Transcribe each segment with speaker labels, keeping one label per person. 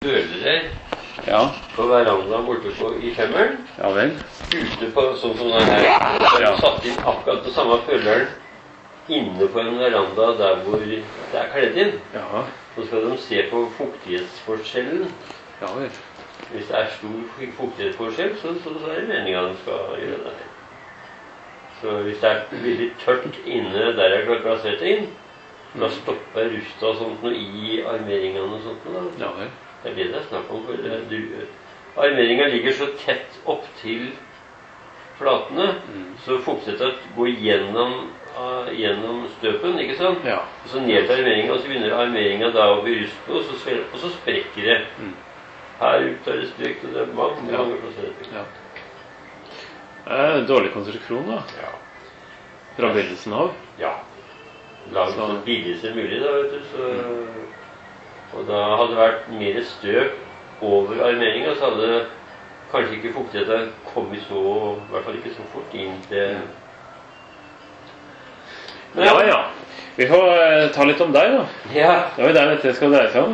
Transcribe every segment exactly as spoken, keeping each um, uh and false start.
Speaker 1: følere
Speaker 2: Ja.
Speaker 1: på verandaen borte på, i femmeren.
Speaker 2: Ja vel.
Speaker 1: Ute på sånn som den her. Så har
Speaker 2: Ja.
Speaker 1: du satt inn akkurat på samme føleren inne på en veranda der hvor det er kledd inn.
Speaker 2: Ja.
Speaker 1: Så skal de se på fuktighetsforskjellen.
Speaker 2: Ja vel.
Speaker 1: Hvis det er stor fuktighetsforskjell, så, så, så er det meningen de skal gjøre det. Så hvis det er veldig tørt inne der jeg har plassert det inn, da stopper rusta og sånt noe i armeringene og sånt noe.
Speaker 2: Ja vel.
Speaker 1: Det er det det er snakk om. For du, armeringen ligger så tett opp til flatene,
Speaker 2: Mm.
Speaker 1: så fuktigheten går gjennom, uh, gjennom støpen, ikke sant?
Speaker 2: Ja.
Speaker 1: Og så ned til armeringen, og så begynner armeringen da å bli rusten, og så, svel- og så sprekker det.
Speaker 2: Mm.
Speaker 1: Her ut er det sprekt, og det er mange,
Speaker 2: Ja.
Speaker 1: mange plasser.
Speaker 2: Ja. Eh, dårlig konstruksjon da.
Speaker 1: Ja.
Speaker 2: Fra begynnelsen av.
Speaker 1: Ja. Lag det
Speaker 2: Så-
Speaker 1: så billig som mulig, da, vet du. Så, og da hadde det vært mer støv over armeringen, så hadde kanskje ikke fuktigheten kommet så, i hvert fall ikke så fort inn til... Men
Speaker 2: Ja ja. Vi får eh, ta litt om deg da.
Speaker 1: Ja.
Speaker 2: Det var jo deg dette skal dreie seg om.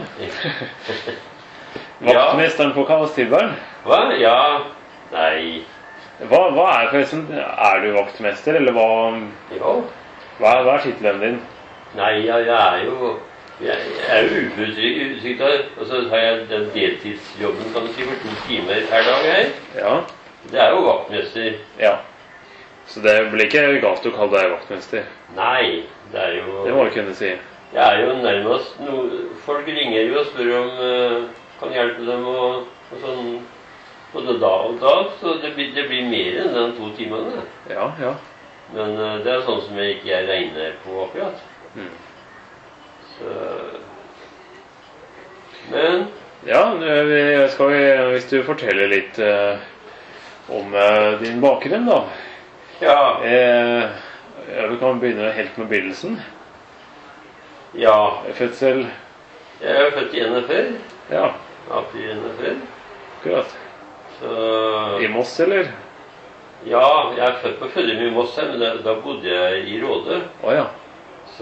Speaker 1: Ja.
Speaker 2: Vaktmesteren på Kavastilbæren.
Speaker 1: Hva? Ja. Nei.
Speaker 2: Hva, hva er forresten, er du vaktmester, eller hva,
Speaker 1: Jo.
Speaker 2: hva, er- hva er titelen din?
Speaker 1: Nei, ja, jeg er jo... Jeg er jo uføretrygd her, og så har jeg den deltidsjobben, kan du si, for to timer per dag her.
Speaker 2: Ja.
Speaker 1: Det er jo vaktmester.
Speaker 2: Ja. Så det blir ikke galt å kalle deg vaktmester.
Speaker 1: Nei, det er jo...
Speaker 2: Det må du kunne si.
Speaker 1: Det er jo nærmest no, folk ringer jo og spør om uh, kan hjelpe dem og, og sånn både da og da, så det blir, det blir mer enn den to timene.
Speaker 2: Ja, ja.
Speaker 1: Men uh, det er sånn som jeg ikke jeg regner på akkurat.
Speaker 2: Mm.
Speaker 1: Så... Men
Speaker 2: Ja, nå vi- skal vi, hvis du forteller litt eh, om eh, din bakgrunn da.
Speaker 1: ja,
Speaker 2: Eh, ja, vi kan begynne helt med begynnelsen.
Speaker 1: ja.
Speaker 2: Fødsel.
Speaker 1: Jeg er født i N F R.
Speaker 2: Ja,
Speaker 1: april N F R.
Speaker 2: akkurat.
Speaker 1: Så
Speaker 2: I Moss, eller?
Speaker 1: ja, jeg er født på Fødderud i Moss her, men da, da bodde jeg i Råde.
Speaker 2: Å ja.
Speaker 1: Så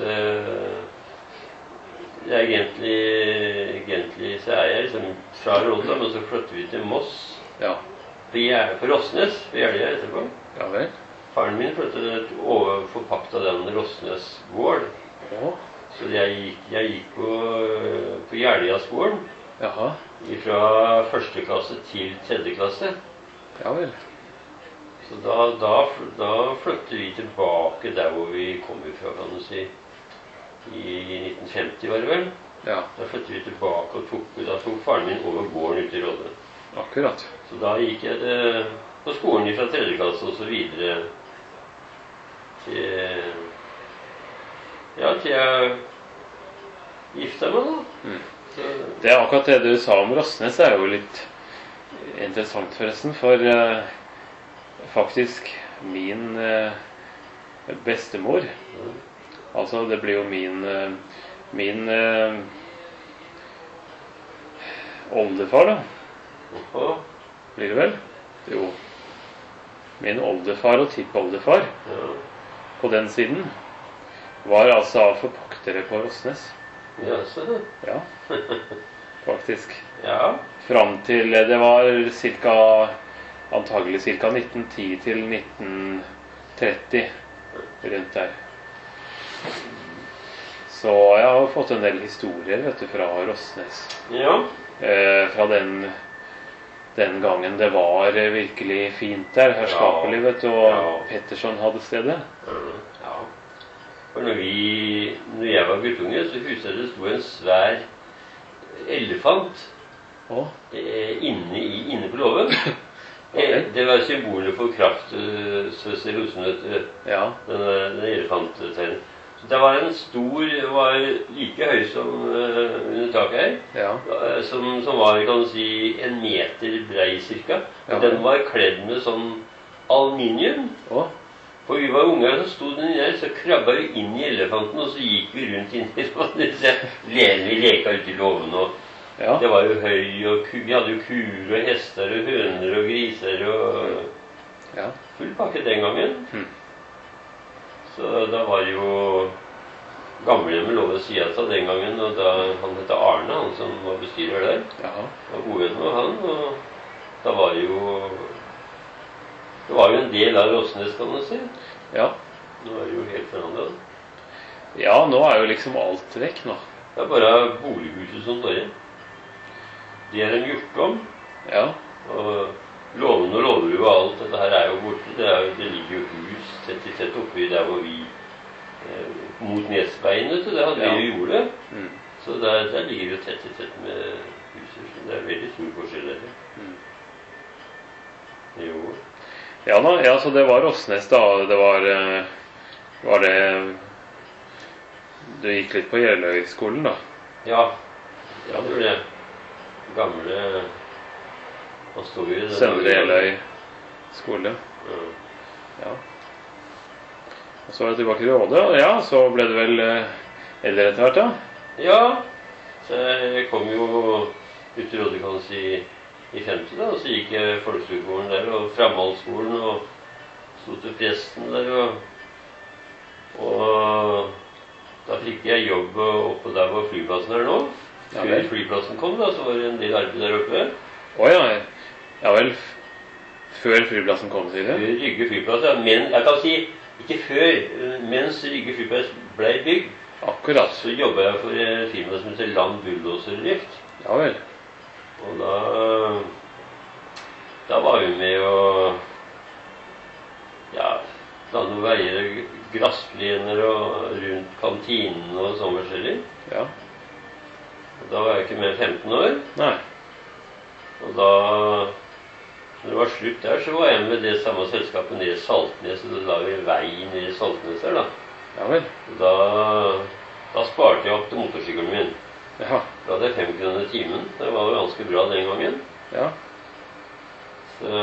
Speaker 1: jeg er egentlig, egentlig så er jeg liksom fra Råde, men så flytter vi til Moss.
Speaker 2: Ja.
Speaker 1: For, jeg, for Rossnes, for Jeløya etterpå.
Speaker 2: Ja vel.
Speaker 1: Faren min flyttet over forpakta den Rossnes gård.
Speaker 2: Å,
Speaker 1: Så jeg gikk, jeg gikk på, på Jeløya-skolen
Speaker 2: jaha.
Speaker 1: fra første klasse til tredje klasse.
Speaker 2: Ja vel.
Speaker 1: Så da, da, da flyttet vi tilbake der hvor vi kom fra, kan du si. I nitten femti var det vel.
Speaker 2: Ja,
Speaker 1: Da flyttet vi tilbake og tok, da tok faren min over gården ute i Råde.
Speaker 2: akkurat.
Speaker 1: Så da gikk jeg det, på skolen fra tredje klasse og så videre til, ja, til jeg gifta meg da.
Speaker 2: Mm.
Speaker 1: Så,
Speaker 2: Det er akkurat det du sa om Rossnes er jo litt interessant forresten, for eh, faktisk min eh, bestemor, altså det blir jo min, eh, min eh, oldefar da,
Speaker 1: og,
Speaker 2: blir det vel? Jo, min oldefar og tippoldefar
Speaker 1: ja,
Speaker 2: på den siden var altså forpaktere på Rossnes.
Speaker 1: ja, så,
Speaker 2: Ja, faktisk.
Speaker 1: ja,
Speaker 2: Fram til det var cirka, antagelig cirka nitten ti til nitten tretti, rundt der. Så jeg har fått en del historier, vet du, fra Rossnes.
Speaker 1: ja,
Speaker 2: Eh, fra den, den gangen det var virkelig fint der, herskapelig, vet du, og
Speaker 1: Ja.
Speaker 2: Petterson hadde stedet.
Speaker 1: ja. For når vi, når jeg var guttunge, så huset det sto en svær elefant
Speaker 2: Å,
Speaker 1: eh, inne, i, inne på låven. Eh, Det var symbolet for kraftsøster Rosenøt,
Speaker 2: ja,
Speaker 1: den, den elefanttegnet. Så det var en stor, var like høy som uh, under taket her,
Speaker 2: ja,
Speaker 1: eh, som, som var, kan du si, en meter brei cirka.
Speaker 2: Ja.
Speaker 1: Den var kledd med sånn aluminium.
Speaker 2: å,
Speaker 1: For vi var unger, så sto den der, så krabba vi inn i elefanten, og så gikk vi rundt inni så le- vi leka ute i låven, og
Speaker 2: ja,
Speaker 1: det var jo høy, og ku, vi hadde jo kuer og hester og høner og griser og
Speaker 2: ja,
Speaker 1: full pakke den gangen.
Speaker 2: Hm.
Speaker 1: Så da var jo gamlehjemmet lå ved siden av den gangen, og da han het Arne, han som var bestyrer der.
Speaker 2: Jaha.
Speaker 1: Og godvenn med han, og da var det jo det var jo en del av Rosnes, kan man si.
Speaker 2: Ja.
Speaker 1: Nå er det jo helt forandret.
Speaker 2: Ja, nå er jo liksom alt vekk nå.
Speaker 1: Det er bare bolighuset som står igjen. De er en gjort om.
Speaker 2: Ja.
Speaker 1: Og låven og låver og alt dette her er jo borte. Det, er jo, det ligger jo hus tett i tett oppi der hvor vi eh, mot Nesveien, vet du. Det hadde
Speaker 2: Ja.
Speaker 1: vi jo jordet.
Speaker 2: Mm.
Speaker 1: Så der, der ligger jo tett i tett med huser. Så det er veldig stor forskjell der.
Speaker 2: Mm.
Speaker 1: Jo.
Speaker 2: Ja da, ja, så det var Rosnes da. Det var, eh, var det Du gikk litt på Jeløyskolen da?
Speaker 1: Ja. Ja, det gjorde det. Gamle Hva stod vi i det?
Speaker 2: Søndre Jeløy skole.
Speaker 1: Ja.
Speaker 2: Ja. Og så var det tilbake til Råde, og ja, så ble det vel eh, eldre etter hvert, da?
Speaker 1: Ja, så jeg kom jo ut til Råde, kan du si, i femti da, og så gikk jeg folkeskolen der, og Framhaldsskolen, og stod til presten der, og, og da fikk jeg jobb oppe der hvor flyplassen er nå.
Speaker 2: Ja,
Speaker 1: Før
Speaker 2: vel.
Speaker 1: flyplassen kom da, så var det en del arbeid der oppe.
Speaker 2: Å ja, ja vel, f- før flyplassen kom, sier
Speaker 1: Før
Speaker 2: du?
Speaker 1: Rygge flyplass, ja, men jeg kan si, ikke før, mens Rygge flyplass ble bygd,
Speaker 2: Akkurat.
Speaker 1: så jobbet jeg for et firma som heter Land Bulldozerdrift.
Speaker 2: Ja vel.
Speaker 1: Og da, da var vi med å ja, da noen veier, gressplener og rundt kantinen og sånn forskjellig.
Speaker 2: Ja.
Speaker 1: Og da var jeg ikke mer enn femten år.
Speaker 2: Nei.
Speaker 1: Og da, når det var slutt der, så var jeg med det samme selskapet ned i Saltnes, og da la vi vei ned i Saltnes der da.
Speaker 2: Ja vel.
Speaker 1: Og da, da sparte jeg opp til motorsykkelen min.
Speaker 2: Ja.
Speaker 1: Da hadde jeg fem kroner i timen. Det var jo ganske bra den gangen.
Speaker 2: Ja.
Speaker 1: Så,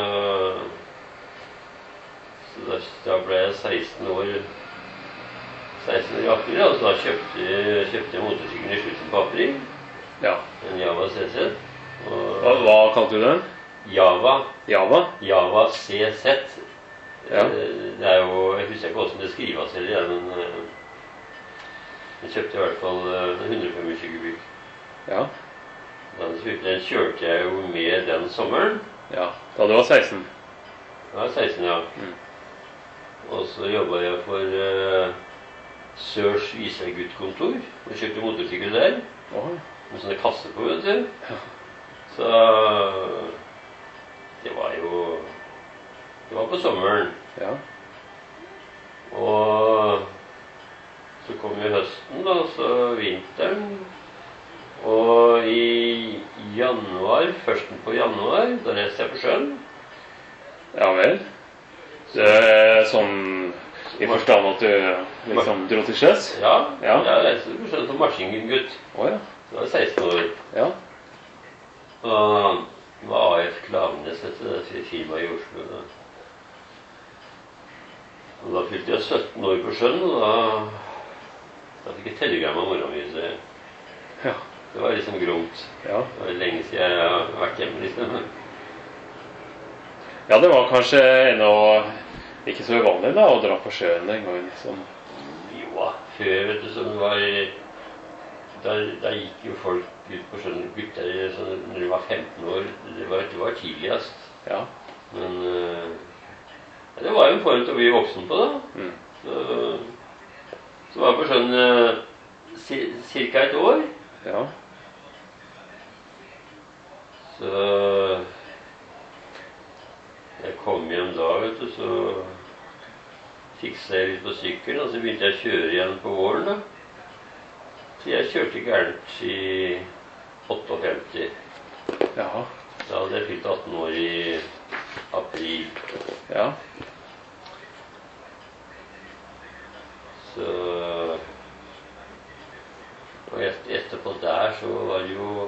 Speaker 1: så da, da ble jeg seksten år seksten år i april, altså da kjøpte, kjøpte jeg motorsykkelen i slutten på april.
Speaker 2: Ja.
Speaker 1: En Java C Z. Og
Speaker 2: Hva, hva kalte du den?
Speaker 1: Java,
Speaker 2: Java?
Speaker 1: Java C Z.
Speaker 2: Ja.
Speaker 1: Eh, Det er jo, jeg husker ikke hvordan det skrives heller, ja, men eh, jeg kjøpte i hvert fall eh, hundre og tjuefem kubikk.
Speaker 2: Ja.
Speaker 1: Den, den kjørte jeg jo med den sommeren.
Speaker 2: Ja. Da du var seksten?
Speaker 1: Jeg var seksten, ja.
Speaker 2: Mm.
Speaker 1: Og så jobbet jeg for uh, Sørs Visegutt-kontor, og kjøpte motorsykkel der,
Speaker 2: Åh.
Speaker 1: med sånne kasser på, vet du.
Speaker 2: Ja.
Speaker 1: Så det var jo, det var på sommeren.
Speaker 2: Ja.
Speaker 1: Og så kom jo høsten da, så vinteren. Og i januar, førsten på januar, da reiste jeg på sjøen.
Speaker 2: Ja vel. Det er sånn i forstand at du liksom dro til sjøs?
Speaker 1: Ja,
Speaker 2: Ja.
Speaker 1: jeg reiste på sjøen som marsjinggutt.
Speaker 2: Å ja.
Speaker 1: Så var jeg seksten år.
Speaker 2: Ja.
Speaker 1: Og det var A F Klaveness, dette det firmaet i Oslo. Da. Og da fylte jeg sytten år på sjøen, og da, da fikk jeg telegram av mora mi. så
Speaker 2: Ja.
Speaker 1: Det var liksom gromt.
Speaker 2: Ja.
Speaker 1: Det var lenge siden jeg har vært hjemme, liksom.
Speaker 2: Ja, det var kanskje ennå ikke så uvanlig da, å dra på sjøen den gangen. Liksom.
Speaker 1: Jo da, før, vet du, som var Der, der gikk jo folk ut på sjøen, gutter, sånn, når de var femten år. Det var, det var tidligst.
Speaker 2: Ja.
Speaker 1: Men uh, det var jo en form til å bli voksen på, da.
Speaker 2: Mm.
Speaker 1: Så, så var jeg på sjøen uh, cirka et år.
Speaker 2: Ja.
Speaker 1: Så jeg kom hjem da, vet du, så fikset jeg litt på sykkelen, og så begynte jeg å kjøre igjen på våren, da. Så jeg kjørte gærent i femtiåtte.
Speaker 2: Jaha.
Speaker 1: Da hadde jeg fylt atten år i april.
Speaker 2: Ja.
Speaker 1: Så Og et, etterpå der så var det jo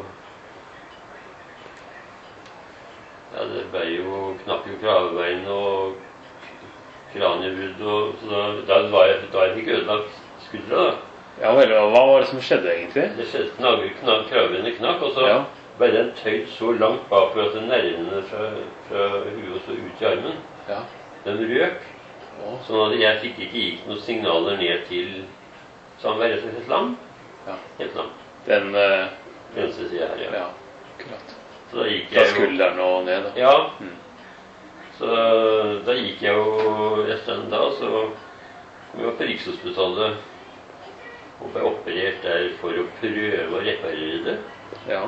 Speaker 1: Ja, det ble jo knapp jo kravebein og kraniebrudd, og så da, da var jeg, da jeg fikk ødelagt skuldra, da.
Speaker 2: Ja vel, og hva var det som skjedde egentlig?
Speaker 1: Det skjedde knagger, knagg, kravebeinet knakk, og så
Speaker 2: Ja.
Speaker 1: ble den tøyd så langt bakover at nervene fra, fra huet og så ut i armen,
Speaker 2: Ja.
Speaker 1: den røk.
Speaker 2: Å.
Speaker 1: Sånn at jeg fikk ikke gitt noen signaler ned til Så han var rett og slett lam.
Speaker 2: Ja.
Speaker 1: Helt lam.
Speaker 2: Den uh,
Speaker 1: Venstre side her, ja.
Speaker 2: Ja, akkurat.
Speaker 1: Så da gikk
Speaker 2: Fra
Speaker 1: jeg jo
Speaker 2: skulderen og ned, da.
Speaker 1: Ja.
Speaker 2: Mm.
Speaker 1: Så da gikk jeg jo etter en dag, så kom jeg på Rikshospitalet og ble operert der for å prøve å reparere det.
Speaker 2: Ja.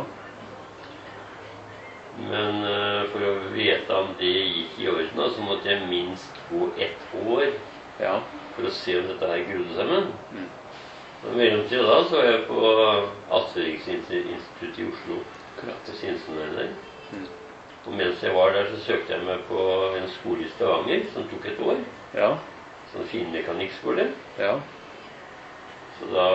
Speaker 1: Men uh, for å vite om det gikk i orden, så måtte jeg minst gå ett år
Speaker 2: Ja.
Speaker 1: for å se om dette her grodde sammen.
Speaker 2: Mm.
Speaker 1: Og i mellomtiden da så var jeg på Asterix-instituttet i Oslo.
Speaker 2: Akkurat.
Speaker 1: På Sinsenveien der.
Speaker 2: Mm.
Speaker 1: Og mens jeg var der, så søkte jeg meg på en skole i Stavanger som tok et år.
Speaker 2: Ja.
Speaker 1: Sånn finmekanikkskole.
Speaker 2: Ja.
Speaker 1: Så da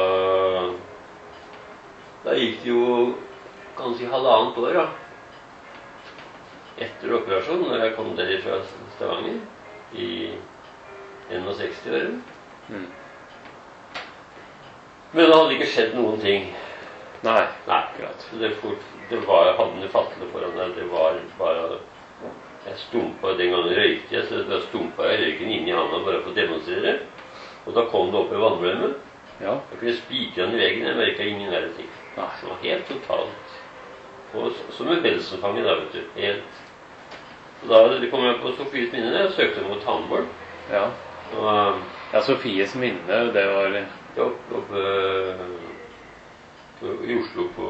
Speaker 1: Da gikk det jo kanskje halvannet år, da. Etter operasjonen, når jeg kom der fra Stavanger i sekstisåret.
Speaker 2: Mm.
Speaker 1: Men det hadde ikke skjedd noen ting.
Speaker 2: Nei.
Speaker 1: Nei.
Speaker 2: Akkurat.
Speaker 1: Så det, fort, det var, jeg hadde en fattelig foran der. Det var bare Jeg stumpa den gangen røykte jeg, så da stumpa jeg røyken inn i handa bare for å demonstrere. Og da kom det opp i vannblemmet.
Speaker 2: Ja.
Speaker 1: Jeg kunne spikre den i veggen. Jeg merka ingen verre ting.
Speaker 2: Nei.
Speaker 1: Så det var helt totalt. Og som en Belsenfange, da, vet du. Helt. Og da det kom jeg på Sofies minne og søkte mot Hamburg.
Speaker 2: Ja.
Speaker 1: Og
Speaker 2: Ja, Sofies minne, det var
Speaker 1: oppe opp, i Oslo på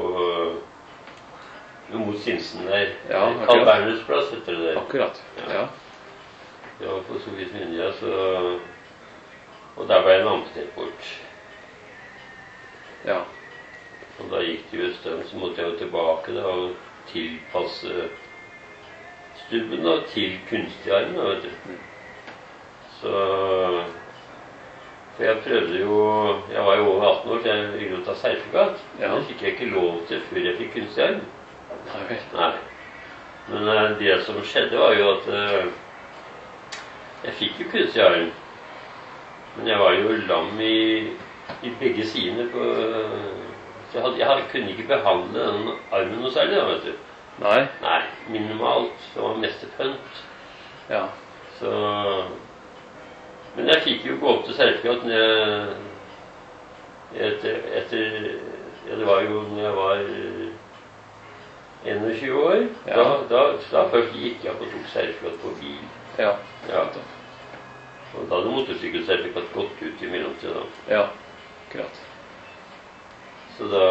Speaker 1: mot Sinsen der.
Speaker 2: Ja, akkurat.
Speaker 1: Carl Berners plass, heter det der.
Speaker 2: Akkurat. Ja.
Speaker 1: Det var på Sofies minne, ja, så og der ble jeg amputert bort.
Speaker 2: Ja.
Speaker 1: Og da gikk det jo en stund, så måtte jeg jo tilbake da, og tilpasse stubben da, til kunstig arm, da, vet du. Så For jeg prøvde jo Jeg var jo over atten år, så jeg ville jo ta sertifikat.
Speaker 2: Ja.
Speaker 1: Men det fikk jeg ikke lov til før jeg fikk kunstig arm.
Speaker 2: Nei vel.
Speaker 1: Nei. Men eh, det som skjedde, var jo at eh, jeg fikk jo kunstig arm. Men jeg var jo lam i, i begge sidene på Så jeg, hadde, jeg hadde, kunne ikke behandle den armen noe særlig, da, vet du.
Speaker 2: Nei.
Speaker 1: Nei, minimalt. Det var mest pønt.
Speaker 2: Ja.
Speaker 1: Så Men jeg fikk jo gå opp til sertifikat når jeg etter, etter Ja, det var jo når jeg var enogtjue år.
Speaker 2: Ja.
Speaker 1: Da, da, da først gikk jeg og tok sertifikat på bil.
Speaker 2: Ja.
Speaker 1: Ja. Og da hadde motorsykkelsertifikat gått ut i mellomtida.
Speaker 2: Ja. Akkurat.
Speaker 1: Så da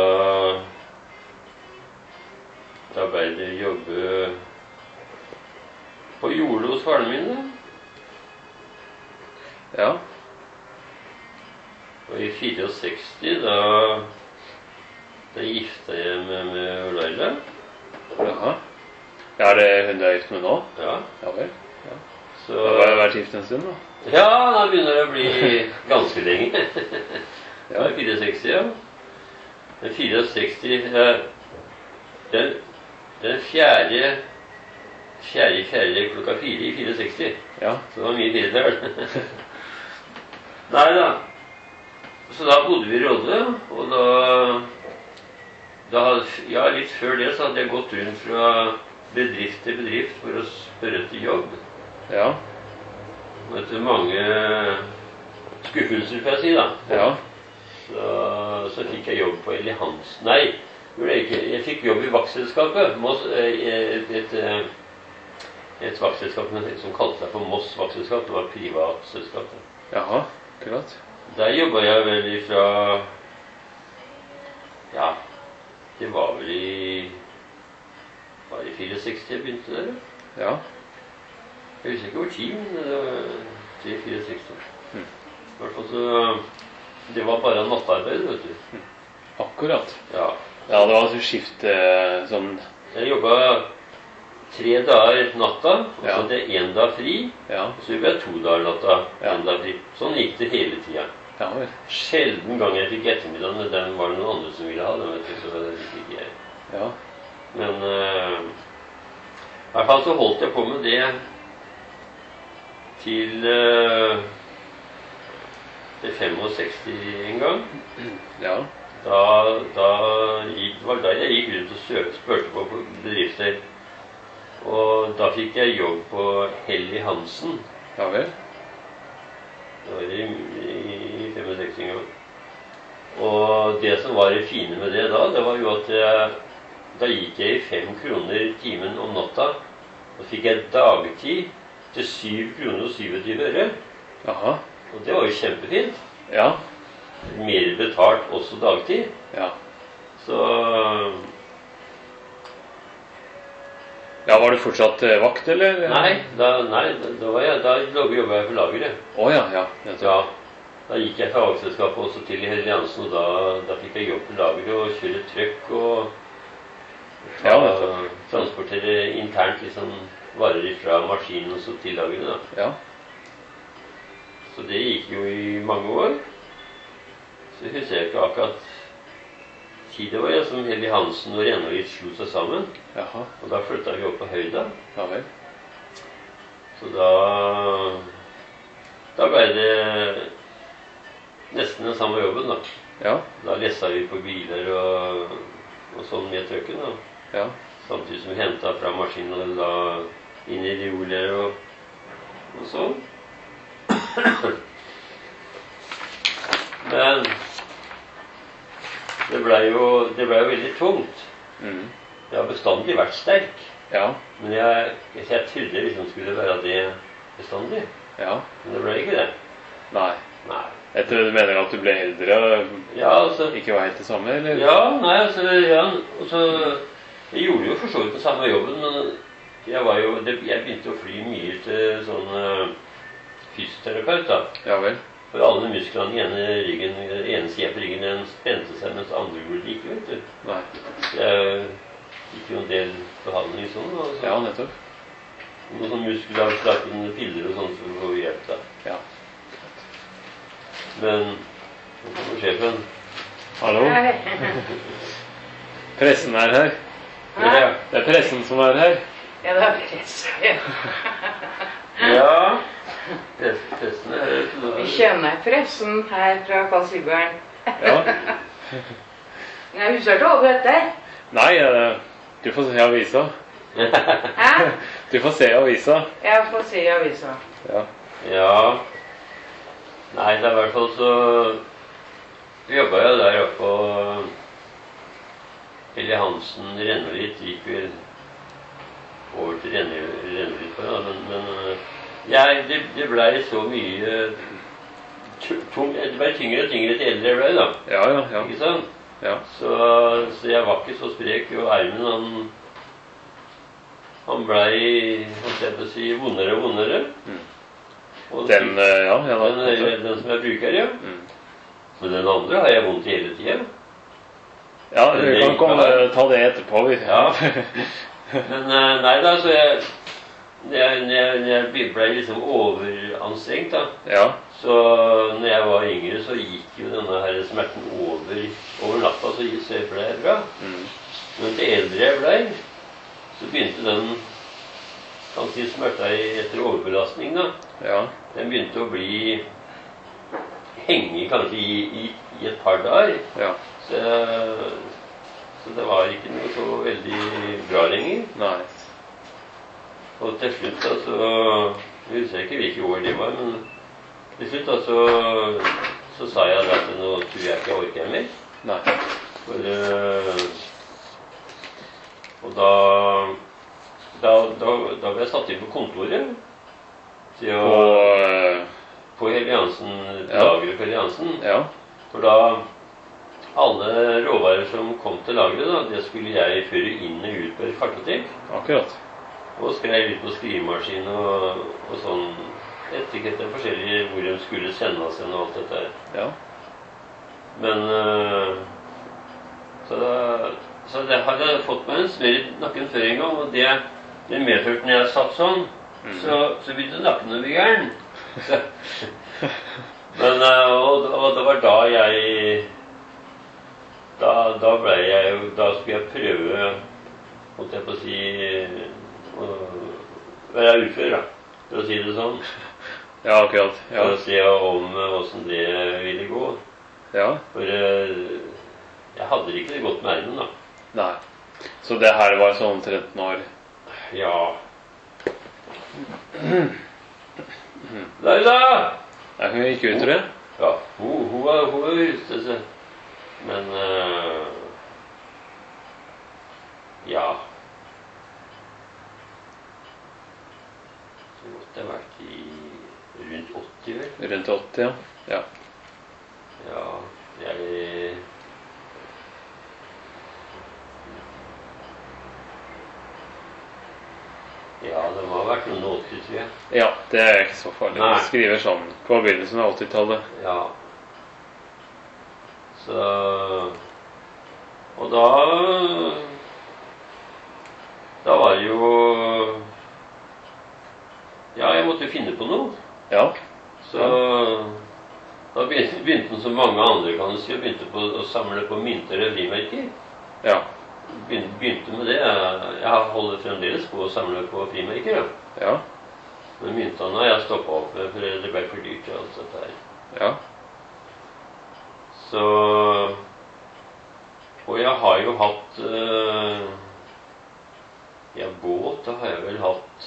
Speaker 1: Da ble det jobbe på jordet hos faren min, da.
Speaker 2: Ja.
Speaker 1: Og i sekstifire, da Da gifta jeg meg med Laila.
Speaker 2: Jaha. Ja, er det hun du er gift med nå?
Speaker 1: Ja.
Speaker 2: Ja vel. Ja.
Speaker 1: Så
Speaker 2: Da har jeg vært gift en stund, da.
Speaker 1: Ja, da begynner det å bli ganske lenge. Det
Speaker 2: Ja.
Speaker 1: var i sekstifire, ja. Men sekstifire eh, Den, den fjerde Fjerde fjerde klokka fire i sekstifire.
Speaker 2: Ja.
Speaker 1: Så det var mye firetall. Nei da. Så da bodde vi i Råde, og da, da hadde, Ja, litt før det så hadde jeg gått rundt fra bedrift til bedrift for å spørre til jobb.
Speaker 2: Ja.
Speaker 1: Og etter mange skuffelser, får jeg si, da.
Speaker 2: Ja.
Speaker 1: Så, så fikk jeg jobb på Eli Hansen. Nei, gjorde jeg ikke. Jeg fikk jobb i vaktselskapet. Moss, et, et, et vaktselskap som kalte seg for Moss vaktselskap. Det var privatselskapet.
Speaker 2: Jaha. Akkurat.
Speaker 1: Der jobba jeg vel ifra Ja, det var vel i Var det i sekstifire jeg begynte der?
Speaker 2: Ja.
Speaker 1: Jeg husker ikke hvor tid, men det var sekstifire sekstifire.
Speaker 2: Mm.
Speaker 1: I hvert fall så Det var bare nattarbeid, vet du.
Speaker 2: Mm. Akkurat.
Speaker 1: Ja.
Speaker 2: Ja, det var altså skifte sånn
Speaker 1: Jeg jobba tre dager natta, og så
Speaker 2: Ja.
Speaker 1: hadde jeg én dag fri.
Speaker 2: Ja.
Speaker 1: Og så jobba jeg to dager natta,
Speaker 2: Ja.
Speaker 1: én dag fri. Sånn gikk det hele tida.
Speaker 2: Ja vel.
Speaker 1: Sjelden gang jeg fikk ettermiddagen, men den var det noen andre som ville ha. Den vet du, så det fikk ikke jeg.
Speaker 2: Ja.
Speaker 1: Men uh, i hvert fall så holdt jeg på med det til uh, til sekstifem en gang.
Speaker 2: Ja.
Speaker 1: Da, da gikk, det var da jeg gikk rundt og søkte, spurte på bedrifter. Og da fikk jeg jobb på Helly Hansen.
Speaker 2: Ja vel.
Speaker 1: Det var i, i sekstifem en gang. Og det som var det fine med det da, det var jo at jeg, da gikk jeg i fem kroner timen om natta. Og fikk jeg dagtid til syv kroner og syttisju øre.
Speaker 2: Aha.
Speaker 1: Og det var jo kjempefint.
Speaker 2: Ja.
Speaker 1: Mer betalt også dagtid.
Speaker 2: Ja.
Speaker 1: Så
Speaker 2: Ja, var du fortsatt eh, vakt, eller?
Speaker 1: Nei, da, nei, da, var jeg, da jobbet jeg på lageret.
Speaker 2: Å ja, ja.
Speaker 1: Ja, da gikk jeg fra vaktselskapet også til Helly Hansen, og da, da fikk jeg jobb på lageret og kjøre trøkk og ta,
Speaker 2: Ja,
Speaker 1: transportere internt liksom varer fra maskinen og så til lageret. Da.
Speaker 2: Ja.
Speaker 1: Så det gikk jo i mange år. Så husker jeg ikke akkurat tid det var, ja, som Helly Hansen og Rennelit slo seg sammen.
Speaker 2: Jaha.
Speaker 1: Og da flyttet vi opp på Høyda.
Speaker 2: Ja vel.
Speaker 1: Så da Da ble det nesten den samme jobben, da.
Speaker 2: Ja.
Speaker 1: Da lessa vi på biler og, og sånn med trøkken, da.
Speaker 2: Ja.
Speaker 1: Samtidig som vi hentet fra maskinen og da inn i rioler og, og sånn. Men det ble jo, det ble jo veldig tungt.
Speaker 2: Mm.
Speaker 1: Jeg har bestandig vært sterk.
Speaker 2: Ja.
Speaker 1: Men jeg, jeg trodde liksom skulle være det bestandig.
Speaker 2: Ja.
Speaker 1: Men det ble ikke det.
Speaker 2: Nei.
Speaker 1: Nei.
Speaker 2: Etter du mener at du ble eldre og
Speaker 1: Ja, altså
Speaker 2: ikke var helt det samme, eller?
Speaker 1: Ja, nei, altså ja, altså, jeg gjorde jo for så vidt den samme jobben, men jeg var jo det, jeg begynte å fly mye til sånn uh, fysioterapeut, da.
Speaker 2: Ja vel.
Speaker 1: For alle musklene i ene ryggen, ene siden på ryggen, den spente seg, mens andre gjorde det ikke, vet du.
Speaker 2: Nei.
Speaker 1: Jeg gikk jo en del behandling sånn, altså.
Speaker 2: Ja, nettopp.
Speaker 1: Noen sånn muskelavslappende piller og sånt for å få hjelp, da.
Speaker 2: Ja.
Speaker 1: Men nå kommer sjefen.
Speaker 2: Hallo? Pressen er her.
Speaker 1: Ja.
Speaker 2: Det er pressen som er her.
Speaker 3: Ja, det er pressen, ja.
Speaker 1: Ja. Press, pressen er her.
Speaker 3: Vi kjenner pressen her fra Karl Sybjørn.
Speaker 2: Ja.
Speaker 3: Jeg husker ikke hva du heter.
Speaker 2: Nei, eh, du får se avisa.
Speaker 3: Hæ?
Speaker 2: Du får se avisa.
Speaker 3: Jeg får se i avisa.
Speaker 2: Ja.
Speaker 1: Ja. Nei, det er i hvert fall så jobbet jeg der oppe på Helly Hansen, Rennelit, gikk vel over til Rennelit på, ja, men, men jeg, det, det ble så mye tung, det ble tyngre og tyngre til eldre jeg ble, da.
Speaker 2: Ja, ja, ja.
Speaker 1: Ikke sant?
Speaker 2: Ja.
Speaker 1: Så, så jeg var ikke så sprek, og armen, han, han ble, holdt jeg på å si, vondere og vondere.
Speaker 2: Mm.
Speaker 1: Og
Speaker 2: Den, eh, ja, ja,
Speaker 1: den,
Speaker 2: da.
Speaker 1: den som jeg bruker, ja.
Speaker 2: Mm.
Speaker 1: Men den andre har jeg vondt i hele tiden.
Speaker 2: Ja, vi kan komme, ta det etterpå. Vi.
Speaker 1: Ja. Men eh, nei da, så jeg jeg, jeg, jeg ble liksom overanstrengt, da.
Speaker 2: Ja.
Speaker 1: Så når jeg var yngre, så gikk jo denne her smerten over, over natta, så så ble jeg bra.
Speaker 2: Mm.
Speaker 1: Men til eldre jeg ble, så begynte den kan si smerta etter overbelastning, da.
Speaker 2: Ja.
Speaker 1: Den begynte å bli henge kanskje i, i, i et par dager.
Speaker 2: Ja.
Speaker 1: Så, så det var ikke noe så veldig bra lenger.
Speaker 2: Nei.
Speaker 1: Og til slutt da, så jeg husker ikke hvilke år det var, men til slutt da, så, så sa jeg da at nå tror jeg ikke jeg orker mer.
Speaker 2: Nei.
Speaker 1: For, øh, og da, da, da, da ble jeg satt inn på kontoret. Til å,
Speaker 2: Og eh,
Speaker 1: på Helly Hansen,
Speaker 2: Ja.
Speaker 1: lageret på Helly Hansen.
Speaker 2: ja.
Speaker 1: For da alle råvarer som kom til lageret, da, det skulle jeg føre inn og ut på et kartotek.
Speaker 2: Akkurat.
Speaker 1: Og skrev ut på skrivemaskin og, og sånn etiketter forskjellige hvor de skulle sendes hen og alt dette.
Speaker 2: Ja.
Speaker 1: Men øh, så, da, så det hadde jeg fått meg en smør i nakken før en gang, og det, det medførte når jeg satt sånn,
Speaker 2: Mm.
Speaker 1: så, så begynte nakken å bli gæren. Så, men øh, og, og det var da jeg da, da ble jeg jo da skulle jeg prøve, holdt jeg på å si, å være ufør, da, for å si det sånn.
Speaker 2: Ja, akkurat. Ja.
Speaker 1: For å se om hvordan det ville gå.
Speaker 2: Ja.
Speaker 1: For øh, jeg hadde ikke det godt med armen, da.
Speaker 2: Nei. Så det her var sånn tretten år.
Speaker 1: Ja. Laila!
Speaker 2: Ja, hun gikk ut, tror jeg.
Speaker 1: Ja, hun, hun var, hun var ute, så. Men uh, ja. Det måtte ha vært i rundt åtti, vel?
Speaker 2: Rundt åtti, ja. Ja.
Speaker 1: Ja, jeg Ja, det må ha vært noen åtti, tror jeg.
Speaker 2: Ja, det er ikke så farlig.
Speaker 1: Nei.
Speaker 2: Vi skriver sånn på begynnelsen av åttitallet.
Speaker 1: Ja. Så Og da Da var det jo Ja, jeg måtte finne på noe.
Speaker 2: Ja.
Speaker 1: Så da begynte begynte han som mange andre, kan du si, og begynte på å samle på mynter og frimerker.
Speaker 2: Ja.
Speaker 1: Begynte, begynte med det. Jeg holder fremdeles på å samle på frimerker. Ja.
Speaker 2: Ja.
Speaker 1: Men myntene har jeg stoppet opp med, for det ble for dyrt og alt dette her.
Speaker 2: Ja.
Speaker 1: Så Og jeg har jo hatt øh, Ja, båt, det har jeg vel hatt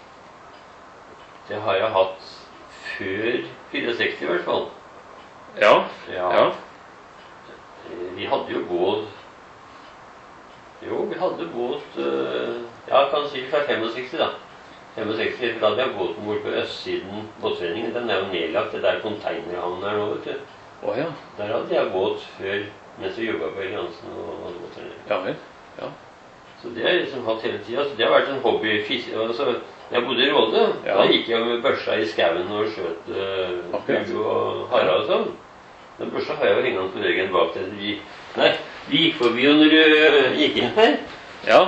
Speaker 1: Det har jeg hatt før sekstifire i hvert fall.
Speaker 2: Ja.
Speaker 1: Ja.
Speaker 2: Ja.
Speaker 1: Vi hadde jo båt Jo, vi hadde båt øh, Ja, kan si fra sekstifem, da. sekstifem, for da hadde jeg båten bort på østsiden båtforeningen. Den er jo nedlagt, det der containerhavnen her nå, vet du.
Speaker 2: Å ja.
Speaker 1: Der hadde jeg båt før, mens vi jobbet på Helgelandsen og hadde båtforeningen.
Speaker 2: Ja vel. Ja.
Speaker 1: Så det har jeg liksom hatt hele tiden. Så det har vært en hobby. Altså, jeg bodde i Råde.
Speaker 2: Ja.
Speaker 1: Da gikk jeg med børsa i skauen og skjøt uh,
Speaker 2: Akkurat.
Speaker 1: bue og hara og sånn. Den børsa har jeg jo hengende på veggen bak der. Vi, nei, vi gikk forbi jo når du uh, gikk inn her.
Speaker 2: Ja.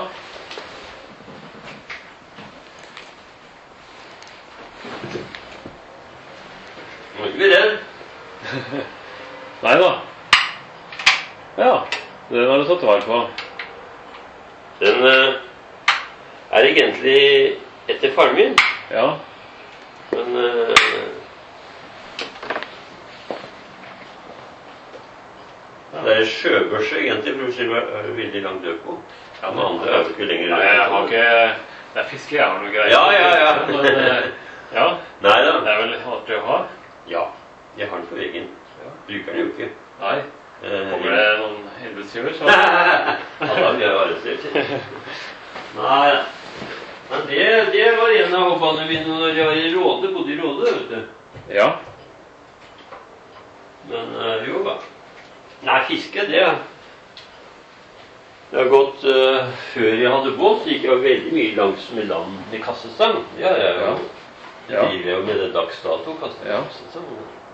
Speaker 1: Må ikke bli redd.
Speaker 2: Nei da. Ja. Den har du tatt vare på.
Speaker 1: Den uh, er egentlig etter faren min.
Speaker 2: Ja.
Speaker 1: Men uh, det er sjøbørse egentlig, for det er veldig langt død på. Ja, den andre er jo ikke lenger
Speaker 2: Nei, jeg har ikke Det er fiske jeg har noe greier.
Speaker 1: Ja, ja, ja.
Speaker 2: Men, eh, ja.
Speaker 1: Nei da.
Speaker 2: Det er vel artig å ha.
Speaker 1: Ja. Jeg har den på veggen.
Speaker 2: Ja.
Speaker 1: Bruker den jo ikke.
Speaker 2: Nei.
Speaker 1: Eh,
Speaker 2: Kommer det noen helvetesjøer, så
Speaker 1: ja, da blir jeg arrestert. Nei da. Men det, det var en av hobbyene mine når jeg var i Råde, bodde i Råde, vet du.
Speaker 2: Ja.
Speaker 1: Men uh, jo da. Nei, fiske, det Det har gått uh, Før jeg hadde båt, så gikk jeg veldig mye langs med land med kastestang. Ja, ja, ja. Det
Speaker 2: Ja.
Speaker 1: driver jeg jo med det dags dato, kaste
Speaker 2: Ja.
Speaker 1: kastestang.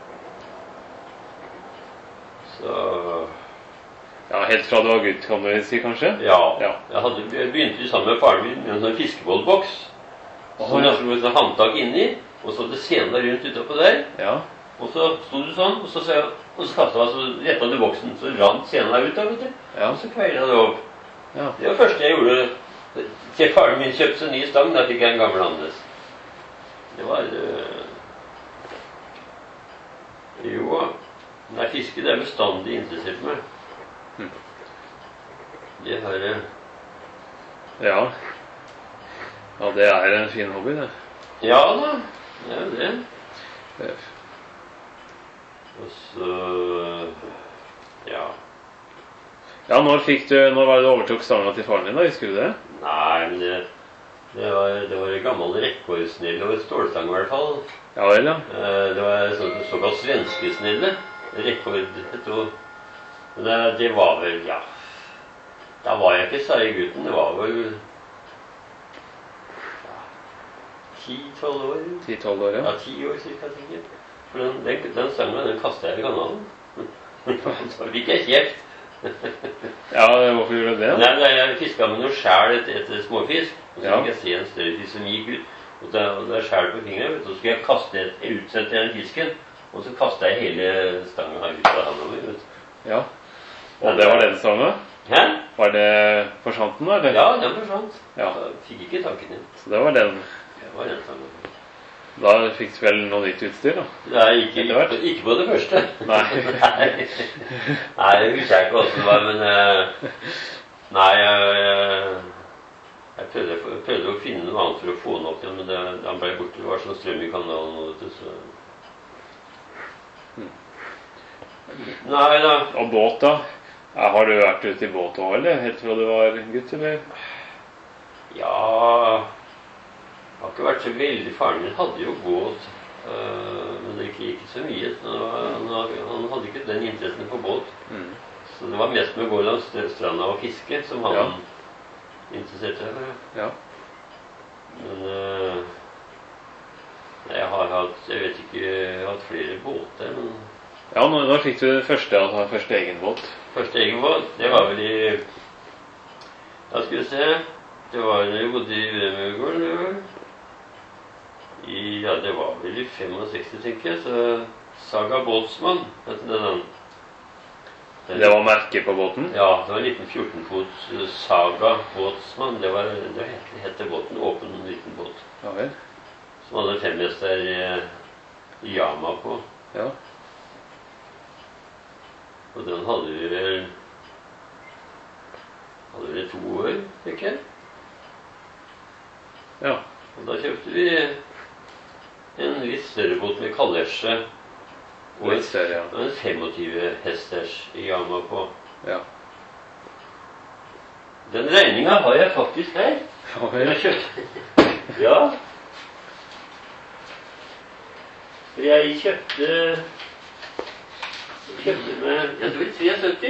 Speaker 1: Så
Speaker 2: Ja, helt fra du var gutt, kan du si, kanskje?
Speaker 1: ja.
Speaker 2: Ja.
Speaker 1: Jeg, hadde, jeg begynte sammen med faren min med en sånn fiskebålboks.
Speaker 2: Åh,
Speaker 1: Som
Speaker 2: ja.
Speaker 1: jeg slo et sånt håndtak inni, og så hadde scenen rundt utapå der.
Speaker 2: Ja.
Speaker 1: Og så sto du sånn, og så, så, og så kastet jeg, så rettet du boksen, så rant scenen ut da, vet du.
Speaker 2: Ja.
Speaker 1: Og så kveilet jeg det opp.
Speaker 2: Ja.
Speaker 1: Det var det første jeg gjorde. Til faren min kjøpte seg en ny stang, da fikk jeg en gammel Andes. Det var øh... Jo, nei, fiske det er bestandig interessert meg.
Speaker 2: Hm.
Speaker 1: Det har jeg.
Speaker 2: Ja. Ja, det er en fin hobby, det.
Speaker 1: Ja da, det er det.
Speaker 2: Det
Speaker 1: Og så ja.
Speaker 2: Ja, når fikk du Når var det du overtok stanga til faren din, da? Husker du det?
Speaker 1: Nei, men det, det var det var en gammel rekkordsnelle og en stålstang i hvert fall.
Speaker 2: Ja vel, ja.
Speaker 1: Eh, Det var en sånn såkalt svenskesnelle. Rekord et år. Men det, det var vel, ja. Da var jeg ikke særlig gutten. Det var vel ti-tolv år.
Speaker 2: Ti-tolv år, ja.
Speaker 1: Ja, ti år cirka, tenker jeg. For den, den, den stangen, den kastet jeg i kanalen. Så fikk jeg kjeft.
Speaker 2: Ja, hvorfor gjorde du det?
Speaker 1: Nei, nei, jeg fisket med noe skjær etter, etter småfisk. Og så
Speaker 2: Ja.
Speaker 1: fikk jeg se en større fisk som gikk ut. Og det, og det er skjær på fingeren, vet du. Så skulle jeg kaste et, utsette den fisken. Og så kastet jeg hele stangen her ut av handa mi, vet du.
Speaker 2: Ja. Og det var den stanga?
Speaker 1: Hæ?
Speaker 2: Var det forsvant den, eller?
Speaker 1: Ja, den forsvant.
Speaker 2: Ja.
Speaker 1: Jeg fikk ikke tak i den.
Speaker 2: Så det var den.
Speaker 1: Det var den stangen.
Speaker 2: Da fikk du vel noe nytt utstyr, da?
Speaker 1: Nei, ikke,
Speaker 2: Etter hvert?
Speaker 1: ikke, ikke på det første.
Speaker 2: Nei.
Speaker 1: nei. Nei, det husker jeg ikke hvordan det var, men uh, Nei, jeg, jeg prøvde, jeg prøvde å finne noe annet for å få den opp igjen, men det, han ble borte. Det var sånn strøm i kanalen og vet du, så Nei da.
Speaker 2: Og båt, da? Ja, har du vært ute i båt også, eller? Helt fra du var gutt, eller?
Speaker 1: Ja, det har ikke vært så veldig. Faren min hadde jo båt, øh, men det gikk ikke så mye. Han, han hadde ikke den interessen på båt. Mm. Så det var mest med å gå langs stranda og fiske som han ja. interesserte seg for.
Speaker 2: Ja.
Speaker 1: Men øh, jeg har hatt, jeg vet ikke, jeg har hatt flere båter, men...
Speaker 2: Ja, nå, nå fikk du det første, altså første egen båt.
Speaker 1: Første egen båt, det var vel i... Da skal vi se... Det var da jeg bodde i Rømøgården. Ja, det var vel i femogseksti, tenker jeg, så Saga Båtsmann heter den. Den.
Speaker 2: Det var merket på båten?
Speaker 1: Ja, det var en liten fjorten fot Saga Båtsmann. Det var, det hette båten, åpen liten båt.
Speaker 2: Ja vel.
Speaker 1: Som hadde femhester i Yama på.
Speaker 2: Ja.
Speaker 1: Og den hadde vi vel Hadde vi to år, tenker jeg.
Speaker 2: Ja.
Speaker 1: Og da kjøpte vi en litt større båt med kalesje og en,
Speaker 2: større, ja.
Speaker 1: en tjuefem hesters i Yama på.
Speaker 2: Ja.
Speaker 1: Den regninga har jeg faktisk her.
Speaker 2: Ja, jeg
Speaker 1: kjøpte. Ja. Jeg kjøpte Kjøpte med jeg tror syttitre.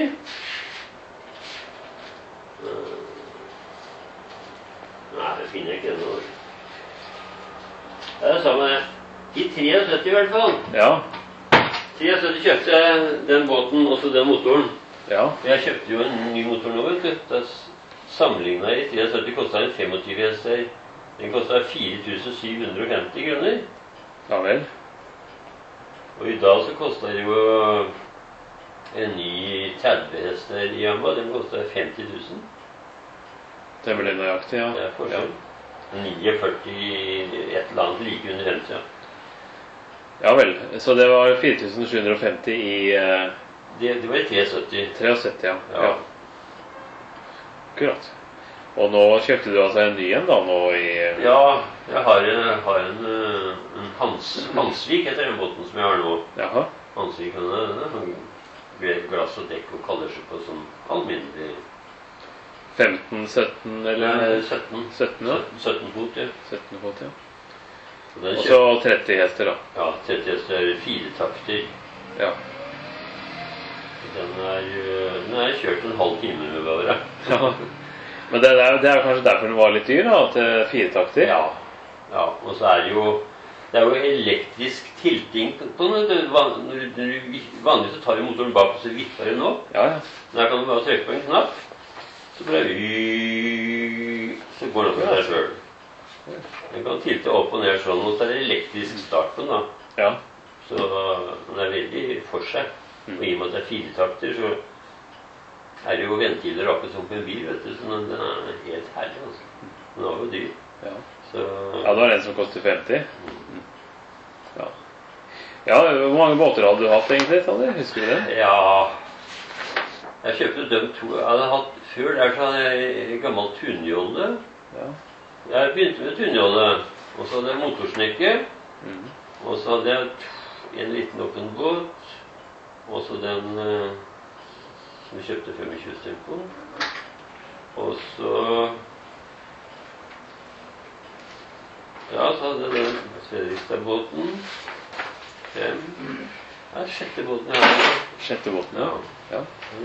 Speaker 1: Nei, det finner jeg ikke ennå. Det er det samme. I syttitre i hvert fall.
Speaker 2: Ja.
Speaker 1: syttitre kjøpte jeg den båten, også den motoren.
Speaker 2: Ja.
Speaker 1: Jeg kjøpte jo en ny motor nå, vet du. Da sammenlignet i syttitre kostet en tjuefem hester. Den kostet fire tusen syv hundre og femti kroner.
Speaker 2: Ja vel.
Speaker 1: Og i dag så kostet det jo en ny tretti hester i Yama. Den kostet femti tusen.
Speaker 2: Det ble nøyaktig, ja.
Speaker 1: Det er forskjell. førti-ni et eller annet like under femti, ja.
Speaker 2: Ja vel, så det var fire tusen sju hundre og femti i... Uh,
Speaker 1: det, det var i syttitre.
Speaker 2: syttitre, ja.
Speaker 1: Ja.
Speaker 2: Ja. Akkurat. Og nå kjøpte du altså en ny en da, nå i... Uh,
Speaker 1: ja, jeg har en, har en, en Hans, Hansvik heter den båten som jeg har nå.
Speaker 2: Jaha.
Speaker 1: Hansvik, den er sånn glass og dekk og kaller seg på sånn alminnelig...
Speaker 2: femten, sytten eller?
Speaker 1: Nei, sytten.
Speaker 2: sytten, ja.
Speaker 1: sytten fot, ja.
Speaker 2: sytten fot, ja.
Speaker 1: Og
Speaker 2: så tretti hester, da.
Speaker 1: Ja, tretti hester er fire takter.
Speaker 2: Ja.
Speaker 1: Den er, den er kjørt en halv time med bare.
Speaker 2: Ja. Men det er, det er kanskje derfor den var litt dyr, da, at det er fire takter?
Speaker 1: Ja. Ja, og så er det jo, det er jo elektrisk tilting på den. Vanligvis så tar du motoren bak, og så vipper den opp.
Speaker 2: Ja, ja.
Speaker 1: Der kan du bare trykke på en knapp. Så bare så går det opp med seg selv. Den kan tilte opp og ned sånn, og så er det elektrisk start på den da.
Speaker 2: Ja.
Speaker 1: Så den er veldig for seg. Og i og med at det er fire takter, så er det jo ventiler akkurat som på en bil, vet du. Så den er helt herlig, altså. Den er jo dyr.
Speaker 2: Ja.
Speaker 1: Så...
Speaker 2: ja, det var en som koster femti. Ja. Ja, hvor mange båter hadde du hatt egentlig, Sander? Husker du det?
Speaker 1: Ja... Jeg kjøpte dem to. Jeg hadde hatt før der så hadde jeg en gammel tunjolle. Ja. Jeg begynte med tunjolle, og så hadde jeg motorsnekke, mm. og så hadde jeg en liten åpen båt, og så den uh, som vi kjøpte tjuefem Tempo. Og så ja, så hadde jeg den Fredrikstad-båten. Fem. Ja, sjette båten jeg hadde.
Speaker 2: Sjette båten, ja. Ja.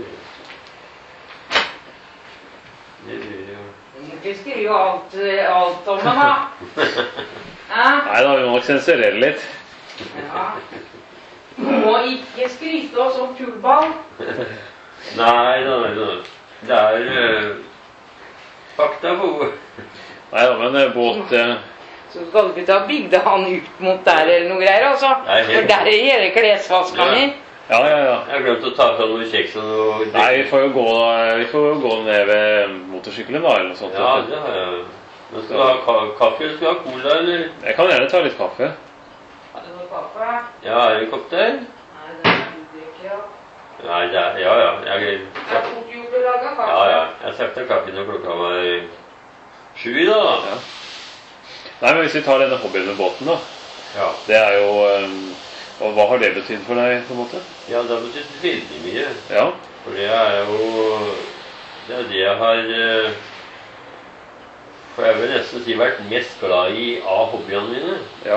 Speaker 1: Det blir jo...
Speaker 3: Du må ikke skrive alt, alt om den, da. Ja?
Speaker 2: Nei da, vi må nok sensurere litt.
Speaker 3: Ja. Du må ikke skryte oss om tullball.
Speaker 1: Nei, da, nei, da. Det er uh, fakta på ord.
Speaker 2: Nei da, men båt... Uh,
Speaker 3: Så skal du ikke ta bygde han ut mot der eller noe greier, altså.
Speaker 1: Nei,
Speaker 3: for der er hele klesvaska mi.
Speaker 2: Ja, ja, ja.
Speaker 1: Jeg har glemt å ta fra noe kjeks og noe...
Speaker 2: Nei, vi får jo gå, vi får jo gå ned ved motorsykkelen da, eller noe sånt.
Speaker 1: Ja, det har jeg. Men skal du ha ka kaffe, eller skal du ha cola, eller?
Speaker 2: Jeg kan gjerne ta litt kaffe.
Speaker 3: Har du noe kaffe?
Speaker 1: Ja, er det en kopp der?
Speaker 3: Nei, det er ikke, ja.
Speaker 1: Nei, det er... Ja, ja. Jeg,
Speaker 3: jeg tok jo til å lage kaffe.
Speaker 1: Ja, ja. Jeg søkte kaffe når klokka var sju i dag, da.
Speaker 2: Ja. Nei, men hvis vi tar denne hobbyen med båten da,
Speaker 1: ja.
Speaker 2: Det er jo, um, og hva har det betydd for deg på en måte?
Speaker 1: Ja, det har betydd veldig mye.
Speaker 2: Ja.
Speaker 1: For det er jo det er det jeg har eh, For jeg vil nesten si vært mest glad i av hobbyene mine.
Speaker 2: Ja.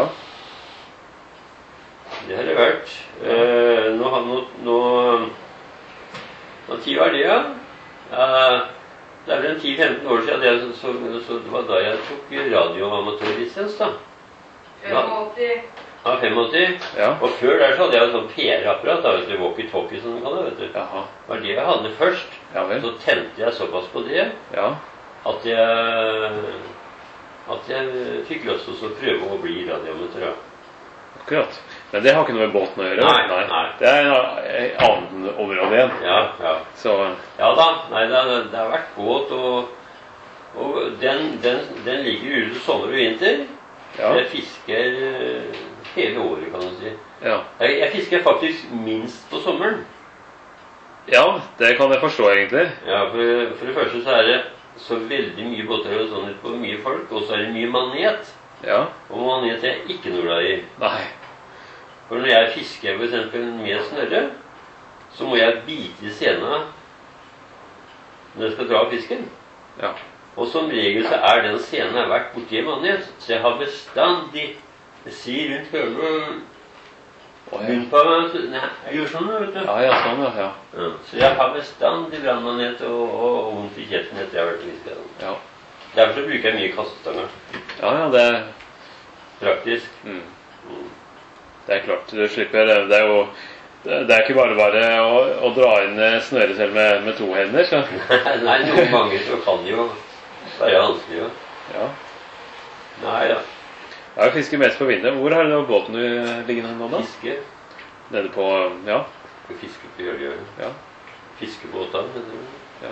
Speaker 1: Det har det vært. Eh, nå har nå, nå Når tid var det, ja? Eh, det er vel en ti til femten år siden, det, så, så, så det var da jeg tok radioamatørlisens, da.
Speaker 3: femogåtti.
Speaker 1: Ja, femogåtti.
Speaker 2: Ja.
Speaker 1: Og før der så hadde jeg et sånt P R-apparat, da, vet du, walkie-talkie som de kaller det, vet du.
Speaker 2: Jaha.
Speaker 1: Det var det jeg hadde først.
Speaker 2: Ja vel.
Speaker 1: Så tente jeg såpass på det
Speaker 2: Ja.
Speaker 1: at jeg at jeg fikk lyst til å prøve å bli radioamatør.
Speaker 2: Akkurat. Men det har ikke noe med båten å gjøre?
Speaker 1: Nei, nei.
Speaker 2: Det er en annen område igjen.
Speaker 1: Ja, ja.
Speaker 2: Så
Speaker 1: Ja da. Nei, det har, det har vært båt, og, og den, den, den ligger ute sommer og vinter.
Speaker 2: ja.
Speaker 1: Jeg fisker eh, hele året, kan du si.
Speaker 2: Ja.
Speaker 1: Jeg, jeg fisker faktisk minst på sommeren.
Speaker 2: ja, det kan jeg forstå egentlig.
Speaker 1: Ja, for, for det første så er det så veldig mye båter og sånn på mye folk, og så er det mye manet.
Speaker 2: Ja.
Speaker 1: Og manet er jeg ikke noe glad i.
Speaker 2: Nei.
Speaker 1: For når jeg fisker for eksempel med snørre, så må jeg bite i sena når jeg skal dra fisken.
Speaker 2: Ja.
Speaker 1: Og som regel så er den sena vært borti en manet, så jeg har bestandig si rundt hølen
Speaker 2: Å, ja.
Speaker 1: rundt på meg. så- Nei, jeg gjør sånn, vet du.
Speaker 2: Ja, ja, sånn, ja. ja.
Speaker 1: Ja, så jeg har bestandig brannmanet og, og, og vondt i kjeften etter jeg har vært fisket.
Speaker 2: Ja,
Speaker 1: Derfor så bruker jeg mye kastestanger.
Speaker 2: ja, ja det,
Speaker 1: Praktisk.
Speaker 2: mm. det er klart. Du slipper Det er jo det det er ikke bare bare å, å dra inn snøret selv med, med to hender, så
Speaker 1: Nei, noen ganger så kan det jo være vanskelig. Jo.
Speaker 2: ja.
Speaker 1: Nei da.
Speaker 2: Jeg fisker mest på vinden. Hvor har du båten du liggende nå, da?
Speaker 1: Fiske.
Speaker 2: Nede på Ja.
Speaker 1: Fiske på Gjørdjøen.
Speaker 2: Ja.
Speaker 1: Fiskebåter.
Speaker 2: ja.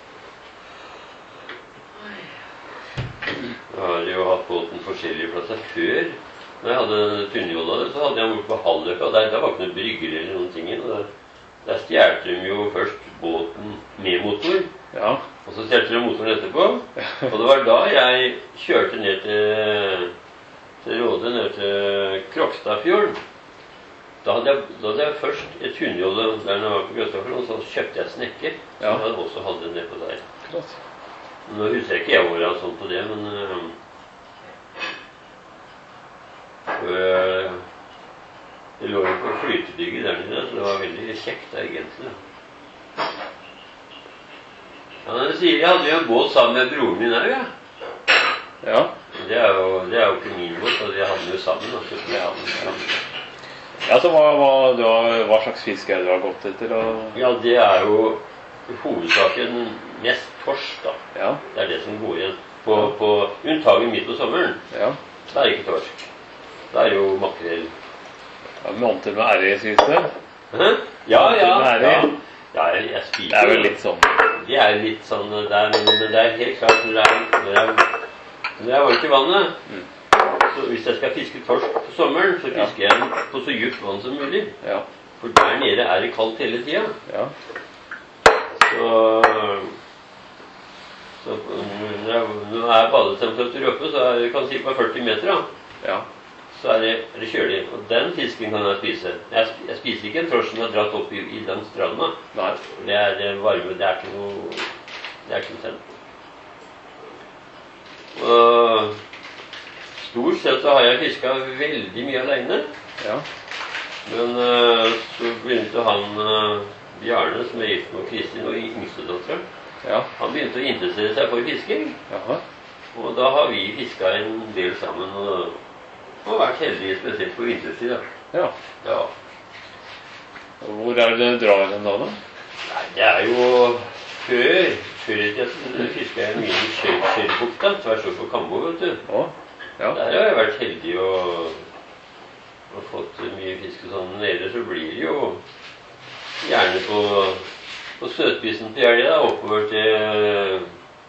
Speaker 1: Jeg har jo hatt båten forskjellige plasser før. Når jeg hadde tunneljolla, så hadde jeg bort på Halvøka, og der, der var ikke noen brygger eller noen ting. Og der, der stjerte de jo først båten med motor,
Speaker 2: Ja.
Speaker 1: og så stjerte de motoren etterpå. Og det var da jeg kjørte ned til, til Råde, ned til Krokstadfjorden. Da hadde jeg, da hadde jeg først et tunneljolle der når jeg var på Krokstadfjorden, og så kjøpte jeg snekker, som
Speaker 2: Ja.
Speaker 1: jeg hadde også hadde nedpå der.
Speaker 2: Akkurat.
Speaker 1: Nå husker jeg ikke jeg hvor jeg hadde sånn på det, men øh, øh, det lå jo på flytebygget der nede, så det var veldig kjekt egentlig. Ja, men det sier jeg hadde jo en båt sammen med broren min her, ja.
Speaker 2: Ja.
Speaker 1: Det er jo, det er jo ikke min båt, og de hadde den jo sammen. Altså.
Speaker 2: Ja. ja. ja så hva, hva, du har, hva slags fisk er det du har gått etter? Og...
Speaker 1: Ja, det er jo i hovedsaken mest torsk, da.
Speaker 2: Ja.
Speaker 1: Det er det som går igjen. På, på unntaket midt på sommeren,
Speaker 2: Ja.
Speaker 1: det er ikke torsk. Det er jo makrell.
Speaker 2: ja Måneder med ære, sies det.
Speaker 1: Hæ? Ja, ja.
Speaker 2: Den er i.
Speaker 1: ja. ja jeg, jeg spiser
Speaker 2: Det er vel litt sånn
Speaker 1: Det er litt sånn det er, men, men det er helt klart når det er, når det er, når det er varmt i vannet.
Speaker 2: Mm.
Speaker 1: Så hvis jeg skal fiske torsk på sommeren, så
Speaker 2: Ja.
Speaker 1: fisker jeg den på så dypt vann som mulig.
Speaker 2: Ja.
Speaker 1: For der nede er det kaldt hele tida.
Speaker 2: Ja.
Speaker 1: Så, så når, jeg, når er badetemperatur oppe, så er det kan si på førti meter, da.
Speaker 2: Ja.
Speaker 1: Så er det, er det kjølig. Og den fisken kan jeg spise. Jeg, sp- jeg spiser ikke en torsk som er dratt opp i, i den stranda.
Speaker 2: Nei.
Speaker 1: Det er det varme. Det er ikke noe Det er ikke noe tent. Og stort sett så har jeg fiska veldig mye aleine.
Speaker 2: Ja.
Speaker 1: Men øh, så begynte han øh, Bjarne, som er gift med Kristin og yngstedattera,
Speaker 2: Ja.
Speaker 1: han begynte å interessere seg for fisking.
Speaker 2: Jaha.
Speaker 1: Og da har vi fiska en del sammen. Og, og vært heldige, spesielt på vinterstid. da.
Speaker 2: Ja.
Speaker 1: Ja.
Speaker 2: Hvor er det du drar den da, da?
Speaker 1: Nei, det er jo før. Før i tiden fiska jeg mye i Skjellbukta, tvers over på Kambo, vet du.
Speaker 2: Å? Ja.
Speaker 1: Der har jeg vært heldig og, og fått mye fisk og sånn. Nede så blir det jo gjerne på, på søtbissen på Jeløya, da, oppover til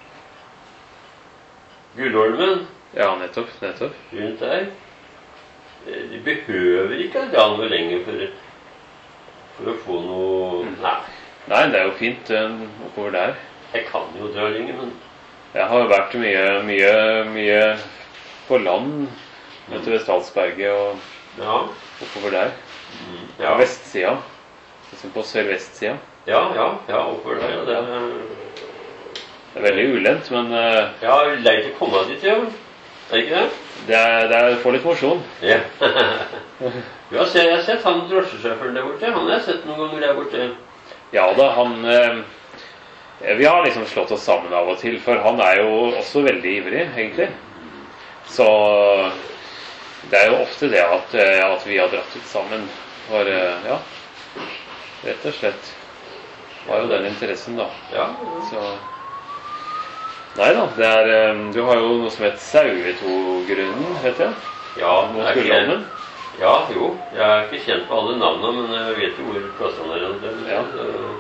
Speaker 1: Gullholmen,
Speaker 2: Ja, nettopp. Nettopp.
Speaker 1: rundt der. De behøver ikke å dra noe lenger for, for å få noe
Speaker 2: Mm.
Speaker 1: Nei,
Speaker 2: Nei, det er jo fint eh, oppover der.
Speaker 1: jeg kan jo dra lenger, men
Speaker 2: Jeg har vært mye, mye, mye på land ute ved Stadsberget og
Speaker 1: ja.
Speaker 2: oppover der.
Speaker 1: Mm,
Speaker 2: På
Speaker 1: ja.
Speaker 2: vestsida. Liksom på sørvestsida.
Speaker 1: Ja, ja, ja, oppover der. Ja, det er,
Speaker 2: Det er veldig ulendt, men uh,
Speaker 1: ja, leit å komme dit, ja. Er det ikke det?
Speaker 2: det er, det er får litt mosjon.
Speaker 1: Ja. Jeg har sett, jeg har sett han drosjesjåføren der borte. Han har jeg sett noen ganger der borte.
Speaker 2: Ja da, han uh, vi har liksom slått oss sammen av og til, for han er jo også veldig ivrig, egentlig. Så det er jo ofte det at, at vi har dratt ut sammen. For, ja, rett og slett har jo den interessen, da.
Speaker 1: Ja.
Speaker 2: Så nei da, det er du har jo noe som heter Sauetogrunnen, vet jeg.
Speaker 1: Ja,
Speaker 2: Mot
Speaker 1: er ikke,
Speaker 2: Gullholmen.
Speaker 1: ja, jo. Jeg er ikke kjent på alle navnene, men jeg vet jo hvor plassene er. Den,
Speaker 2: Ja.
Speaker 1: så-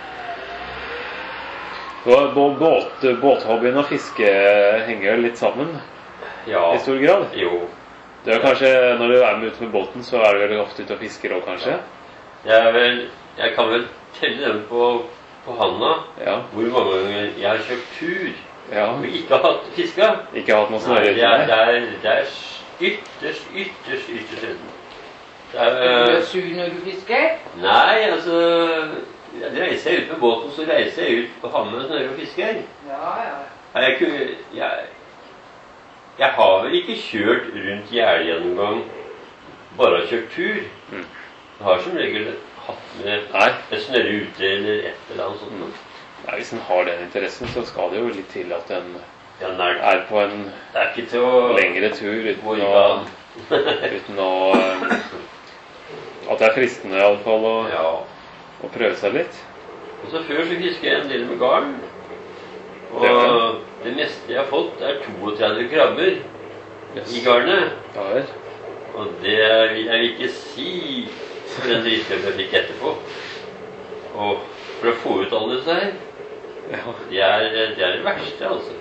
Speaker 2: Og båt, båthobbyen og fiske henger litt sammen
Speaker 1: Ja.
Speaker 2: i stor grad.
Speaker 1: Jo.
Speaker 2: Det er kanskje, når du er med ute med båten, så er du veldig ofte ute og fisker også, kanskje?
Speaker 1: Jeg, er vel, jeg kan vel telle dem på, på handa
Speaker 2: Ja.
Speaker 1: hvor mange ganger jeg har kjørt tur
Speaker 2: Ja.
Speaker 1: og ikke har hatt fiska.
Speaker 2: Ikke hatt noe
Speaker 1: Nei,
Speaker 2: snørre
Speaker 1: det
Speaker 2: ute
Speaker 1: er,
Speaker 2: der?
Speaker 1: det er, det er ytterst, ytterst, ytterst sjelden. Det
Speaker 3: Er
Speaker 1: er,
Speaker 3: du
Speaker 1: øh,
Speaker 3: sur når du fisker?
Speaker 1: nei, altså jeg reiser jeg ut med båten, så reiser jeg ut på Hamme og snøre og fisker.
Speaker 3: Ja, ja.
Speaker 1: Nei, Jeg, kunne, jeg, jeg har vel ikke kjørt rundt Jelgjennomgang, bare kjørt tur.
Speaker 2: Mm.
Speaker 1: Jeg har som regel hatt med
Speaker 2: Nei.
Speaker 1: en snørre ute eller et eller annet sånt.
Speaker 2: Mm. Nei, hvis en har den interessen, så skal det jo litt til at en
Speaker 1: Ja, nei,
Speaker 2: er på en
Speaker 1: det er ikke til å
Speaker 2: lengre tur
Speaker 1: gå
Speaker 2: uten
Speaker 1: i
Speaker 2: å,
Speaker 1: gang.
Speaker 2: uten å eh, at det er fristende i alle fall å,
Speaker 1: Ja.
Speaker 2: å prøve seg litt.
Speaker 1: Og så før så fisker jeg en del med garn. Og
Speaker 2: Det
Speaker 1: det,
Speaker 2: er
Speaker 1: meste jeg har fått, er trettito krabber
Speaker 2: Yes.
Speaker 1: i garnet.
Speaker 2: Ja vel.
Speaker 1: Og det jeg vil ikke si for den drittløpet jeg fikk etterpå. Og for å få ut alle disse her,
Speaker 2: Ja.
Speaker 1: det er det, er det verste, altså.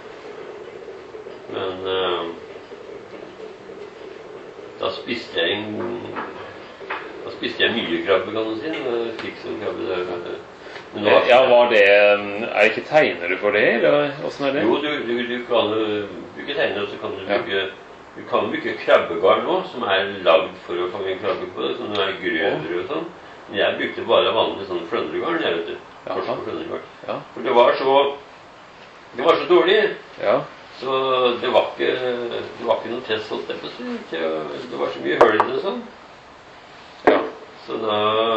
Speaker 1: Men øh, da spiste jeg en Da spiste jeg mye krabbe, kan du si. Jeg fikk sånn krabbe der. Men nå,
Speaker 2: Ja, var det Er ikke tegner du for det, eller åssen er det?
Speaker 1: Jo, du, du, du kan jo bruke tegner, og så kan du
Speaker 2: Ja.
Speaker 1: bruke Du kan bruke krabbegarn nå, som er lagd for å fange krabbe på, som er grøvere og sånn. Men jeg brukte bare vanlig sånn fløndregarn, jeg, vet du.
Speaker 2: Jaha.
Speaker 1: Torsk- og fløndregarn.
Speaker 2: Ja.
Speaker 1: For det var så Det var så dårlig,
Speaker 2: Ja.
Speaker 1: så det var ikke Det var ikke noe test, holdt jeg på å si. Det det var så mye hull i det og sånn.
Speaker 2: Ja.
Speaker 1: Så da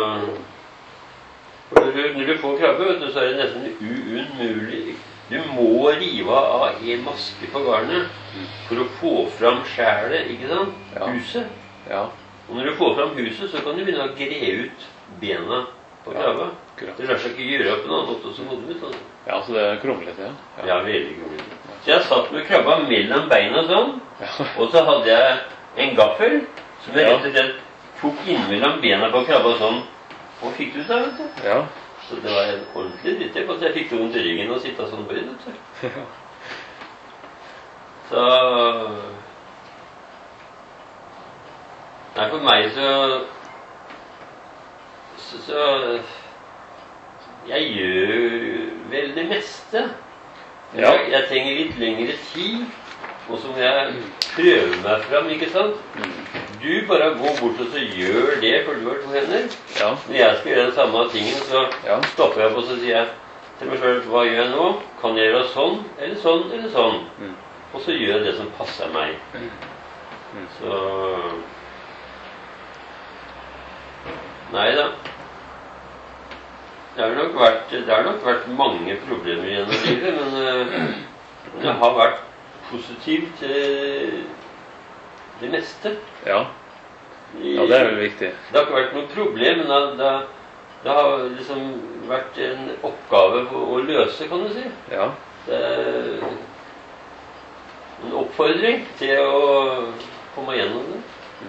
Speaker 1: for når, du, når du får krabbe, vet du, så er det nesten umulig. Du må rive av en maske på garnet for å få fram skjælet, ikke sant?
Speaker 2: Ja.
Speaker 1: Huset.
Speaker 2: Ja.
Speaker 1: Og når du får fram huset, så kan du begynne å gre ut bena på
Speaker 2: Ja,
Speaker 1: krabba.
Speaker 2: akkurat.
Speaker 1: Det lar seg ikke gjøre på noen annen måte som hodet mitt. Altså.
Speaker 2: Ja, så det er kronglete, ja.
Speaker 1: Ja, veldig god. Så jeg satt med krabba mellom beina sånn,
Speaker 2: Ja.
Speaker 1: og så hadde jeg en gaffel som jeg
Speaker 2: Ja.
Speaker 1: rett og slett tok innimellom bena på krabba sånn, og fikk det ut der, vet du.
Speaker 2: Ja.
Speaker 1: Så det var en ordentlig dritt, at jeg fikk det vondt i ryggen og sitte sånn bøyd, vet du. Så Nei, for meg så Så, så Jeg gjør vel det meste.
Speaker 2: Ja.
Speaker 1: Jeg, jeg trenger litt lengre tid, og så må jeg prøve meg fram, ikke sant? Du bare går bort og så gjør det, for du har to hender.
Speaker 2: Ja.
Speaker 1: Når jeg skal gjøre den samme tingen, så
Speaker 2: Ja.
Speaker 1: stopper jeg opp og så sier jeg til meg selv, hva gjør jeg nå? Kan jeg gjøre sånn, eller sånn, eller sånn?
Speaker 2: Mm.
Speaker 1: Og så gjør jeg det som passer meg.
Speaker 2: Mm.
Speaker 1: Så Nei da. Det har nok vært, det har nok vært mange problemer gjennom livet, men uh, det har vært positivt til det meste.
Speaker 2: Ja. Ja, det er vel viktig.
Speaker 1: Det har ikke vært noe problem, men det, det, det har liksom vært en oppgave å, å løse, kan du si.
Speaker 2: Ja.
Speaker 1: Det er en oppfordring til å komme gjennom det.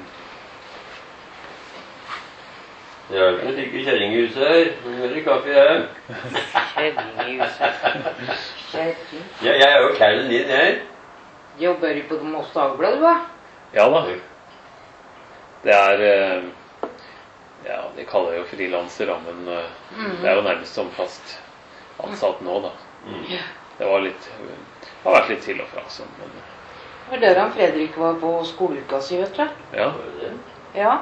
Speaker 1: Det er ikke noe drikke kjerring i huset her. Men mer kaffe her.
Speaker 3: Kjerring i huset. Kjerring.
Speaker 1: Ja, jeg er jo kælen din, jeg.
Speaker 3: Jobber du på Moss Dagblad, du, da?
Speaker 2: Ja da. Det er eh, Ja, de kaller det jo frilanser, da, men eh,
Speaker 3: Mhm.
Speaker 2: det er jo nærmest som fast ansatt nå, da.
Speaker 1: Mm.
Speaker 2: Det var litt Det har vært litt til og fra sånn, men
Speaker 3: Det var der han Fredrik var på skoleuka si, vet du.
Speaker 2: ja.
Speaker 1: Var det det?
Speaker 3: Ja.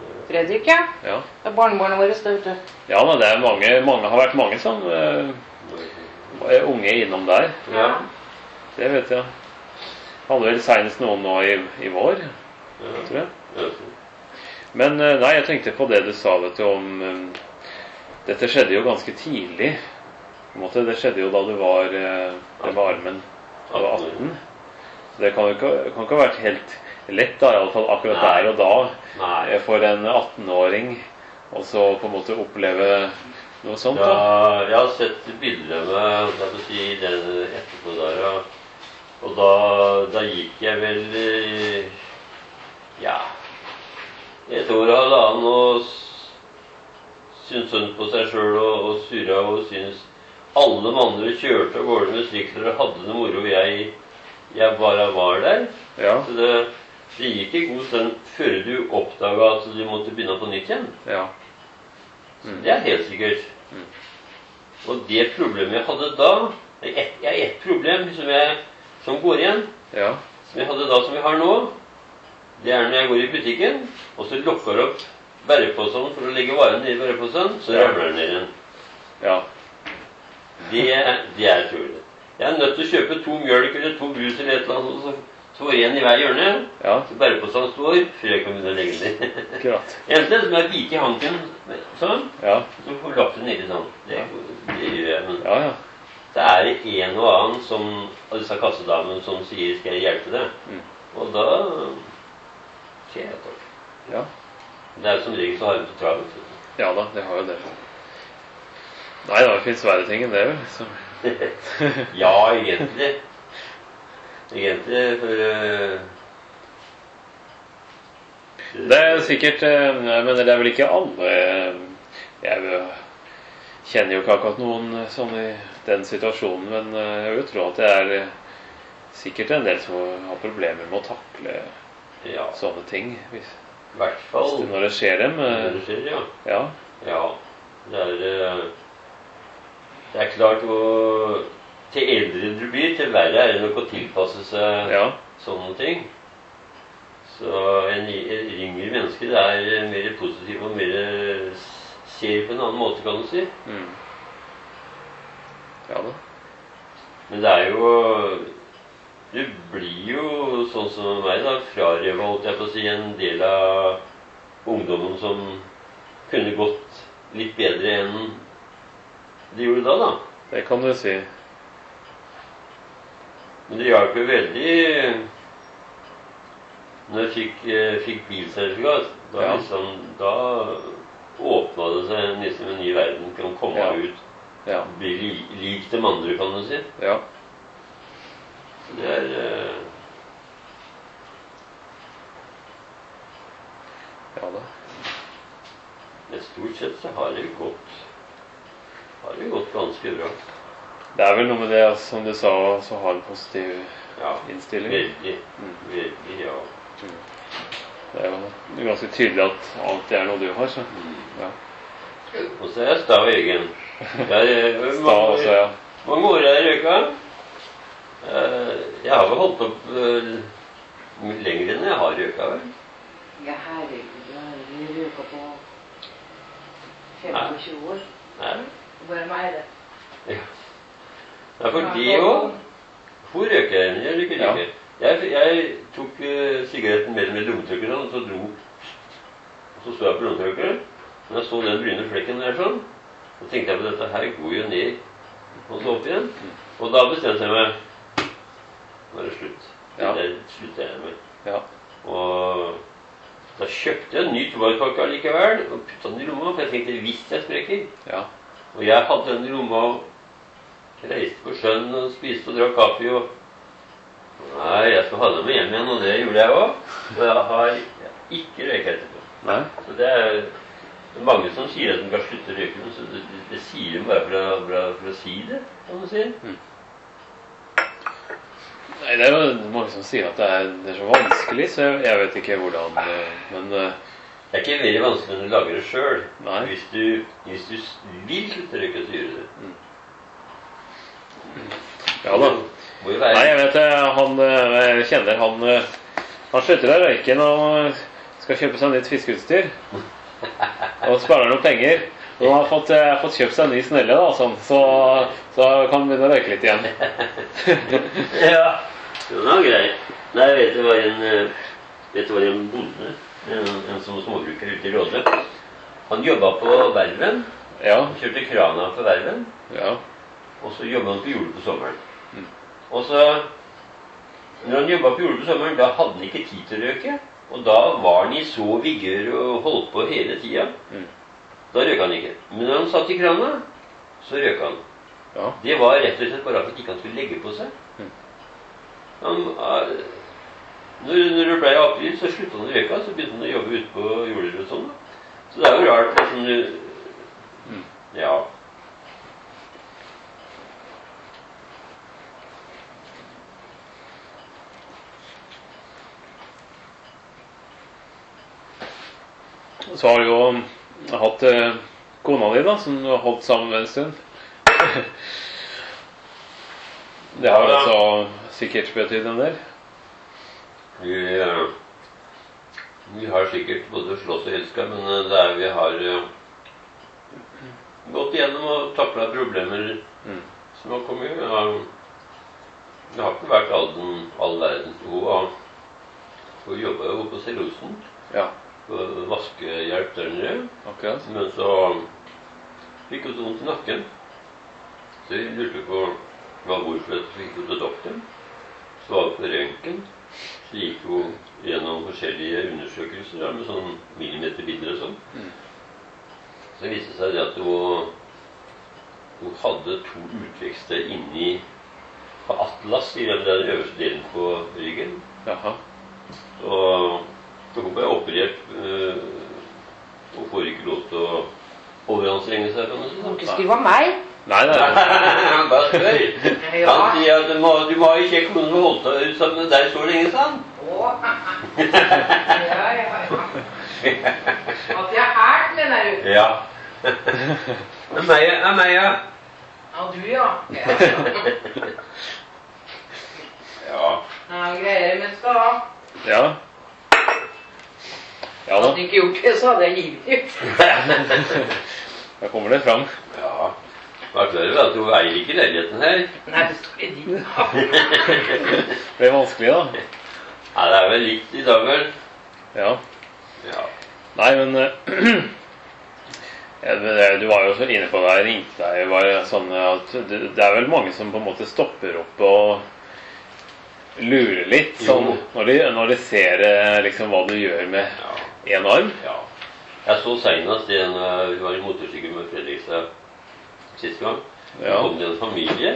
Speaker 3: Fredrik, ja.
Speaker 2: Ja,
Speaker 3: Det er barnebarnet vårt, det, vet du.
Speaker 2: ja men det er mange, mange har vært mange som eh, er unge innom der.
Speaker 1: Ja.
Speaker 2: Det vet jeg. Hadde vel senest noen nå i, i vår, tror jeg.
Speaker 1: Ja.
Speaker 2: Men eh, nei, jeg tenkte på det du sa, vet du, om eh, dette skjedde jo ganske tidlig. På en måte, det skjedde jo da du var eh, det var armen. Du var atten. Så det kan jo ikke, kan ikke ha vært helt lett, da, i alle fall akkurat
Speaker 1: Nei.
Speaker 2: der og da,
Speaker 1: Nei.
Speaker 2: eh, for en attenåring, og så på en måte oppleve noe sånt.
Speaker 1: Ja,
Speaker 2: Da.
Speaker 1: jeg har sett bilder med hva skal jeg si, den etterpå der, og, og da, da gikk jeg vel eh, ja et år og halvannen og s- syntes synd på seg sjøl og, og surra og syntes alle andre kjørte av gårde med sykler og hadde det moro. Jeg, jeg bare var der.
Speaker 2: Ja,
Speaker 1: Så det, det gikk en god stund før du oppdaga at du måtte begynne på nytt igjen.
Speaker 2: ja,
Speaker 1: Det er helt sikkert. Og det problemet jeg hadde da det er ett jeg har ett problem som, jeg, som går igjen,
Speaker 2: ja,
Speaker 1: som jeg hadde da som jeg har nå. Det er når jeg går i butikken, og så lukker jeg opp bæreposen for å legge varen ned i bæreposen, så
Speaker 2: Ja.
Speaker 1: ramler den ned igjen.
Speaker 2: ja,
Speaker 1: Det, det er tull. Jeg er nødt til å kjøpe to mjølk eller to brus eller et eller annet, så så får en i hver hjørne.
Speaker 2: ja,
Speaker 1: Så bæreposen står før jeg kan begynne å legge den ned.
Speaker 2: akkurat.
Speaker 1: Enten som jeg viker hanken sånn,
Speaker 2: Ja,
Speaker 1: så får lagt den nedi sånn. Det, det gjør jeg. Men
Speaker 2: ja, ja,
Speaker 1: så er det en og annen som, av disse kassedamene som sier 'skal jeg hjelpe deg'?
Speaker 2: Mm.
Speaker 1: Og da sier jeg takk.
Speaker 2: ja,
Speaker 1: Det er som regel så har de så travelt.
Speaker 2: ja da, det har jo det. Nei, det finnes verre ting enn det, vel. Så.
Speaker 1: Ja, egentlig. Egentlig, for uh,
Speaker 2: Det er sikkert, eh, jeg mener, det er vel ikke alle eh, Jeg eh, kjenner jo ikke akkurat noen eh, sånn i den situasjonen, men eh, jeg vil jo tro at det er eh, sikkert en del som har problemer med å takle
Speaker 1: Ja,
Speaker 2: sånne ting. Hvis,
Speaker 1: i hvert
Speaker 2: hvis
Speaker 1: fall
Speaker 2: det, når det skjer dem. eh,
Speaker 1: når det skjer, ja.
Speaker 2: Ja,
Speaker 1: Ja, det er eh, Det er klart å til eldre du blir, til verre er det nok å tilpasse seg
Speaker 2: ja,
Speaker 1: sånne ting. Så en, en yngre menneske det er mer positiv og mer ser på en annen måte, kan du si.
Speaker 2: mm. Ja da.
Speaker 1: Men det er jo Du blir jo sånn som meg, da, frarøva, holdt jeg på å si, en del av ungdommen som kunne gått litt bedre enn de gjorde da, da.
Speaker 2: Det kan du si.
Speaker 1: Men det hjalp jo veldig når jeg fikk, eh, fikk bilsertifikat. Da,
Speaker 2: Ja.
Speaker 1: liksom, da åpna det seg liksom en ny verden. Kan komme
Speaker 2: Ja.
Speaker 1: ut,
Speaker 2: Ja,
Speaker 1: bli li, lik dem andre, kan du si.
Speaker 2: ja,
Speaker 1: Så det er eh,
Speaker 2: ja da.
Speaker 1: Men stort sett så har det gått har det gått ganske bra.
Speaker 2: Det er vel noe med det, altså, som du sa, så har en positiv
Speaker 1: Ja,
Speaker 2: innstilling.
Speaker 1: veldig.
Speaker 2: Mm.
Speaker 1: Veldig, ja.
Speaker 2: Det er jo ganske tydelig at alt det er noe du har, så. Ja.
Speaker 1: Og så er jeg sta i egen. Jeg er-
Speaker 2: Sta også, ja.
Speaker 1: Mange år har jeg røyka. Eh, Jeg har vel holdt opp eh, mye lenger enn jeg har røyka, vel.
Speaker 3: Ja, herregud, jeg har røyka på femogtjue år.
Speaker 1: Nei.
Speaker 3: Bare meg, det.
Speaker 1: Ja. Det er for det òg. Hun røyker, men jeg røyker
Speaker 2: Ja.
Speaker 1: ikke. Jeg, jeg tok uh, sigaretten mellom lommetørkene, og så dro og så så jeg på lommetørkene. Når jeg så den brune flekken der sånn, så tenkte jeg på dette her går jo ned og så opp igjen. Og da bestemte jeg meg. Nå er det slutt.
Speaker 2: Ja.
Speaker 1: Det slutter jeg med.
Speaker 2: Ja.
Speaker 1: Og da kjøpte jeg en ny tobakkspakke likevel og putta den i lomma, for jeg tenkte hvis jeg sprekker.
Speaker 2: Ja.
Speaker 1: Og jeg hadde den i lomma og reiste på sjøen og spiste og drakk kaffe og Nei, jeg skal ha den med hjem igjen, og det gjorde jeg òg. Og jeg har ikke røyka etterpå.
Speaker 2: Nei.
Speaker 1: Så det er det er mange som sier at de kan slutte å røyke, men så det, det, det sier de bare for å, for, å, for å si det, kan du si.
Speaker 2: Nei, det er jo mange som sier at det er, det er så vanskelig, så jeg, jeg vet ikke hvordan eh, Men eh,
Speaker 1: Det er ikke mer vanskelig enn du lager det sjøl.
Speaker 2: Nei.
Speaker 1: Hvis, du- hvis du vil slutte å røyke, så gjør du det.
Speaker 2: ja da.
Speaker 1: Må jo være
Speaker 2: Nei, jeg vet det. Han eh, jeg kjenner han eh, Han slutter å røyke nå. Skal skal kjøpe seg nytt fiskeutstyr. Og sparer noen penger. Og han har fått, eh, fått kjøpt seg en ny snelle, da, sånn, så, så kan han begynne å røyke litt igjen.
Speaker 1: Ja, det var greit. Nei, jeg vet det var en, eh, vet det var en bonde, en, en som småbruker ute i Råde. Han jobbet på verven,
Speaker 2: Ja,
Speaker 1: han kjørte krana for verven,
Speaker 2: ja,
Speaker 1: og så jobbet han på jordet på sommeren.
Speaker 2: Mm.
Speaker 1: Og så, når han jobbet på jordet på sommeren, da hadde han ikke tid til å røyke, og da var han i så vigør og holdt på hele tiden.
Speaker 2: Mm.
Speaker 1: Da røk han ikke. Men når han satt i krana, så røk han.
Speaker 2: ja,
Speaker 1: Det var rett og slett bare for at ikke han skulle legge på seg.
Speaker 2: Mm.
Speaker 1: Han, eh, når, når det ble april, så sluttet han å røke, så begynte han å jobbe ute på jorder og sånn. Så det er jo rart, liksom, du-
Speaker 2: Mm.
Speaker 1: ja.
Speaker 2: Så har du jo hatt eh, kona di, da, som du har holdt sammen med en stund. Det har
Speaker 1: Ja.
Speaker 2: altså sikkert betydd en del.
Speaker 1: Vi, eh, vi har sikkert både slåss og elsket, men eh, det er vi har eh, gått igjennom og taklet problemer
Speaker 2: Mm.
Speaker 1: som har kommet. Ja, det har ikke vært all, den, all verdens behov. og Hun jobbet jo på Sellosen,
Speaker 2: Ja,
Speaker 1: på vaskehjelp der nede.
Speaker 2: akkurat.
Speaker 1: Men så fikk hun så vondt i nakken. Så vi lurte på hva hvorfor hun fikk hun til doktoren. Så var hun på røntgen. Så gikk hun gjennom forskjellige undersøkelser ja, med sånn millimeterbilder og sånn.
Speaker 2: Mm.
Speaker 1: Så viste det seg det at hun, hun hadde to utvekster inni på atlas, i den der øverste delen på ryggen.
Speaker 2: Jaha.
Speaker 1: Og så hun ble operert øh, og får ikke lov til å overanstrenge seg, kan du si.
Speaker 3: Du må ikke skrive om meg.
Speaker 2: Nei, nei.
Speaker 1: Han bare spør.
Speaker 3: Ja.
Speaker 1: Han sier at du må, du må ha ikke kone som holdt deg sammen med deg så lenge, sa han.
Speaker 3: Å. Ja, ja, ja. At jeg er hært, mener du?
Speaker 1: Ja. Det er meg, det er meg, ja.
Speaker 3: Ja, du, ja. Ja,
Speaker 1: Ja.
Speaker 3: ja greier vi skal ha.
Speaker 2: Ja. Ja da,
Speaker 3: Hadde du ikke gjort det, så hadde jeg givet ut.
Speaker 2: da kommer det fram.
Speaker 1: Ja. Hva er det at hun eier ikke leiligheten her?
Speaker 3: Nei, det står i din.
Speaker 2: Det er vanskelig, da.
Speaker 1: Ja, det er vel likt i dag, vel?
Speaker 2: Ja.
Speaker 1: Ja.
Speaker 2: Nei, men eh, ja, det- du var jo så inne på det, jeg ringte deg, var sånn at det, det er vel mange som på en måte stopper opp og lurer litt, sånn,
Speaker 1: Jo.
Speaker 2: når de, når de ser eh, liksom hva du gjør med
Speaker 1: Ja.
Speaker 2: en arm.
Speaker 1: Ja. Jeg så senest en uh, vi var i motorsykkel med Fredrikstad sist gang. Så
Speaker 2: Ja.
Speaker 1: kom det en familie.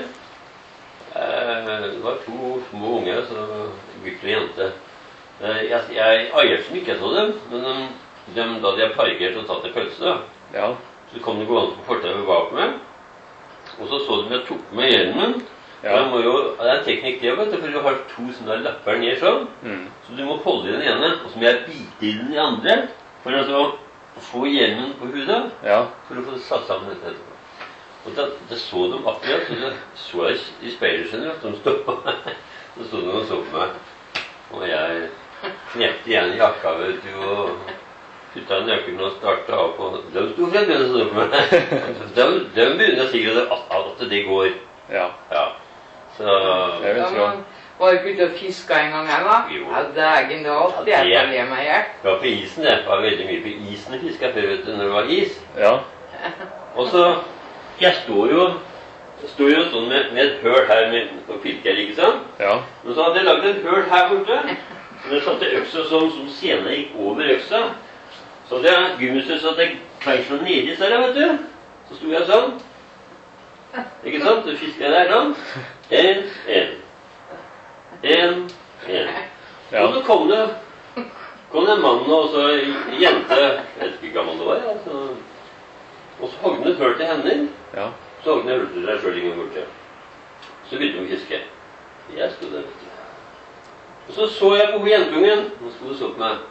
Speaker 1: Eh, det var to små unger, så gutt og jente. Eh, jeg jeg eier som ikke så dem, men de, de, da de har parkert og tatt en pølse, da,
Speaker 2: Ja.
Speaker 1: så kom de gående på fortauet bak meg. Og så så de jeg tok med hjelmen.
Speaker 2: Ja.
Speaker 1: Det, må jo, det er en teknikk det, vet du, for du har to sånne lapper ned sånn.
Speaker 2: Mm.
Speaker 1: Så du må holde i den ene, og så må jeg bite i den andre, for altså å få hjelmen på hudet,
Speaker 2: Ja.
Speaker 1: for å få satt sammen dette etterpå. Og da, det så de akkurat, så det så jeg i speilet, skjønner du, at de stod på meg. Så stod de og så på meg. Og jeg knepte igjen jakka, vet du, og putta nøkkelen og startet av på. De sto fremdeles og så på meg. De, de begynner sikkert at, at det går.
Speaker 2: Ja.
Speaker 1: Ja. Så
Speaker 2: Jeg vil
Speaker 3: Ja,
Speaker 2: tro.
Speaker 3: men var du ikke ute og fiska en gang her, da?
Speaker 1: Jo.
Speaker 3: Ja, dægen, det var alltid jeg
Speaker 1: Ja,
Speaker 3: kan
Speaker 1: det-
Speaker 3: le meg i hjel.
Speaker 1: det var på isen, det. Det var veldig mye på isen jeg fisket før, vet du, når det var is.
Speaker 2: Ja.
Speaker 1: Og så, jeg står jo, står jo sånn med, med et høl her med, og pilker, ikke sant?
Speaker 2: Ja.
Speaker 1: Og så hadde jeg laget et høl her borte. Og jeg satte øksa sånn, som sena gikk over øksa. Så hadde jeg gummisøs at jeg klengsla nedi seg, vet du. Så sto jeg sånn. Ikke sant? Så fisket jeg der sånn. En, en. En, en.
Speaker 2: Ja.
Speaker 1: Og så kom det, kom det en mann og så en jente, jeg vet ikke hvor gammel det var, altså. Og så hogde han et høl til henne.
Speaker 2: Ja.
Speaker 1: Så hogde han et høl til seg selv ingen borte. Så begynte hun å fiske. Jeg stod der, vet du. Og så så jeg på hun jentungen. Hun stod og så på meg.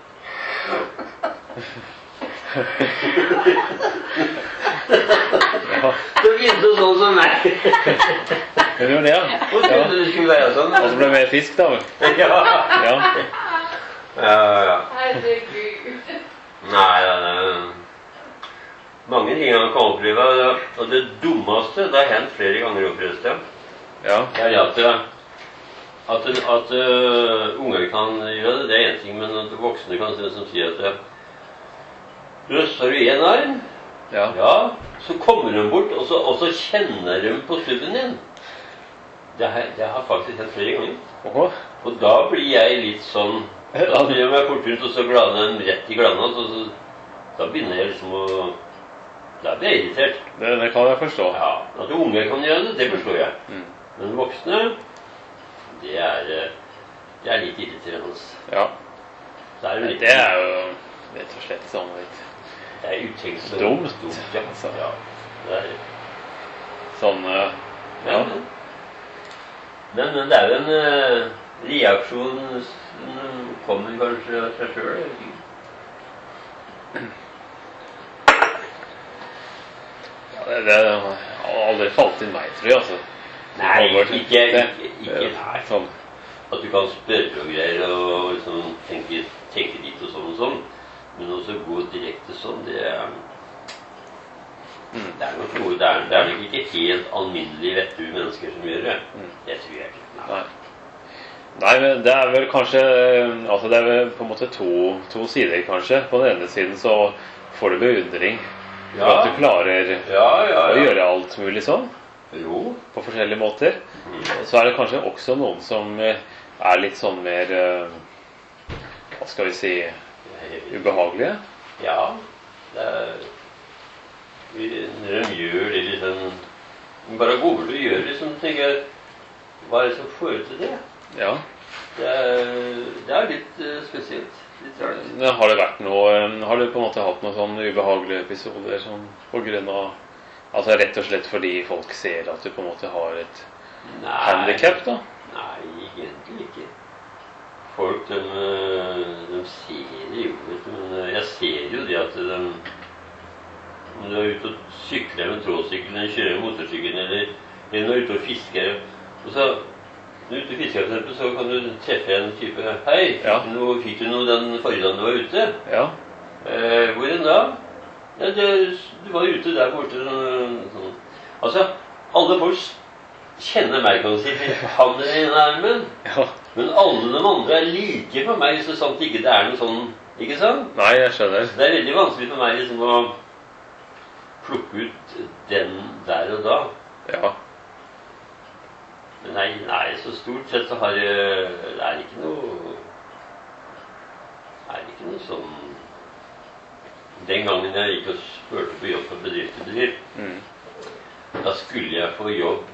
Speaker 2: Ja.
Speaker 1: Så begynte hun sånn som meg.
Speaker 2: Hun gjør det, ja.
Speaker 1: Hun
Speaker 2: Ja.
Speaker 1: trodde det skulle være sånn.
Speaker 2: Og så ble det mer fisk, da.
Speaker 1: Ja.
Speaker 2: Ja.
Speaker 1: Ja, ja.
Speaker 3: Herregud.
Speaker 1: Nei, det er mange ting han kan oppleve. Og det dummeste, det har hendt flere ganger opplevd det.
Speaker 2: Ja.
Speaker 1: Det er at, at, at uh, unger kan gjøre det, det er en ting, men at voksne kan liksom si at Røst, har du en arm?
Speaker 2: Ja.
Speaker 1: Ja. Så kommer de bort, og så, og så kjenner de på stubben din. Det har, det har faktisk hendt flere ganger.
Speaker 2: Oho.
Speaker 1: Og da blir jeg litt sånn, da blir jeg meg fort rundt, og så glaner dem rett i glana, så, så da begynner jeg liksom å, da blir jeg irritert.
Speaker 2: Det, det kan jeg forstå.
Speaker 1: Ja, at unger kan gjøre det, det forstår jeg.
Speaker 2: Mm.
Speaker 1: Men voksne, det er, det er litt irriterende.
Speaker 2: Ja.
Speaker 1: Det er, litt,
Speaker 2: det er jo rett og slett sånn litt
Speaker 1: det er utenksomt.
Speaker 2: dumt.
Speaker 1: dumt ja.
Speaker 2: Altså.
Speaker 1: Ja, det er
Speaker 2: sånn, uh, ja.
Speaker 1: Men, men, men det er jo en uh, reaksjon som kommer kanskje av seg selv.
Speaker 2: Ja, det, det har aldri falt inn meg, tror jeg, altså.
Speaker 1: Nei, ikke, ikke,
Speaker 2: det,
Speaker 1: ikke nei.
Speaker 2: Sånn.
Speaker 1: At du kan spørre og greier og liksom tenke, tenke dit og sånn og sånn. Men også gå direkte sånn, det er
Speaker 2: Mm.
Speaker 1: Det er nok noe, det er, det er nok ikke helt alminnelig vettue mennesker som gjør det.
Speaker 2: Mm.
Speaker 1: Det tror jeg ikke. Nei.
Speaker 2: Nei. Nei, men det er vel kanskje altså det er vel på en måte to, to sider, kanskje. På den ene siden så får du beundring for
Speaker 1: Ja.
Speaker 2: at du klarer
Speaker 1: Ja, ja, ja.
Speaker 2: å gjøre alt mulig sånn.
Speaker 1: Jo.
Speaker 2: På forskjellige måter.
Speaker 1: Mm.
Speaker 2: Så er det kanskje også noen som eh, er litt sånn mer eh, hva skal vi si ubehagelige.
Speaker 1: Ja. Det er Når de gjør det liksom bare går over og gjør det liksom, tenker jeg, hva er det som får til det?
Speaker 2: Ja.
Speaker 1: Det er, det er litt uh, spesielt. Litt rart.
Speaker 2: Men har det vært noe eh, Har du på en måte hatt noen sånne ubehagelige episoder sånn på grunn av altså rett og slett fordi folk ser at du på en måte har et
Speaker 1: Nei.
Speaker 2: handicap, da?
Speaker 1: Nei, egentlig ikke. Folk, de, de ser det jo, vet du, men jeg ser jo det at de, om du er ute og sykler med trådsykkel, eller kjører motorsykkel, eller, eller er ute og fisker, og så, når du er ute og fisker, for eksempel, så kan du treffe en type, hei, fikk,
Speaker 2: Ja.
Speaker 1: du, noe, fikk du noe den forrige dagen du var ute?
Speaker 2: Ja.
Speaker 1: Eh, hvor enn da? Ja, det, du var ute der borte, sånn, sånn. Altså, alle folk kjenner meg, kan du si, han er i armen.
Speaker 2: Ja.
Speaker 1: Men alle de andre er like for meg, så sant ikke det er noe sånn, ikke sant?
Speaker 2: Nei, jeg skjønner.
Speaker 1: Det er veldig vanskelig for meg liksom å plukke ut den der og da.
Speaker 2: Ja.
Speaker 1: Men nei, nei, så stort sett så har jeg, det er ikke noe, det er ikke noe sånn, den gangen jeg gikk og spurte på jobb på bedrift til bedrift,
Speaker 2: Mm.
Speaker 1: da skulle jeg få jobb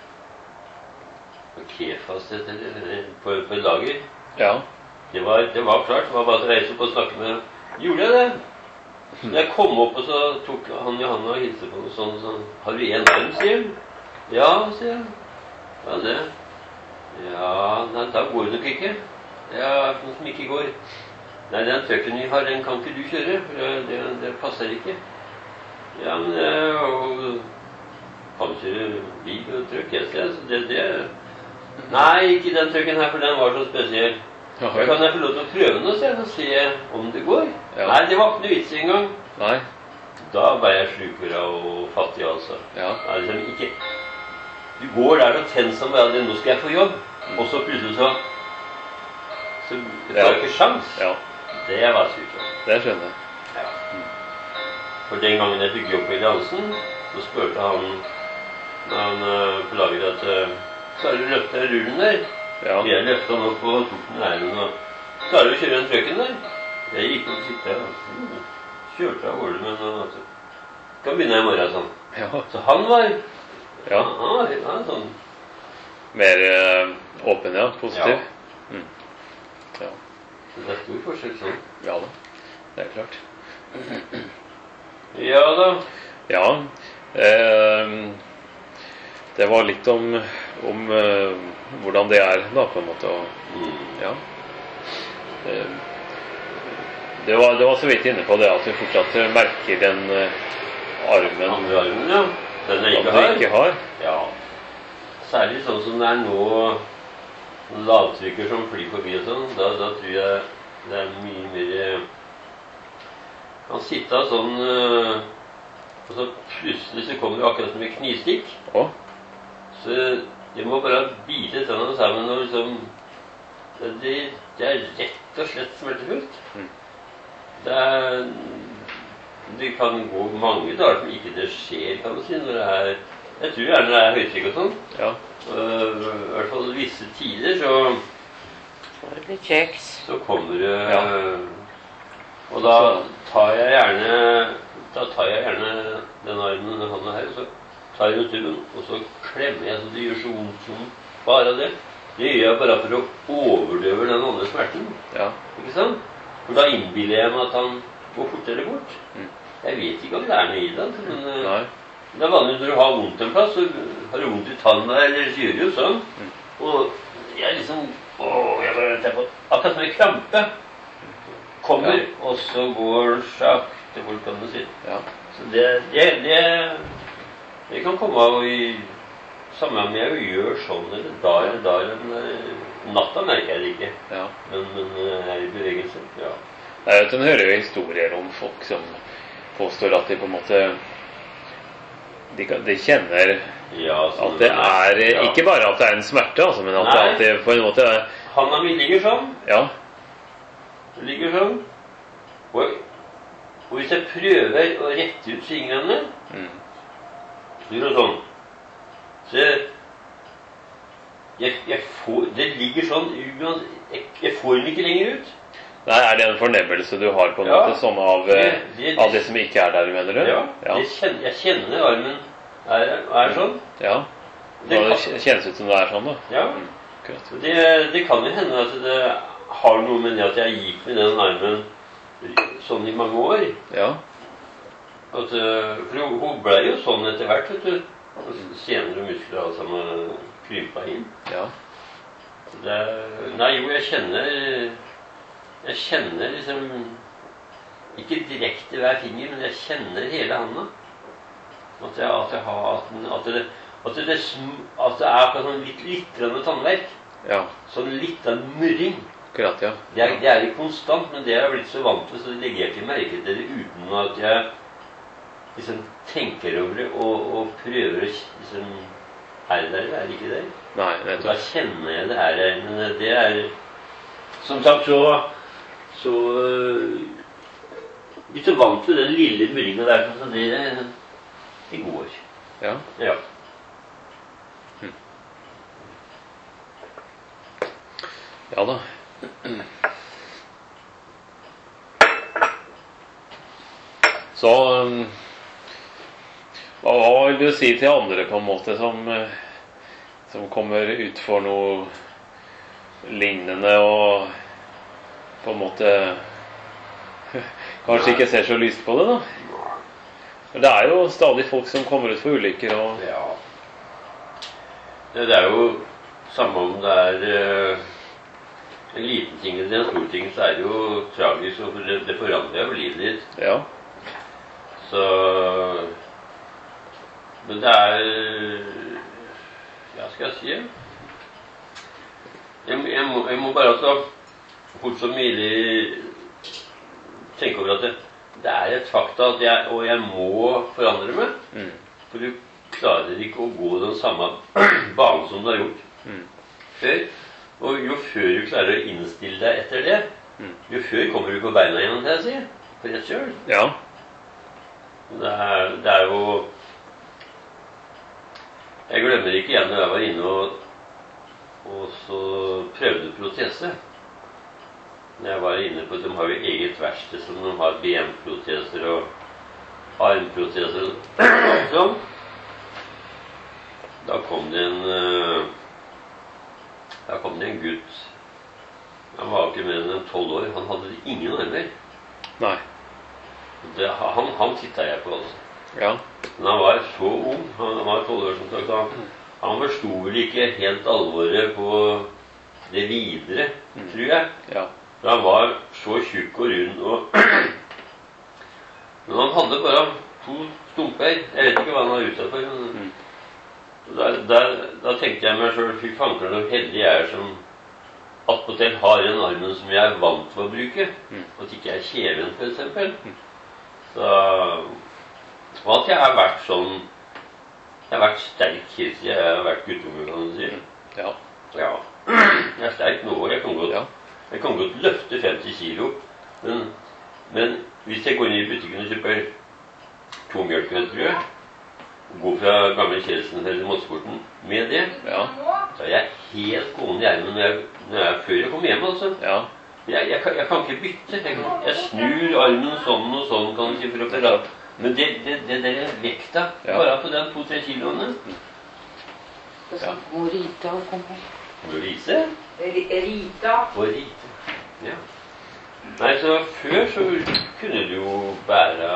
Speaker 1: på Kefas, eller på, på et lager.
Speaker 2: Ja.
Speaker 1: Det var, det var klart, det var bare å reise opp og snakke med. Gjorde jeg det? Så jeg kom opp, og så tok han Johanna og hilste på noe sånn, sånn. Har du en arm, sier han? Ja, sier jeg. Ja, det. Ja, nei, da går det nok ikke. Ja, noe som ikke går. Nei, den tøkken vi har, den kan ikke du kjøre, for det, det, det passer ikke. Ja, men jeg kan kjøre bil og trøkk, jeg ser, så det, det. Nei, ikke den tøkken her, for den var så spesiell.
Speaker 2: Ja,
Speaker 1: Da kan jeg få lov til å prøve den og se, og se om det går.
Speaker 2: Ja.
Speaker 1: Nei, det var ikke noe vits engang.
Speaker 2: Nei.
Speaker 1: Da ble jeg slukere og fattig, altså.
Speaker 2: Ja.
Speaker 1: Det er liksom ikke... Du går der og tenner som bare, nå skal jeg få jobb.
Speaker 2: Mm.
Speaker 1: Og så plutselig så... Så får
Speaker 2: Ja.
Speaker 1: jeg ikke sjans.
Speaker 2: Ja.
Speaker 1: Det var surt.
Speaker 2: Det skjønner jeg.
Speaker 1: Ja. For den gangen jeg fikk jobb i Jansen, så spurte han, han uh, på laget at uh, klarer du å løfte rullen der?
Speaker 2: Ja.
Speaker 1: Jeg løftet han opp og tok den æren og klarer du å kjøre den trøkken der? Jeg gikk og siktet og kjørte av gårde med noe. Altså. Kan begynne i morgen sånn.
Speaker 2: Ja.
Speaker 1: Så han var,
Speaker 2: Ja.
Speaker 1: han var, han var sånn.
Speaker 2: Mer eh, åpen, ja. Positiv.
Speaker 1: Ja.
Speaker 2: Mm. Ja.
Speaker 1: Så det er stor forskjell sånn.
Speaker 2: Ja da. Det er klart.
Speaker 1: Ja da.
Speaker 2: Ja. Eh, det var litt om, om eh, hvordan det er, da, på en måte. Og,
Speaker 1: Mm.
Speaker 2: ja. Eh, det, var, det var så vidt inne på det at du fortsatt merker den eh, armen
Speaker 1: Andre armen, ja. Den jeg
Speaker 2: som
Speaker 1: ikke
Speaker 2: du
Speaker 1: har.
Speaker 2: ikke har.
Speaker 1: Ja. Særlig sånn som det er nå, lavtrykker som flyr forbi og sånn, da, da tror jeg det er mye mer kan sitte sånn uh, og så plutselig så kommer det akkurat som en knivstikk.
Speaker 2: Å?
Speaker 1: Så jeg må bare bite tennene sammen og liksom det, det er rett og slett smertefullt.
Speaker 2: Mm.
Speaker 1: Det er Det kan gå mange dager som ikke det skjer, kan man si, når det er jeg tror gjerne det er høytrykk og sånn.
Speaker 2: Ja.
Speaker 1: Uh, I hvert fall visse tider så
Speaker 3: Det blir kjeks.
Speaker 1: Så kommer det
Speaker 2: Ja.
Speaker 1: Og da tar jeg gjerne Da tar jeg gjerne den armen den hånda her, og så tar jeg ut tuben, og så klemmer jeg så det gjør så vondt som bare det. Det gjør jeg bare for å overdøve den andre smerten.
Speaker 2: Ja.
Speaker 1: Ikke sant? For da innbiller jeg meg at han går fortere bort.
Speaker 2: Mm.
Speaker 1: Jeg vet ikke om det er noe i det, men uh,
Speaker 2: Nei.
Speaker 1: det er vanlig når du har vondt en plass, så har du vondt i tanna, eller så gjør det jo sånn.
Speaker 2: Mm.
Speaker 1: Og jeg liksom Åh, jeg bare venter på akkurat som en krampe kommer,
Speaker 2: Ja.
Speaker 1: og så går sakte bort, kan du si.
Speaker 2: Ja.
Speaker 1: Så det, det, det, det kan komme av i samme med å gjøre sånn, eller da eller da, eller natta merker jeg det ikke.
Speaker 2: Ja.
Speaker 1: Men, men jeg er i bevegelse, ja.
Speaker 2: Nei, vet du, en hører jo historier om folk som påstår at de på en måte de, kan, de kjenner
Speaker 1: Ja, sånn,
Speaker 2: at det er
Speaker 1: ja.
Speaker 2: ikke bare at det er en smerte, altså, men at,
Speaker 1: Nei.
Speaker 2: at det på en måte er
Speaker 1: Handa mi ligger sånn.
Speaker 2: Ja.
Speaker 1: Det ligger sånn. Og, og hvis jeg prøver å rette ut fingrene,
Speaker 2: Mm.
Speaker 1: så gjør det sånn. Så jeg, jeg får Det ligger sånn jeg, jeg får den ikke lenger ut.
Speaker 2: Nei, er det en fornemmelse du har på en
Speaker 1: Ja.
Speaker 2: måte sånn av,
Speaker 1: Det-
Speaker 2: eh,
Speaker 1: det-
Speaker 2: av det som ikke er der, mener du?
Speaker 1: Ja,
Speaker 2: Ja.
Speaker 1: det kjenner, jeg kjenner armen er, er sånn.
Speaker 2: Ja.
Speaker 1: Det
Speaker 2: Det
Speaker 1: kan-
Speaker 2: kjennes ut som det er sånn, da.
Speaker 1: Ja.
Speaker 2: Mm. Akkurat.
Speaker 1: Det, det kan jo hende at det har noe med det at jeg gikk med den armen sånn i mange år.
Speaker 2: Ja.
Speaker 1: At, øh, for hun, hun ble jo sånn etter hvert, vet du. Og senere muskler alle sammen krympa inn.
Speaker 2: Ja.
Speaker 1: Det, nei, jo, jeg kjenner Jeg kjenner liksom ikke direkte hver finger, men jeg kjenner hele handa. At jeg, at jeg har At, den, at, det, at, det, at det er akkurat sånn litt, litt grann tannverk.
Speaker 2: Ja.
Speaker 1: Sånn litt av murring.
Speaker 2: Akkurat, ja.
Speaker 1: Det er, det er ikke konstant, men det er jeg blitt så vant til, så det legger jeg ikke merke til det uten at jeg liksom tenker over det og, og prøver å liksom Er det der, eller er det ikke der?
Speaker 2: Nei,
Speaker 1: Og da
Speaker 2: nettopp.
Speaker 1: kjenner jeg det er der, men det er som sagt så så øh, litt så vant til den lille murringa der, så det, det går.
Speaker 2: Ja.
Speaker 1: Ja.
Speaker 2: Ja da. Så um, hva, hva vil du si til andre på en måte som, eh, som kommer ut for noe lignende og på en måte kanskje ikke ser så lyst på det, da? For det er jo stadig folk som kommer ut for ulykker og
Speaker 1: Ja. Det er jo samme om det er øh, en liten ting eller en stor ting, så er det jo tragisk, og det, det forandrer jo livet ditt.
Speaker 2: Ja.
Speaker 1: Så Men det er Ja, skal jeg si jeg, jeg, må, jeg må bare så fort som mulig tenke over at det, det er et fakta at jeg, og jeg må forandre meg.
Speaker 2: Mm.
Speaker 1: For du klarer ikke å gå den samme banen som du har gjort
Speaker 2: Mm.
Speaker 1: før. Og jo før du klarer å innstille deg etter det,
Speaker 2: Mm.
Speaker 1: jo før kommer du på beina igjen, kan jeg si. For rett kjøl.
Speaker 2: Ja.
Speaker 1: Det er, det er jo Jeg glemmer ikke igjen når jeg var inne og, og så prøvde protese. Når jeg var inne på De har jo eget verksted som de har benproteser og armproteser og sånn. Da kom det en øh, Da kom det en gutt. Han var ikke mer enn tolv år. Han hadde ingen armer.
Speaker 2: Nei.
Speaker 1: Det, han han titta jeg på, altså.
Speaker 2: Ja.
Speaker 1: Men han var så ung. Han var tolv år, som sagt. Han, han forsto vel ikke helt alvoret på det videre,
Speaker 2: Mm.
Speaker 1: tror jeg.
Speaker 2: Ja.
Speaker 1: For han var så tjukk og rund og Men han hadde bare to stumper. Jeg vet ikke hva han var utsatt for. Men
Speaker 2: Mm.
Speaker 1: da, da, da tenkte jeg meg sjøl fy fanker, så heldig jeg er som attpåtil har en armen som jeg er vant til å bruke.
Speaker 2: Mm.
Speaker 1: At ikke jeg er kjeven, for eksempel.
Speaker 2: Mm.
Speaker 1: Så, og at jeg har vært sånn Jeg har vært sterk helt siden jeg har vært guttunge, kan du si.
Speaker 2: Ja.
Speaker 1: Ja. Jeg er sterk nå, og jeg kan godt,
Speaker 2: Ja.
Speaker 1: jeg kan godt løfte femti kilo. Men, men hvis jeg går inn i butikken og kjøper to mjølkebrød, og går fra gamle Kjelsen til Mosseporten med det,
Speaker 2: Ja.
Speaker 1: så er jeg helt gående i ermen når jeg, når jeg, før jeg kommer hjem, altså.
Speaker 2: Ja.
Speaker 1: Jeg, jeg, kan, jeg kan ikke bytte. Jeg, jeg snur armen sånn og sånn, kan du si, for å forlate. Men det, det, det, det er vekta,
Speaker 2: Ja.
Speaker 1: bare på den to-tre kiloene.
Speaker 3: Så må Rita komme.
Speaker 1: Må du vise?
Speaker 3: Ri- Rita.
Speaker 1: Og rite. Ja. Nei, så før så kunne du jo bære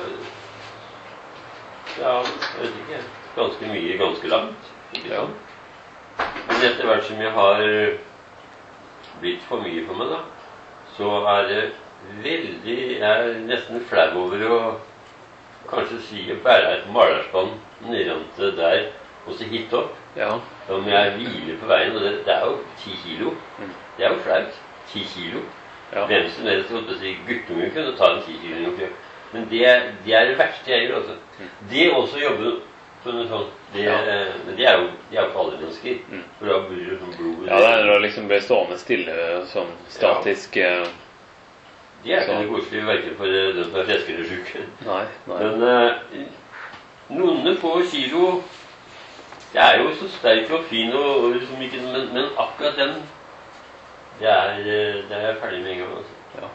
Speaker 1: ja, jeg vet ikke, ganske mye, ganske langt. Ikke
Speaker 2: Ja.
Speaker 1: sant? Men etter hvert som jeg har blitt for mye for meg, da, så er det veldig Jeg er nesten flau over å kanskje si å bære et malerspann nedentil der og så hit opp.
Speaker 2: Ja.
Speaker 1: Om jeg hviler på veien, og det, det er jo ti kilo.
Speaker 2: Mm.
Speaker 1: Det er jo flaut. Ti kilo.
Speaker 2: Ja.
Speaker 1: Hvem som helst holdt på å si guttunge kunne ta en ti kilo. Men det, det er det verste jeg gjør, altså.
Speaker 2: Mm.
Speaker 1: Det også jobber på noe sånt. Det,
Speaker 2: Ja.
Speaker 1: eh, men det er jo det er jo for alle mennesker.
Speaker 2: Mm.
Speaker 1: For da blir det sånn blod.
Speaker 2: Ja, det er å liksom bli stående stille, sånn statisk eh,
Speaker 1: Det er ikke
Speaker 2: sånn.
Speaker 1: noe koselig, verken for eh, den som er frisk eller syk.
Speaker 2: Nei, nei.
Speaker 1: Men eh, noen få kilo det er jo så sterk og fin, og, og liksom ikke, men, men akkurat den det er, eh, det er jeg ferdig med en gang. Altså.
Speaker 2: Ja.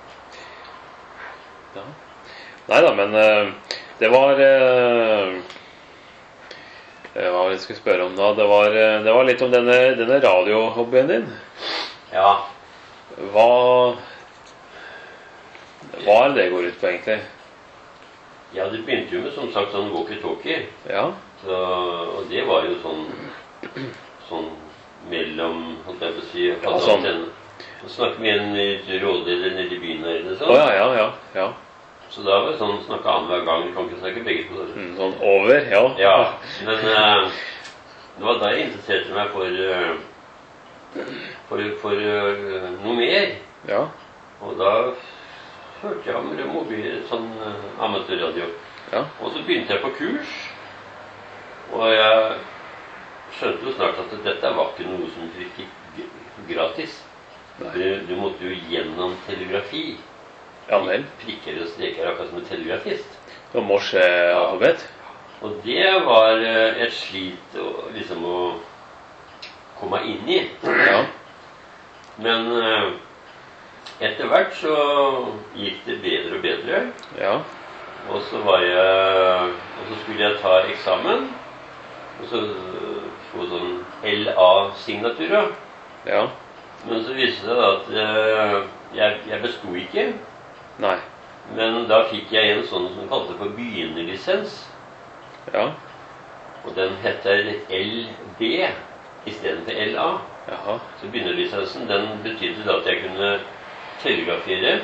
Speaker 2: Ja. Nei da, men eh, det var eh, eh, Hva var det jeg skulle spørre om da? Det var, eh, det var litt om denne, denne radiohobbyen din.
Speaker 1: Ja,
Speaker 2: Hva Hva er det det går ut på, egentlig?
Speaker 1: ja, det begynte jo med som sagt sånn walkie-talkie.
Speaker 2: Ja.
Speaker 1: Så, og det var jo sånn sånn mellom, holdt jeg på å si,
Speaker 2: Ja, sånn.
Speaker 1: å snakke med en i rådet nede i byen eller noe
Speaker 2: Å
Speaker 1: sånt.
Speaker 2: ja, ja, ja. ja.
Speaker 1: Så da var det sånn snakke annenhver gang. Du kan ikke snakke begge to.
Speaker 2: Mm, sånn over, ja.
Speaker 1: Ja, men eh, det var da jeg interesserte meg for eh, for, for eh, noe mer.
Speaker 2: Ja.
Speaker 1: Og da hørte jeg om mobil, sånn eh, amatørradio.
Speaker 2: Ja.
Speaker 1: Og så begynte jeg på kurs. Og jeg skjønte jo snart at dette var ikke noe som du fikk g- gratis.
Speaker 2: Nei.
Speaker 1: Du, du måtte jo gjennom telegrafi.
Speaker 2: Ja vel.
Speaker 1: Prikker og streker akkurat som en telegrafist.
Speaker 2: Og morsealfabet?
Speaker 1: Og det var eh, et slit å, liksom å komme inn i.
Speaker 2: Ja.
Speaker 1: Men eh, etter hvert så gikk det bedre og bedre.
Speaker 2: Ja.
Speaker 1: Og så var jeg Og så skulle jeg ta eksamen. Og så øh, få sånn L A-signatur. Da.
Speaker 2: Ja.
Speaker 1: Men så viste det seg at øh, jeg, jeg besto ikke.
Speaker 2: Nei.
Speaker 1: Men da fikk jeg en sånn som kalte for begynnerlisens.
Speaker 2: Ja.
Speaker 1: Og den heter L B istedenfor L A.
Speaker 2: Jaha.
Speaker 1: Så begynnerlisensen den betydde da at jeg kunne telegrafere.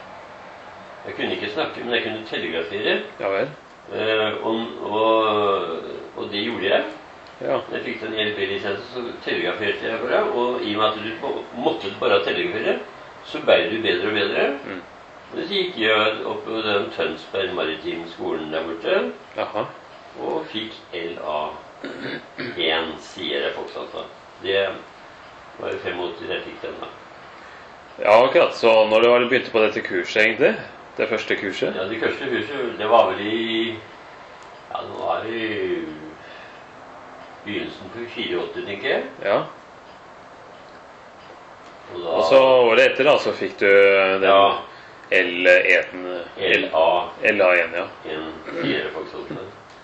Speaker 1: Jeg kunne ikke snakke, men jeg kunne telegrafere.
Speaker 2: Ja vel.
Speaker 1: Eh, og, og, og det gjorde jeg.
Speaker 2: Ja.
Speaker 1: Når jeg fikk den L B-lisensen, så telegraferte jeg bare. Og i og med at du må- måtte bare telegrafere, så ble du bedre og bedre.
Speaker 2: Mm.
Speaker 1: Og så gikk jeg opp på den Tønsberg Maritim skolen der borte,
Speaker 2: Jaha.
Speaker 1: og fikk L A én, sier jeg fortsatt da. Det var i femogåtti jeg fikk den da.
Speaker 2: Ja, akkurat. Så når du begynte på dette kurset, egentlig? Det første kurset?
Speaker 1: Ja, det første huset, det var vel i Ja, det var i begynnelsen på fireogåtti, tenker jeg.
Speaker 2: Ja.
Speaker 1: Og da
Speaker 2: Og så året etter da, så fikk du den
Speaker 1: Ja.
Speaker 2: L én
Speaker 1: L A
Speaker 2: L A én, ja.
Speaker 1: en sier faktisk også.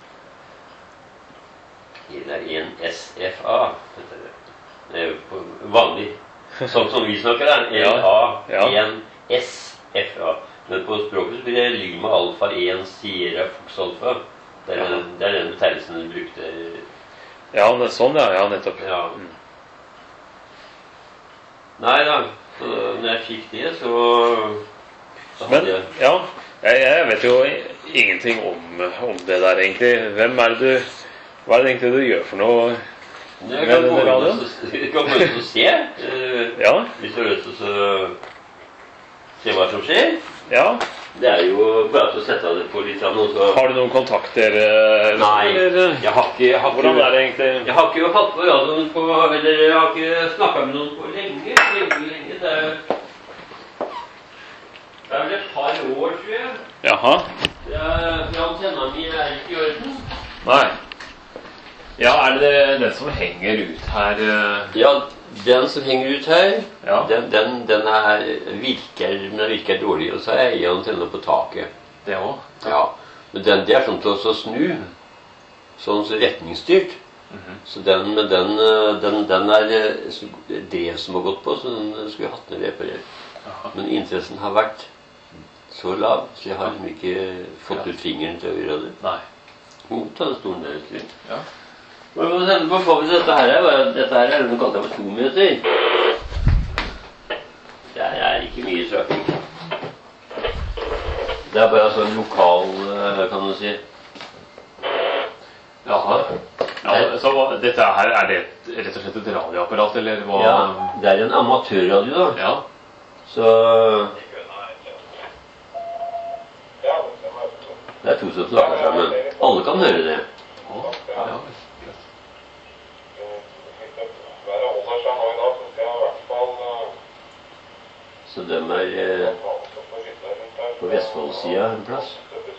Speaker 1: Det er en S F A, heter det. Det er jo på vanlig. Sånn som vi snakker der. L A
Speaker 2: Ja.
Speaker 1: en S F A. Men på språket så blir det Lima alfa en Sierra Fox alfa. Det er,
Speaker 2: Ja.
Speaker 1: den, det er den betegnelsen du brukte.
Speaker 2: Ja, men sånn, ja. Ja, nettopp.
Speaker 1: Ja.
Speaker 2: Mm.
Speaker 1: Nei da. Så når jeg fikk det, så, så
Speaker 2: Men,
Speaker 1: hadde jeg
Speaker 2: ja, jeg, jeg vet jo ingenting om, om det der, egentlig. Hvem er det du Hva er det egentlig du gjør for noe
Speaker 1: Jeg
Speaker 2: med
Speaker 1: kan gå
Speaker 2: denne
Speaker 1: inn og
Speaker 2: radioen?
Speaker 1: s- jeg kan gå inn og se. eh,
Speaker 2: Ja,
Speaker 1: Hvis du har lyst til å se hva som skjer.
Speaker 2: ja.
Speaker 1: Det er jo bare til å sette det på litt av noe så...
Speaker 2: Har du noen kontakter? Eller,
Speaker 1: Nei,
Speaker 2: eller?
Speaker 1: Jeg har ikke... Jeg har
Speaker 2: Hvordan
Speaker 1: ikke,
Speaker 2: er det egentlig?
Speaker 1: Jeg har ikke hatt på radioen på... Eller jeg har ikke snakket med noen på lenge. Lenge, lenge. Det er, det er vel et par år, tror jeg.
Speaker 2: Jaha.
Speaker 1: Det er, antenna mi er ikke i orden.
Speaker 2: Nei. Ja, er det den som henger ut her?
Speaker 1: Ja, den som henger ut her,
Speaker 2: Ja.
Speaker 1: den, den, den er, virker, den virker dårlig, og så er jeg antenna på taket.
Speaker 2: Det også?
Speaker 1: Ja, men den, det er sånn til å snu, sånn så retningsstyrt.
Speaker 2: Mhm.
Speaker 1: Så den, men den, den, den er det som har gått på, så den skulle jeg hatt den reparert.
Speaker 2: Jaha.
Speaker 1: Men interessen har vært så lav, så jeg har liksom ikke fått ut fingeren til å gjøre det.
Speaker 2: Nei.
Speaker 1: Må ta den stolen der ut.
Speaker 2: Ja.
Speaker 1: Hva må du sende på for dette her er? Bare- Dette her er noe kalt for to meter. Det er ikke mye trafikk. Det er bare sånn lokal, eh, kan du si.
Speaker 2: Jaha. Ja, så hva- dette her, er det et- rett og slett et radioapparat, eller hva?
Speaker 1: Ja, det er en amatørradio da.
Speaker 2: Ja.
Speaker 1: Så det er to som snakker sammen. Alle kan høre det.
Speaker 2: Å, ja.
Speaker 1: Så de er eh, på Vestfoldsida en plass.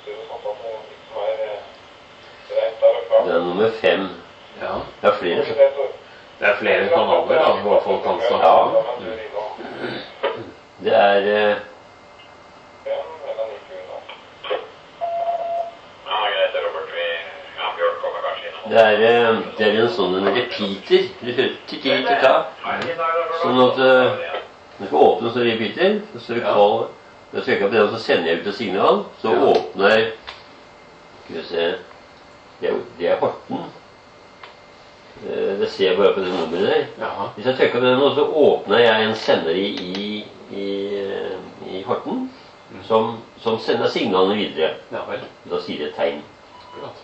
Speaker 1: Det er nummer fem.
Speaker 2: Ja.
Speaker 1: Det er flere. Så.
Speaker 2: Det er flere kanaler, da, hva folk kan snakke
Speaker 1: Ja.
Speaker 2: om.
Speaker 1: Det er eh, Det er, eh, det er en sånn en repeater. Du hører ti-ti-ti-ta. Sånn at eh, du skal åpne så repeater, så skal du call. Da trykker jeg på den, så sender jeg ut et signal. Så
Speaker 2: Ja.
Speaker 1: åpner Skal vi se Det er, det er Horten. Eh, Det ser jeg bare på det nummeret der.
Speaker 2: Jaha.
Speaker 1: Hvis jeg trykker på den nå, så åpner jeg en sender i, i, i, eh, i Horten som, som sender signalene videre.
Speaker 2: Ja vel.
Speaker 1: Da sier det et tegn.
Speaker 2: Akkurat.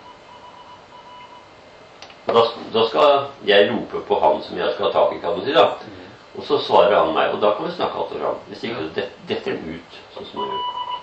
Speaker 1: Og da, da skal jeg rope på han som jeg skal ha tak i, kan du si da. Og så svarer han meg, og da kan vi snakke alt og fram. Hvis ikke, så det- detter den ut, sånn som han gjør.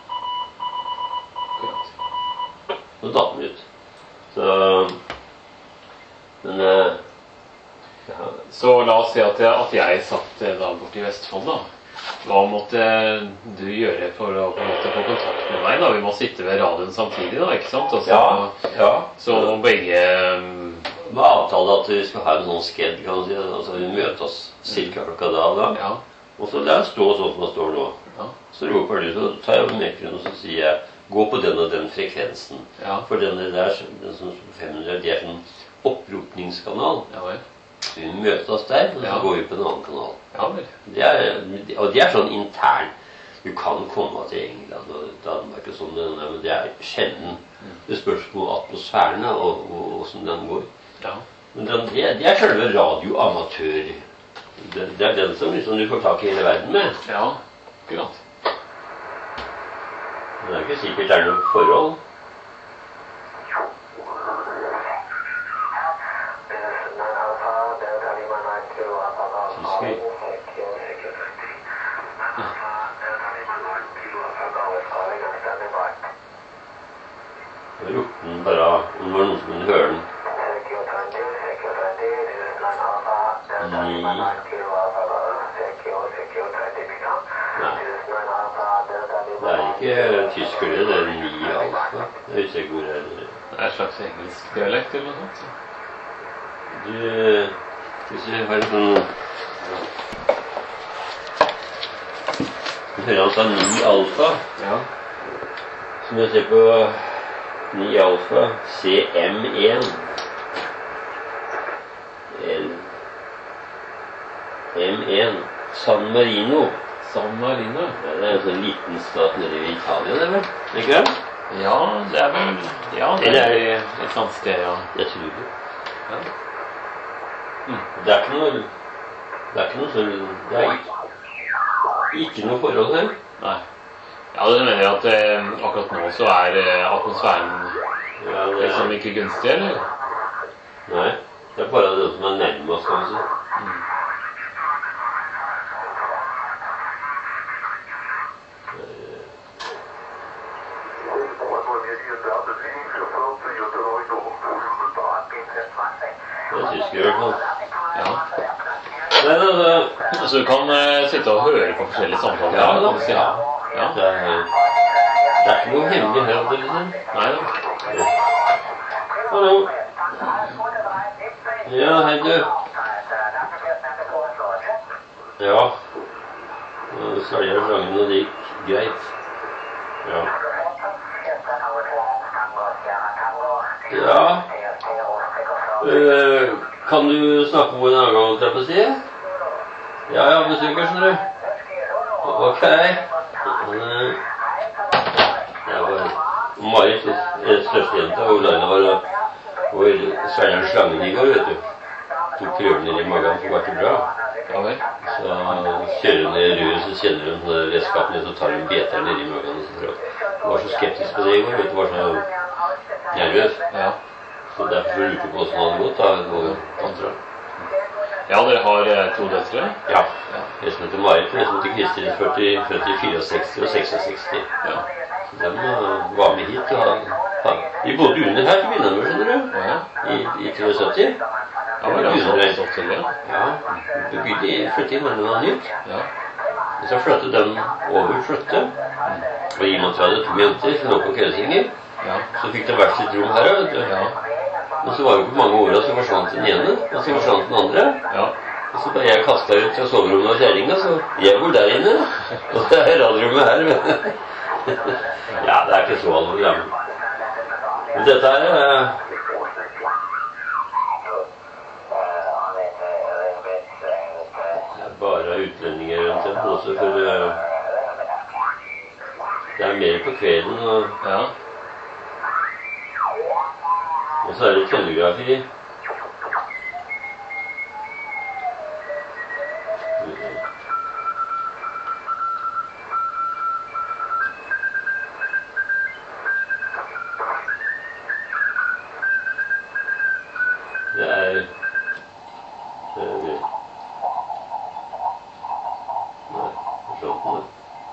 Speaker 2: Akkurat.
Speaker 1: Så datt den ut. Så... Men... eh, ja,
Speaker 2: Så la oss si at jeg, at jeg satt eh, da borte i Vestfold, da. Hva måtte du gjøre for å på en måte få kontakt med meg, da? Vi må sitte ved radioen samtidig, da, ikke sant? Og så,
Speaker 1: ja, ja.
Speaker 2: så begge um,
Speaker 1: Det var avtale at vi skal ha en sånn skedd, kan du si. Altså, vi møter oss cirka klokka da og da.
Speaker 2: Ja.
Speaker 1: Og så la oss stå sånn som det står nå.
Speaker 2: Ja.
Speaker 1: Så roper du, så tar jeg på mekkeren, og så sier jeg, gå på den og den frekvensen.
Speaker 2: Ja.
Speaker 1: For denne der, den som fem hundre, det er sånn oppropningskanal.
Speaker 2: Ja vel.
Speaker 1: Så vi møter oss der, og så
Speaker 2: Ja.
Speaker 1: går vi på en annen kanal.
Speaker 2: Ja vel.
Speaker 1: Det er, og det er sånn intern. Du kan komme til England og Danmark og sånn, men det er sjelden. Det spørs på atmosfæren da, og, og, og hvordan den går.
Speaker 2: Ja.
Speaker 1: Men den, det, er- det er selve radioamatør. Det, det er den som liksom du får tak i hele verden med.
Speaker 2: Ja. Akkurat.
Speaker 1: Men det er ikke sikkert det er noe forhold. Tysker. Da ropte den bare om det var noen som kunne høre den. Ni. Nei. Det er ikke tysker det, det er ni alfa. Jeg vet ikke hvor det er.
Speaker 2: Det er en slags engelsk dialekt eller noe sånt.
Speaker 1: Du, hvis du har en sånn... Du hører han sa ni alfa,
Speaker 2: Ja.
Speaker 1: som jeg ser på ni alfa, C M en. L. M en. San Marino.
Speaker 2: San Marino.
Speaker 1: Ja, det er en sånn liten stat nede i Italia, det vel? Ikke det?
Speaker 2: Ja, det er vel Ja, det
Speaker 1: Eller
Speaker 2: er
Speaker 1: er
Speaker 2: i et eller annet sted, ja.
Speaker 1: Jeg tror det.
Speaker 2: Ja.
Speaker 1: Det er ikke noe... Det er ikke noe sånn... Det er ikke, ikke noe forhold her.
Speaker 2: Nei. Ja, du mener at eh, akkurat nå så er eh, atmosfæren
Speaker 1: Ja, det
Speaker 2: liksom
Speaker 1: er...
Speaker 2: ikke gunstig, eller?
Speaker 1: Nei, det er bare det som er nærmest, kan du si. Det er tysker i hvert fall.
Speaker 2: Ja.
Speaker 1: Nei, da, da.
Speaker 2: Så du kan uh, sitte og høre på forskjellige samtaler?
Speaker 1: Ja, da.
Speaker 2: Kan du si.
Speaker 1: Ja.
Speaker 2: Ja.
Speaker 1: Det, er, det er ikke noe hemmelig her, det liksom.
Speaker 2: Nei da.
Speaker 1: Hallo. Ja, hei du. Ja. Nå svelger jeg slangen, og det gikk greit. Ja. Ja. Uh, kan du snakke om en annen gang, holdt jeg på å si? Ja, ja, besøker, skjønner du. Ok. Uh, jeg var Marit, størstejenta, og Laila var og svelger slangen i går, vet du. Tok prøven ned i magen, for var ikke bra.
Speaker 2: Ja vel.
Speaker 1: Så kjører hun i røret, så kjenner hun på redskapene, så tar hun beter ned i magen. Hun var så skeptisk på det i går, vet du, var så nervøs.
Speaker 2: Ja.
Speaker 1: Så derfor lurte hun på hvordan det hadde gått, da, og andre.
Speaker 2: Ja, dere har eh, to døtre?
Speaker 1: Ja. Jeg som heter Marit, og jeg som heter Kristin, født i sekstifire og sekstiseks.
Speaker 2: Ja.
Speaker 1: Så de uh, var med hit, og ha, de bodde under her til begynner med, skjønner du,
Speaker 2: Ja.
Speaker 1: i, i syttitre.
Speaker 2: Ja, vel, ja, så stått til det.
Speaker 1: Ja, vi begynte i flytte inn, men det var nytt.
Speaker 2: Ja.
Speaker 1: Og så flyttet den over flytte, og i og med at vi hadde to jenter som lå på Kjellsinger,
Speaker 2: Ja.
Speaker 1: så fikk de hvert sitt rom her, vet du.
Speaker 2: Ja.
Speaker 1: Men så var det ikke mange årene, så forsvant den ene, og så forsvant den andre.
Speaker 2: Ja.
Speaker 1: Og så ble jeg kastet ut fra soverommet av kjæringa, så jeg bor der inne, og det er radioommet her. Ja, det er ikke så alvorlig. Men dette er eh, det er bare utlendinger rundt en pose, for eh, det er mer på kvelden, og,
Speaker 2: Ja.
Speaker 1: og så er det telegrafi. Det er det er det. Nei, jeg skjønte det.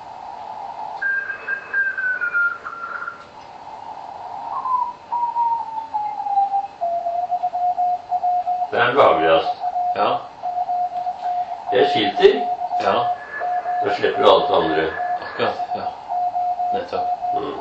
Speaker 1: Det er en behageligast.
Speaker 2: Ja.
Speaker 1: Det er skilter.
Speaker 2: Ja.
Speaker 1: Da slipper du alt det andre.
Speaker 2: Akkurat. Ja. Nettopp.
Speaker 1: Mm.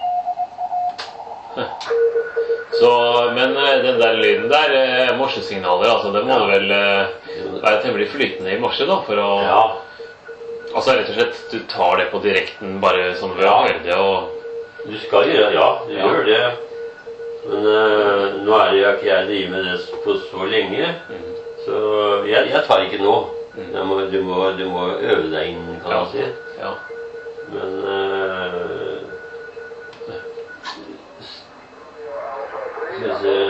Speaker 2: Så, men eh, den der lyden der, eh, morsesignaler, altså det må
Speaker 1: Ja.
Speaker 2: du vel eh, være temmelig flytende i morse da, for å...
Speaker 1: Ja.
Speaker 2: Altså rett og slett, du tar det på direkten bare sånn ved å høre det, og...
Speaker 1: Du skal gjøre ja, du
Speaker 2: Ja.
Speaker 1: gjør det. Men eh, nå er det jo ikke jeg driver med det på så lenge,
Speaker 2: Mhm.
Speaker 1: så jeg, jeg tar ikke nå.
Speaker 2: Mhm.
Speaker 1: Jeg må, du, må, du må øve deg inn, kan
Speaker 2: Ja.
Speaker 1: man si.
Speaker 2: Ja.
Speaker 1: Men eh, skal vi se.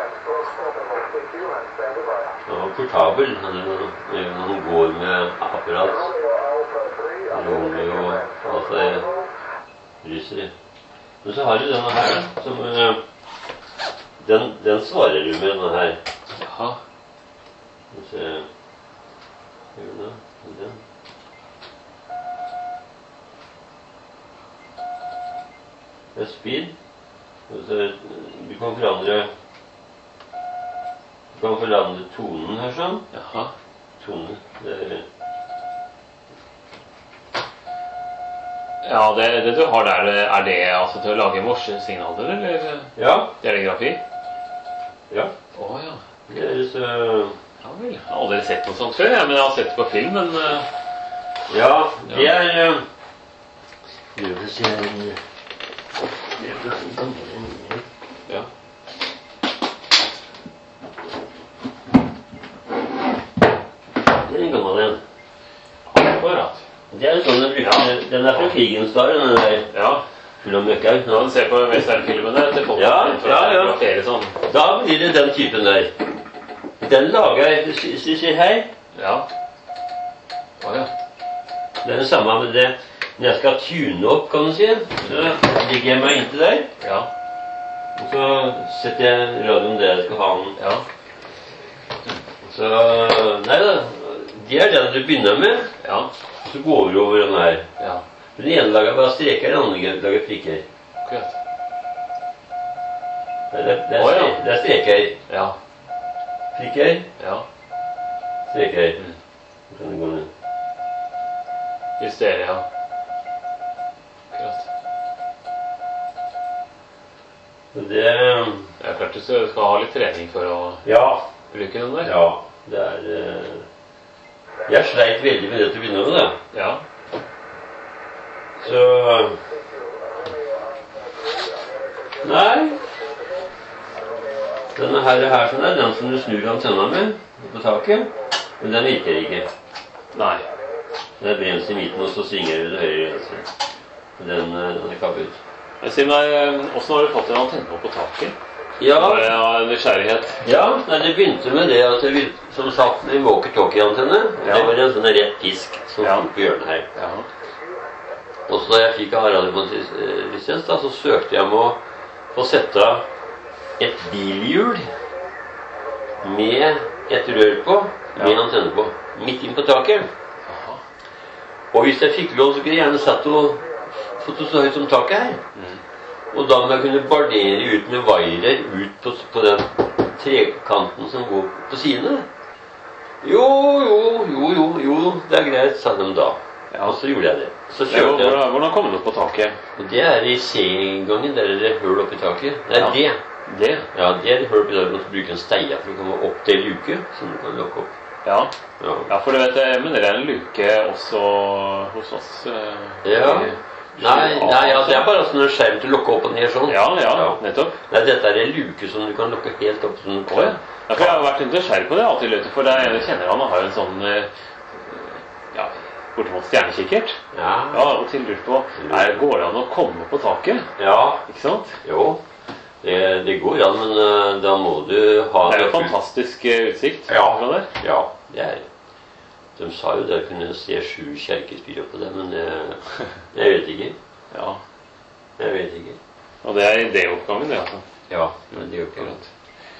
Speaker 1: Han var portabel. Han, han går med apparat. Romeo og alt det russere. Men så har du denne her, som eh, den, den svarer du med, denne her.
Speaker 2: Jaha.
Speaker 1: Skal vi se. Gjør den da? Den. Det er speed. Så du kan forandre Du kan forandre tonen her sånn.
Speaker 2: Jaha.
Speaker 1: Tone. Det er
Speaker 2: Ja, det, det du har der, er det altså til å lage morsesignaler, eller
Speaker 1: Ja.
Speaker 2: telegrafi?
Speaker 1: Ja.
Speaker 2: Åja.
Speaker 1: Det er så
Speaker 2: Ja vel. Jeg har aldri sett noe sånt før, ja, men jeg har sett det på film, men... eh,
Speaker 1: Ja, det er eh, Skal vi se her. Det er blant gamle minner.
Speaker 2: Ja.
Speaker 1: Det er en gammel en.
Speaker 2: Akkurat.
Speaker 1: Det er en sånn den brukte. Den er fra krigens dag, den der
Speaker 2: Ja.
Speaker 1: full av møkkaug.
Speaker 2: Når man ser på westernfilmene til folk
Speaker 1: Ja,
Speaker 2: for
Speaker 1: ja,
Speaker 2: å
Speaker 1: ja.
Speaker 2: fotografere sånn.
Speaker 1: Da blir det den typen der. Den lager jeg, hvis du sier hei.
Speaker 2: Ja. Åja.
Speaker 1: Det er det samme med det. Når jeg skal tune opp, kan du si, så ligger jeg meg inntil der.
Speaker 2: Ja.
Speaker 1: Og så setter jeg radioen der jeg skal ha den.
Speaker 2: Ja.
Speaker 1: Så, nei da. Det er den du begynner med.
Speaker 2: Ja.
Speaker 1: Så går du over den her.
Speaker 2: Ja.
Speaker 1: Den ene lager bare streker, den andre lager prikker.
Speaker 2: Akkurat.
Speaker 1: Det er, det er,
Speaker 2: Å, ja.
Speaker 1: stre- det er streker.
Speaker 2: Ja.
Speaker 1: Prikker,
Speaker 2: Ja.
Speaker 1: streker.
Speaker 2: Mm.
Speaker 1: Så kan det gå ned.
Speaker 2: Justere, ja. Akkurat.
Speaker 1: Så det
Speaker 2: Det er klart du skal skal ha litt trening for å
Speaker 1: Ja.
Speaker 2: bruke den der.
Speaker 1: Ja. Det er eh, Jeg sleit veldig med det til å begynne med, det.
Speaker 2: Ja.
Speaker 1: Så Nei. Denne her, her sånn er den som du snur antenna med på taket. Men den virker ikke.
Speaker 2: Nei.
Speaker 1: Den er brems i midten, og så svinger du det høyre og venstre. Den, eh, den er kappet.
Speaker 2: Men si meg, hvordan har du fått en antenne på taket?
Speaker 1: Ja,
Speaker 2: Bare av nysgjerrighet.
Speaker 1: ja nei, det begynte med det at vi som satt med en walkie-talkie-antenne.
Speaker 2: Ja.
Speaker 1: Det var en sånn rett disk som
Speaker 2: Ja.
Speaker 1: sto på hjørnet her.
Speaker 2: Ja.
Speaker 1: Og så da jeg fikk radiolisens, da, så søkte jeg om å få sette av et bilhjul med et rør på, med
Speaker 2: Ja.
Speaker 1: antenne på, midt inn på taket.
Speaker 2: Aha.
Speaker 1: Og hvis jeg fikk lov, så kunne jeg gjerne satt og fått det så høyt som taket her.
Speaker 2: Mm.
Speaker 1: Og da må jeg kunne bardere ut med vairer ut på, på den trekanten som går på sidene. Jo, jo, jo, jo, jo, det er greit, sa de da.
Speaker 2: Ja.
Speaker 1: Og så gjorde jeg det. Så
Speaker 2: Ja,
Speaker 1: kjørte jeg.
Speaker 2: Hvordan, hvordan kom du på taket?
Speaker 1: Og det er i C-inngangen, der er det hull oppi taket. Det er
Speaker 2: Ja.
Speaker 1: det.
Speaker 2: Det?
Speaker 1: Ja, det er et hull oppi taket. Du må bruke en steie for å komme opp til luke, som du kan lukke opp.
Speaker 2: Ja.
Speaker 1: Ja.
Speaker 2: Ja, for du vet, jeg mener det er en luke også hos oss. eh,
Speaker 1: Ja.
Speaker 2: i-
Speaker 1: Nei, nei ja, det er bare sånn en skjerm til å lukke opp og ned sånn.
Speaker 2: Ja, ja,
Speaker 1: Ja.
Speaker 2: nettopp.
Speaker 1: Nei, dette er en luke som du kan lukke helt opp sånn.
Speaker 2: Å, ja. Ja, for jeg har vært nysgjerrig på det alltid, vet du, for det er, jeg kjenner han har en sånn eh, ja, bortimot stjernekikkert.
Speaker 1: Ja.
Speaker 2: Ja, av og til lurt på, er, går det an å komme på taket?
Speaker 1: Ja.
Speaker 2: Ikke sant?
Speaker 1: Jo. Det, det går an, men uh, da må du ha
Speaker 2: Det er jo fantastisk eh, utsikt
Speaker 1: Ja.
Speaker 2: fra der.
Speaker 1: Ja, det er det. De sa jo der kunne se sju kjerkespir oppå det, men jeg, jeg vet ikke.
Speaker 2: Ja.
Speaker 1: Jeg vet ikke.
Speaker 2: Og det er idéoppgangen, det, altså.
Speaker 1: Ja, men det gjør ikke det.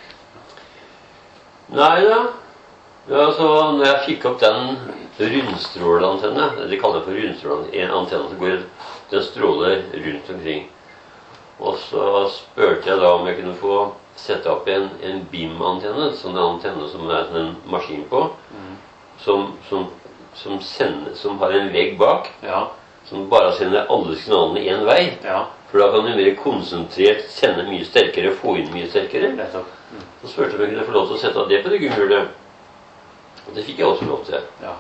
Speaker 1: Nei da. Ja, så når jeg fikk opp den rundstråleantenne, de kaller det for rundstråle, en antenne som går, den stråler rundt omkring. Og så spurte jeg da om jeg kunne få sette opp en, en B I M-antenne, sånn en antenne som det er en maskin på, som, som, som, sender, som har en vegg bak,
Speaker 2: Ja.
Speaker 1: som bare sender alle signalene én vei.
Speaker 2: Ja.
Speaker 1: For da kan du mer konsentrert sende mye sterkere, få inn mye sterkere.
Speaker 2: Nettopp.
Speaker 1: Så spurte jeg om jeg kunne få lov til å sette av det på det gummihjulet. Og det fikk jeg også lov til.
Speaker 2: Ja.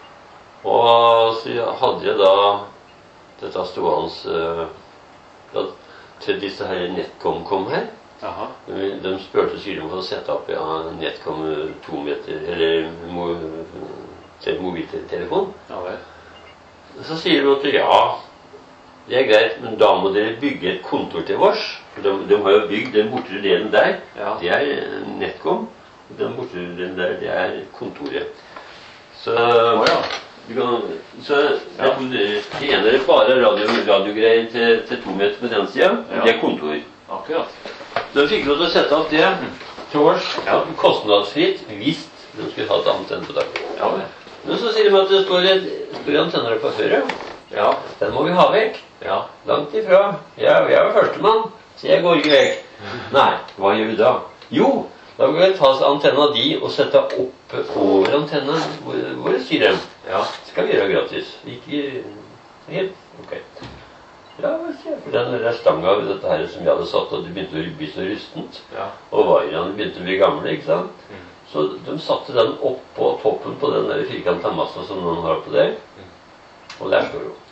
Speaker 1: Og så hadde jeg da dette stående uh, da til disse her Netcom kom her.
Speaker 2: Jaha.
Speaker 1: De, de spurte sier de for å sette opp ja, Netcom to meter, eller mo, til mobiltelefon.
Speaker 2: Ja vel.
Speaker 1: Så sier de at ja, det er greit, men da må dere bygge et kontor til oss. For de, de har jo bygd den bortre delen der.
Speaker 2: Ja.
Speaker 1: Det er Netcom. Og den bortre delen der, det er kontoret. Så
Speaker 2: Å ja.
Speaker 1: du kan, så jeg tror dere tjener bare radio, radiogreier til, til to meter på den siden.
Speaker 2: Ja.
Speaker 1: Det er kontor.
Speaker 2: Akkurat.
Speaker 1: De fikk lov til å sette opp det til oss
Speaker 2: Ja.
Speaker 1: kostnadsfritt hvis de skulle ha et antenne på taket.
Speaker 2: Ja vel.
Speaker 1: Men så sier de at det står, et, står antenner på føret.
Speaker 2: Ja.
Speaker 1: Den må vi ha vekk.
Speaker 2: Ja.
Speaker 1: Langt ifra. Ja, jeg er jo førstemann, så jeg går ikke vekk. Nei, hva gjør vi da? Jo, da må vi ta antenna di og sette opp over antenna vår, sier de.
Speaker 2: Ja.
Speaker 1: Det skal vi gjøre gratis. Ikke helt. Ok. Ja, sier jeg. For den der stanga ved dette her som jeg hadde satt, og det begynte å bli så rustent.
Speaker 2: Ja.
Speaker 1: Og vaierne begynte å bli gamle, ikke sant?
Speaker 2: Mm.
Speaker 1: Så de satte den opp på toppen på den der firkanta massa som noen har oppe der. Og der står jo.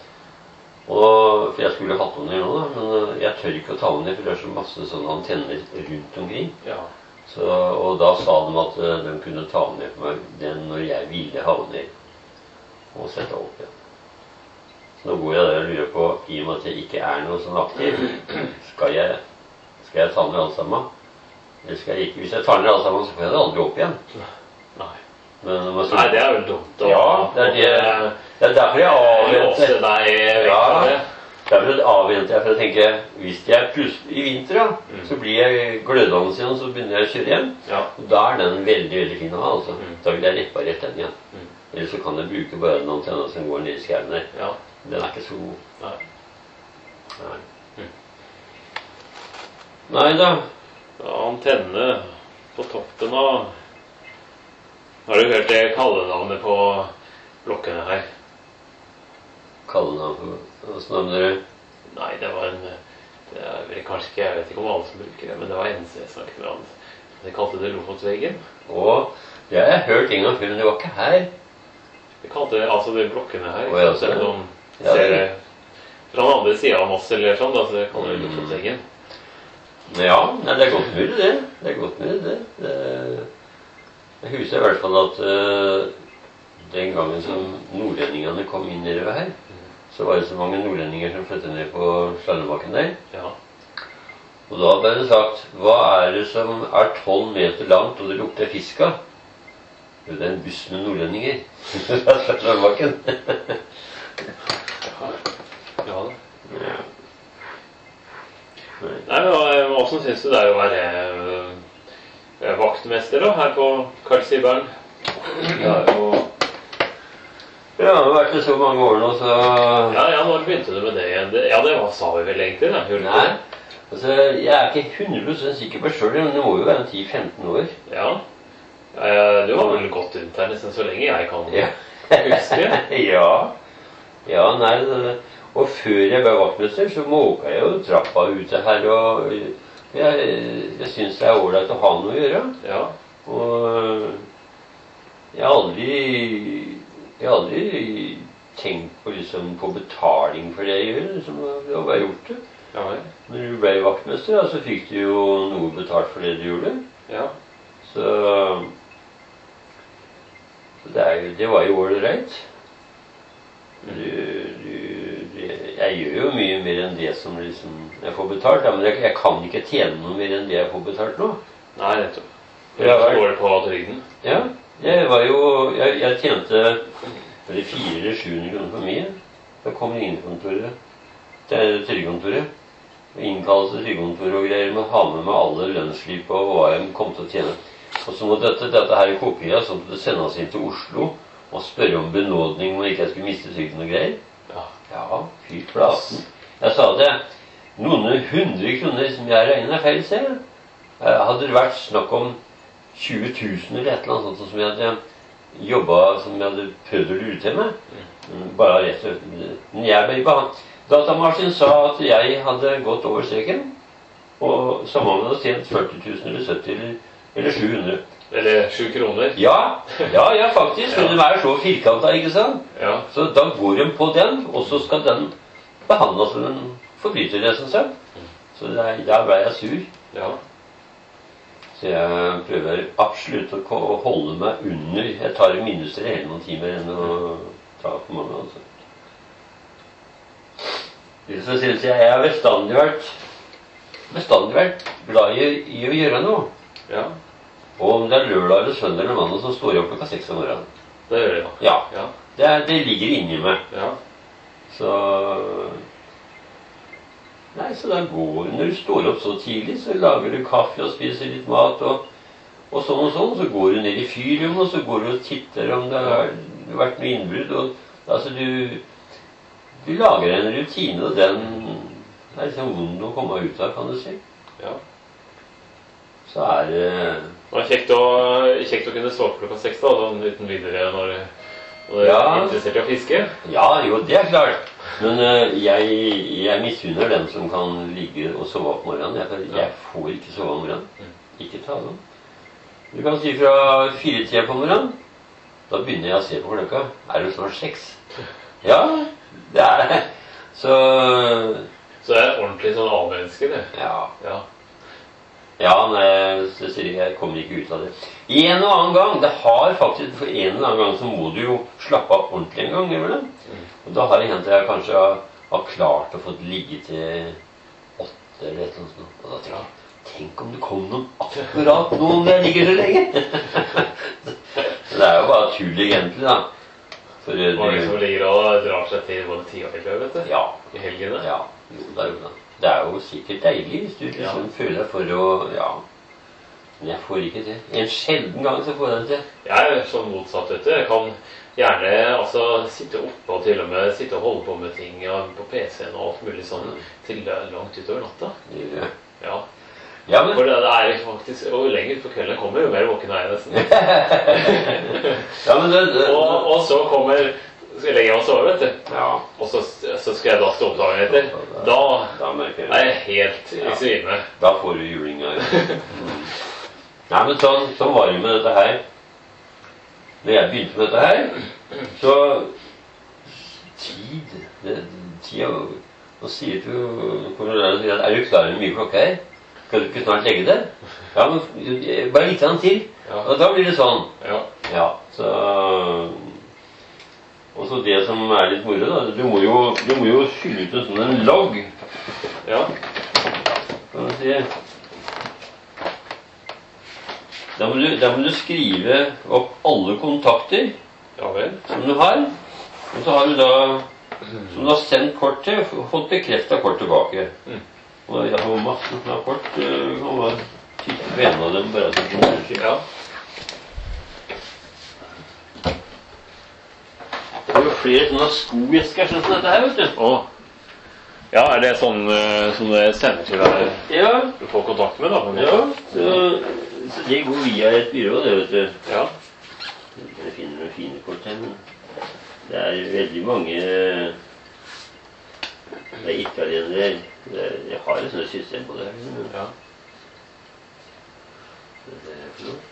Speaker 1: Og, for jeg skulle hatt den ned nå, da, men jeg tør ikke å ta den ned, for det er så masse sånne antenner rundt omkring.
Speaker 2: Ja.
Speaker 1: Så, og da sa de at uh, de kunne ta den ned på meg den når jeg ville ha den ned og sette opp igjen. Så nå går jeg der og lurer på, i og med at jeg ikke er noe sånn aktiv, skal jeg, skal jeg ta ned alt sammen? Eller skal jeg ikke? Hvis jeg tar ned alt sammen, så får jeg det aldri opp igjen.
Speaker 2: Nei.
Speaker 1: Men, men,
Speaker 2: Nei, det er vel dumt å
Speaker 1: Ja, det er det. Det er derfor jeg avventer.
Speaker 2: låse deg vekk
Speaker 1: Ja,
Speaker 2: fra det.
Speaker 1: derfor avventer jeg, for jeg tenker, hvis jeg plutselig i vinter da,
Speaker 2: Mm.
Speaker 1: så blir jeg glødende igjen, så begynner jeg å kjøre hjem.
Speaker 2: Ja.
Speaker 1: Og da er den veldig, veldig fin å ha, altså.
Speaker 2: Mm.
Speaker 1: Da vil jeg reparert den igjen.
Speaker 2: Mm.
Speaker 1: Eller så kan jeg bruke bare den antenna som går ned i skauen der.
Speaker 2: Ja.
Speaker 1: Den er ikke så god.
Speaker 2: Nei.
Speaker 1: Nei.
Speaker 2: Mm.
Speaker 1: Nei da.
Speaker 2: antenne på toppen av. Har du hørt det kallenavnet på blokkene her?
Speaker 1: Kallenavn? Hvordan navn dere?
Speaker 2: Nei, det var en det er vel kanskje ikke, jeg vet ikke om alle som bruker det, men det var N C snakket med han. De kalte det Lofotveggen.
Speaker 1: Å, det har jeg hørt en gang før, men det var ikke her.
Speaker 2: De kalte det, altså de blokkene her.
Speaker 1: Å, ja,
Speaker 2: så,
Speaker 1: sånn.
Speaker 2: de
Speaker 1: Ja,
Speaker 2: ser
Speaker 1: det-
Speaker 2: det fra den andre siden av Moss eller sånn, da, så de kaller det Lofotveggen.
Speaker 1: Ja, nei, det er godt mulig det. Det er godt mulig det. det jeg husker i hvert fall at uh, den gangen som nordlendingene kom inn nedover her, så var det så mange nordlendinger som flyttet ned på Slalåmbakken der.
Speaker 2: Ja.
Speaker 1: Og da ble det sagt, hva er det som er tolv meter langt, og det lukter fisk av? Jo, det er en buss med nordlendinger. Fra Slalåmbakken.
Speaker 2: Ja da. Nei, men hva- hvordan synes du det er å være eh, vaktmester da, her på Karl Sibern?
Speaker 1: Ja, og ja, det har vært det så mange år nå, så
Speaker 2: Ja, ja, når begynte du med det igjen? Det, ja, det var, sa vi vel egentlig, da? Gjorde du
Speaker 1: Nei.
Speaker 2: ikke?
Speaker 1: Altså, jeg er ikke hundre prosent sikker på selv, men det må jo være ti femten år.
Speaker 2: Ja. Eh, Du har vel gått rundt her nesten så lenge jeg kan
Speaker 1: Ja.
Speaker 2: huske.
Speaker 1: ja. Ja, nei, det, og før jeg ble vaktmester, så måka jeg jo trappa ute her, og jeg, jeg synes det er ålreit å ha noe å gjøre.
Speaker 2: Ja.
Speaker 1: Og jeg har aldri, jeg har aldri tenkt på, liksom, på betaling for det jeg gjør, liksom, jeg har bare gjort det.
Speaker 2: Ja, vel.
Speaker 1: Når du ble vaktmester, da, så fikk du jo noe betalt for det du gjorde.
Speaker 2: Ja.
Speaker 1: Så, så det, er, det var jo ålreit. Du, du, du, jeg gjør jo mye mer enn det som liksom jeg får betalt, da, men jeg, jeg kan ikke tjene noe mer enn det jeg får betalt nå.
Speaker 2: Nei, nettopp.
Speaker 1: Ja,
Speaker 2: Så
Speaker 1: vel.
Speaker 2: går det på trygden.
Speaker 1: Ja, det var jo Jeg, jeg tjente var det fire eller sjuhundre kroner for mye. Da kom det inn i kontoret. Det er trygdekontoret. Innkalles til trygdekontoret og greier med å ha med meg alle lønnsslip og hva jeg kom til å tjene. Og så må dette, dette her i kopia, sånn at det sendes inn til Oslo og spørre om benådning om ikke jeg skulle miste trygden og greier.
Speaker 2: Ja.
Speaker 1: Ja, fy plassen. Jeg sa det. Noen hundre kroner som jeg regner er feil, ser jeg. Hadde det vært snakk om tjue tusen eller et eller annet sånt som jeg hadde jobbet, som jeg hadde prøvd å lure til meg. Bare rett og slett. Men jeg ble behandlet. Datamaskinen sa at jeg hadde gått over streken, og sammen hadde tjent førti tusen eller sytti eller, eller sju hundre.
Speaker 2: Eller sju kroner.
Speaker 1: Ja, ja, ja faktisk. Men de er så firkanta, ikke sant?
Speaker 2: Ja.
Speaker 1: Så da går de på den, og så skal den behandles som en forbryter, det som sagt. Så der, der ble jeg sur.
Speaker 2: Ja.
Speaker 1: Så jeg prøver absolutt å ko- å holde meg under. Jeg tar i minutter hele noen timer enn å ta for mange, altså. Så synes jeg jeg har bestandig vært bestandig vært glad i, i å gjøre noe.
Speaker 2: Ja.
Speaker 1: Og om det er lørdag eller søndag eller mandag, så står jeg opp klokka seks om morgenen.
Speaker 2: Det gjør det, ja.
Speaker 1: Ja,
Speaker 2: Ja.
Speaker 1: det, er, det ligger inni meg.
Speaker 2: Ja.
Speaker 1: Så Nei, så da går når du står opp så tidlig, så lager du kaffe og spiser litt mat og, og sånn og sånn. Så går du ned i fyrrommet, og så går du og titter om det har vært noe innbrudd. Og altså du Du lager en rutine, og den er liksom vond å komme ut av, kan du si.
Speaker 2: Ja.
Speaker 1: Så er det
Speaker 2: Det var kjekt å, kjekt å kunne stå opp klokka seks da, sånn uten videre når, når du
Speaker 1: Ja.
Speaker 2: er interessert i å fiske.
Speaker 1: Ja, jo, det er klart. Men uh, jeg, jeg misunner den som kan ligge og sove opp morgenen. Jeg, jeg får ikke sove om morgenen. Ikke ta dem. Du kan si fra fire-tida på morgenen. Da begynner jeg å se på klokka. Er det snart seks? Ja, det er Så
Speaker 2: Så det er ordentlig sånn A-menneske, det.
Speaker 1: Ja.
Speaker 2: Ja.
Speaker 1: Ja, nei, så sier jeg, jeg kommer ikke ut av det. En og annen gang, det har faktisk, for en eller annen gang så må du jo slappe av ordentlig en gang, eller? Og da har det hendt at jeg kanskje har, har klart å få ligge til åtte eller et eller annet sånt. Og da tenker jeg, tenk om det kom noen akkurat nå om jeg ligger så lenge. Så det er jo bare tull egentlig, da. For det,
Speaker 2: Mange som ligger og drar seg til både tida og helga, vet du.
Speaker 1: ja,
Speaker 2: I helgene.
Speaker 1: ja, jo, det er jo det. Det er jo sikkert deilig hvis du liksom
Speaker 2: Ja.
Speaker 1: føler deg for å, ja. Men jeg får ikke til. En sjelden gang så får jeg det til.
Speaker 2: Jeg er sånn motsatt, vet du. Jeg kan gjerne altså, sitte oppe og til og med sitte og holde på med ting ja, på P C-en og alt mulig sånn til langt utover natta.
Speaker 1: Det-
Speaker 2: Ja.
Speaker 1: Ja, men...
Speaker 2: For det er faktisk, jo lenger på kvelden kommer, jo mer våken er jeg nesten.
Speaker 1: Ja, men det... det...
Speaker 2: Og, og så kommer, skal jeg legge meg og sove, vet du.
Speaker 1: Ja.
Speaker 2: Og så, så skal jeg da stå opp dagen etter. Da,
Speaker 1: da merker
Speaker 2: er jeg helt i svime.
Speaker 1: Ja. Da får du julinga. Mm. Nei, men sånn, sånn var det med dette her. Når jeg begynte med dette her, så... Tid... Det, tid og... Nå sier du, er du klar over mye klokka her? Skal du ikke snart legge det? Ja, men bare litt til.
Speaker 2: Ja.
Speaker 1: Og da blir det sånn.
Speaker 2: Ja.
Speaker 1: Ja, så... Og så det som er litt moro da, du må jo, du må jo fylle ut en sånn en logg.
Speaker 2: Ja.
Speaker 1: Kan du si. Da må du, da må du skrive opp alle kontakter
Speaker 2: Ja vel.
Speaker 1: som du har. Og så har du da... Som du har sendt kort til, fått bekreftet kort tilbake. Mm. Og jeg har masse sånne kort, du kan bare tykke på en av dem, bare sånn som kanskje.
Speaker 2: Ja.
Speaker 1: Det er jo flere sånne skoesker sånn som dette her, vet du.
Speaker 2: Åh. Ja, er det sånn som det sender til deg?
Speaker 1: Ja.
Speaker 2: Du får kontakt med da?
Speaker 1: Ja, så, så det går via et byrå, det vet du.
Speaker 2: Ja.
Speaker 1: Jeg finner noen fine kort her, men... Det er veldig mange... Det er italienere. Jeg har et sånt system på det her.
Speaker 2: Ja.
Speaker 1: Det er for noe.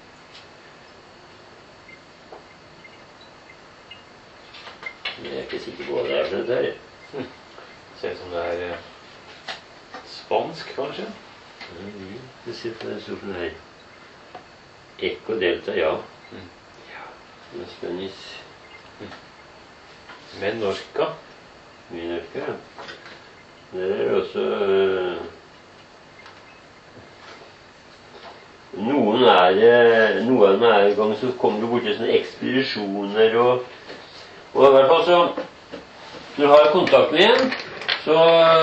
Speaker 1: Jeg er ikke sikker på hva det er for dette her.
Speaker 2: Hm. Ser ut som det er spansk, kanskje?
Speaker 1: Mm, det ser ut som det står for noe her. Echo Delta, ja.
Speaker 2: Mm.
Speaker 1: Ja, det er Spanish.
Speaker 2: Menorca.
Speaker 1: Menorca, ja. Det er også... Øh, noen er... Noen av dem er i gang, så kommer du bort til sånne ekspedisjoner og... Og i hvert fall så... Når du har kontakt med en, så...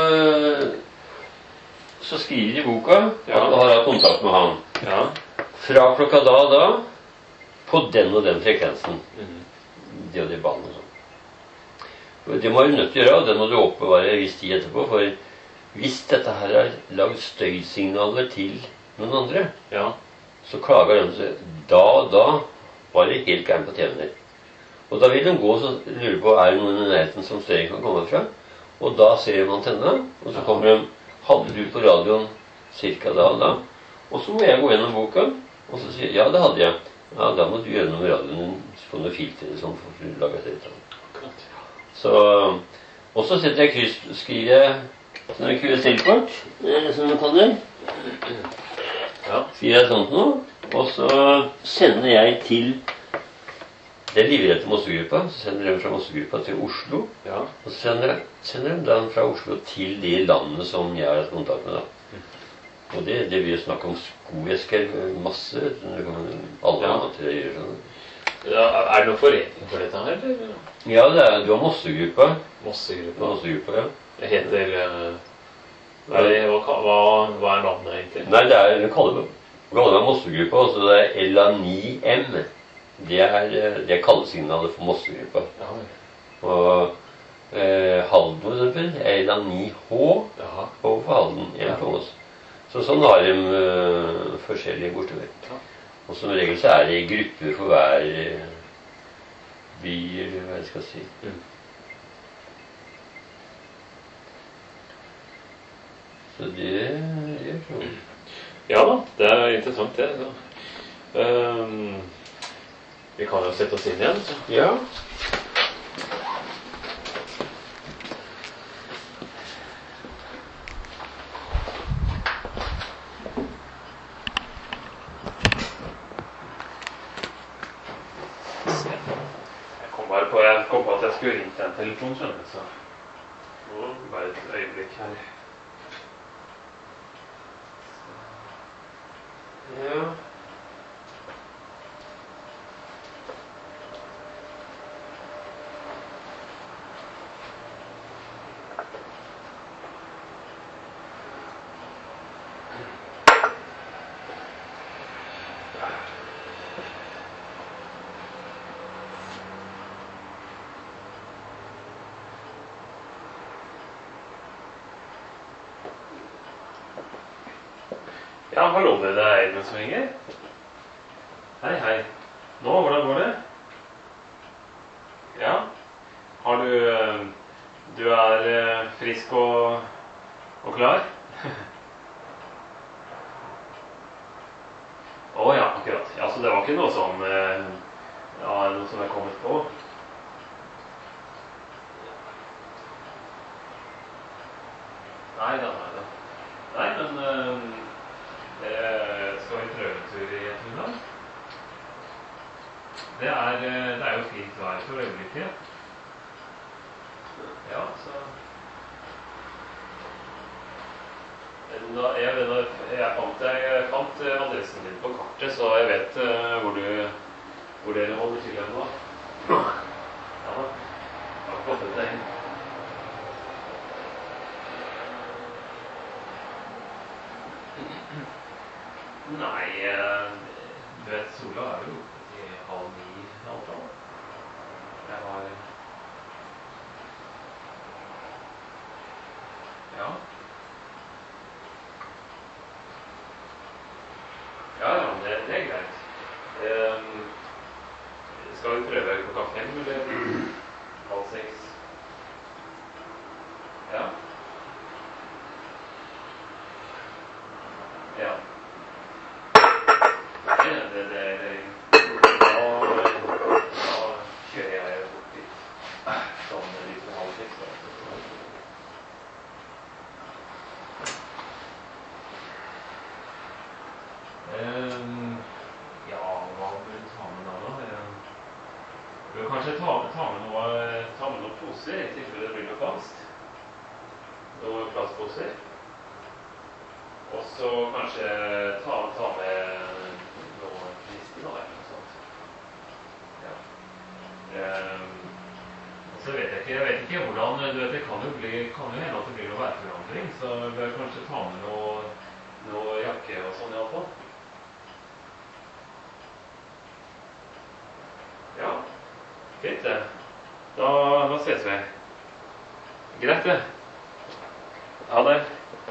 Speaker 1: Så skriver de i boka at du har hatt kontakt med han.
Speaker 2: Ja.
Speaker 1: Fra klokka da og da, på den og den frekvensen.
Speaker 2: Mm.
Speaker 1: Det og det bandet og sånn. Det må du nødt til å gjøre, og det må du oppbevare en viss tid etterpå, for hvis dette her er lagd støysignaler til noen andre,
Speaker 2: ja.
Speaker 1: Så klager de seg, da og da var det helt gærent på T V-en der. Og da vil de gå og lure på, er det noen i nærheten som støyen kan komme fra? Og da ser de antennene, og så kommer de, hadde du på radioen cirka da og da? Og så må jeg gå gjennom boka, og så sier ja, det hadde jeg. Ja, da må du gjøre noe med radioen, få noe filter sånn for å lage et eller annet. Så, og så setter jeg kryss, skriver jeg sånne Q S L-kort, som man kaller det. Ja. Skriver jeg sånt nå, og så sender jeg til den livrette Mosse-gruppa, så sender de fra Mosse-gruppa til Oslo, ja. Og så sender, sender de den fra Oslo til de landene som jeg har hatt kontakt med da. Og det, det vil jo snakke om skoesker, masse, alle
Speaker 2: ja.
Speaker 1: Måter å gjøre sånn.
Speaker 2: Ja, er det noen forening for dette her, eller?
Speaker 1: Ja, det er, du har Mosse-gruppa.
Speaker 2: Mosse-gruppa.
Speaker 1: Mosse-gruppa, ja.
Speaker 2: Det heter... Uh, hva, er det, hva, hva, hva er navnet egentlig?
Speaker 1: Nei, det er, vi kaller det, vi kaller det Mosse-gruppa, altså det er L A ni M. Det er, det er kallesignalet for Mosse-gruppa.
Speaker 2: Ja.
Speaker 1: Og eh, Halden, for eksempel, er L A ni H,
Speaker 2: ja.
Speaker 1: H for Halden, M for Moss. Så sånn har de uh, forskjellige bortover. Ja. Og som regel så er det grupper for hver by, eller hva jeg skal si. Mm. Så det er sånn.
Speaker 2: Ja da, det er interessant det. Um, vi kan jo sette oss inn igjen. Så.
Speaker 1: Ja.
Speaker 2: Jeg kom på at jeg skulle ringe til en telefon, skjønner du, så nå bare et øyeblikk her.
Speaker 1: Ja.
Speaker 2: Ja, hallo med deg, eiendomsmenger. Hei, hei. Nå, hvordan går det? Ja. Har du eh, Du er eh, frisk og, og klar? Å oh, ja, akkurat. Ja, så det var ikke noe som eh, Ja, noe som er kommet på? Nei da, nei da. Nei, men eh, det skal vi prøve en tur i ettermiddag. Det er, det er jo fint vær for øyeblikket. Ja, så da, jeg, vet, jeg, fant, jeg fant adressen din på kartet, så jeg vet uh, hvor, du, hvor dere holder til nå. Ja da, jeg har fått det inn. Nei, du vet, sola er jo i halv ni i alle fall. Jeg har... Ja. Ja, ja, det, det er greit. Um, skal vi prøve klokka fem, eller halv seks? Ja. Ja. Det, det, det, det, da, da kjører jeg bort dit. Sånn litt på halv seks, da. Um, ja, hva bør du ta med da da? Du bør kanskje ta, ta, med noe, ta med noen poser, i tilfelle det blir noe fast. Noen plastposer. Og så kanskje ta, ta med noe fiske da, eller noe sånt. Ja. Um, og så vet jeg ikke, jeg vet ikke hvordan, du vet, det kan jo, bli, kan jo hende at det blir noe værforandring, så du bør kanskje ta med noe, noe jakke og sånn i alle fall. Ja, fint det. Da, da ses vi. Greit det. Ha det.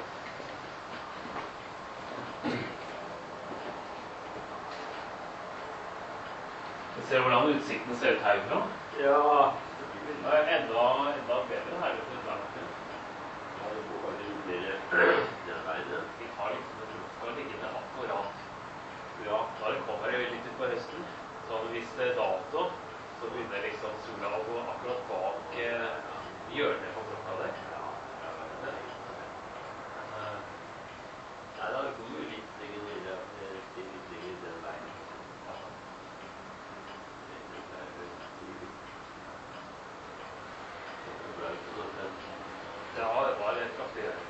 Speaker 2: Se hvordan utsikten ser ut herfra.
Speaker 1: Ja.
Speaker 2: Det er enda, enda bedre her ute.
Speaker 1: Ja, det går litt mer den veien.
Speaker 2: Vi tar liksom en luftfart liggende akkurat. Ja, da kommer det litt ut på høsten. Så hvis det er dato, så begynner liksom sola å gå akkurat bak eh, hjørnet på klokka der.
Speaker 1: Ja, ja, det er litt.
Speaker 2: Men, eh,
Speaker 1: nei, da kommer vi litt lenger ned, litt lenger den veien.
Speaker 2: ja, det var en kraftig her.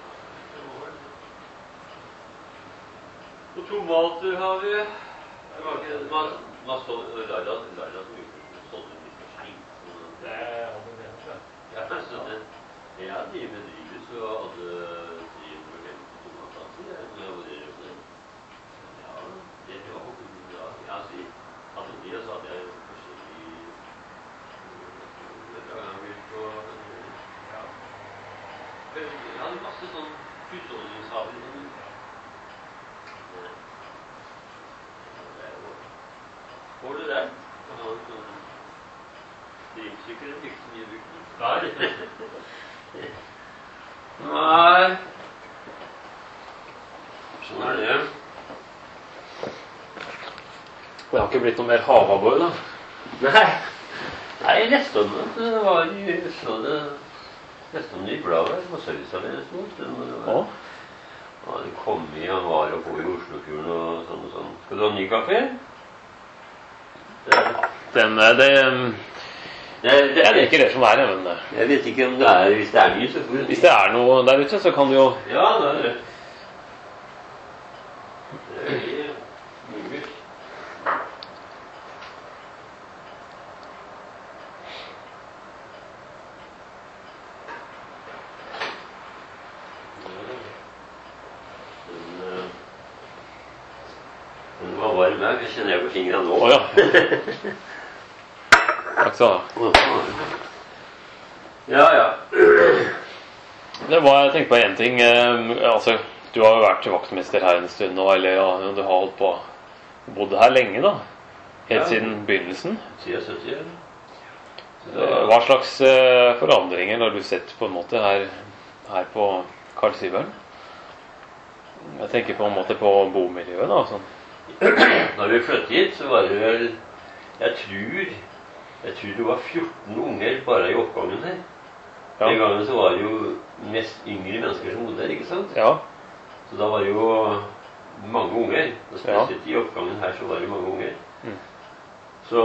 Speaker 1: Og tomater har vi. Det var ikke, man, man så, Laila, Laila som gjorde sånn litt for sent.
Speaker 2: Det hadde det seg.
Speaker 1: Ja, så det, jeg hadde i med drivhus og hadde tre hundre og femti tomatplanter. Jeg vurderer på det. Ja, det var på kommunen da. Ja, så hadde de, og så hadde jeg forskjellige dragangurk og ja. Jeg hadde masse sånn husholdningshaver. Får du det? Jeg har en sånn drivsykkel, det ikke så mye brukt.
Speaker 2: Nei.
Speaker 1: Nei. Sånn er det.
Speaker 2: Det har ikke blitt noe mer havabbor, da?
Speaker 1: Nei. Nei, jeg leste om det. Det var i så det leste om det i bladet. Det var serviceavdelingen.
Speaker 2: Ja.
Speaker 1: Ja, det kom i januar og på i Oslofjorden og sånn og sånn. Skal du ha ny kaffe? Det er det.
Speaker 2: Den, det, det, det er ikke det som er, men
Speaker 1: jeg vet ikke om det er, hvis det er ny, så får du...
Speaker 2: Hvis det er noe der ute, så kan du jo...
Speaker 1: Ja, det er det. Det er veldig mulig. Den var varm her, jeg kjenner jeg på fingrene nå.
Speaker 2: Åja. Takk skal du ha.
Speaker 1: Ja, ja.
Speaker 2: Det var, jeg tenkte på en ting, eh, altså Du har jo vært vaktmester her en stund nå, eller ja, du har holdt på bodd her lenge, da? Helt
Speaker 1: Ja.
Speaker 2: siden begynnelsen.
Speaker 1: Siden sytti, ja.
Speaker 2: Eh, Hva slags eh, forandringer har du sett på en måte her, her på Karl Syveren? Jeg tenker på en måte på bomiljøet, da. Sånn.
Speaker 1: Når vi flyttet hit, så var det vel Jeg tror Jeg tror det var fjorten unger bare i oppgangen her.
Speaker 2: Ja.
Speaker 1: Den gangen så var det jo mest yngre mennesker som bodde her, ikke sant?
Speaker 2: Ja.
Speaker 1: Så da var det jo mange unger. Og
Speaker 2: Ja.
Speaker 1: spesielt i oppgangen her så var det mange unger.
Speaker 2: Mm.
Speaker 1: Så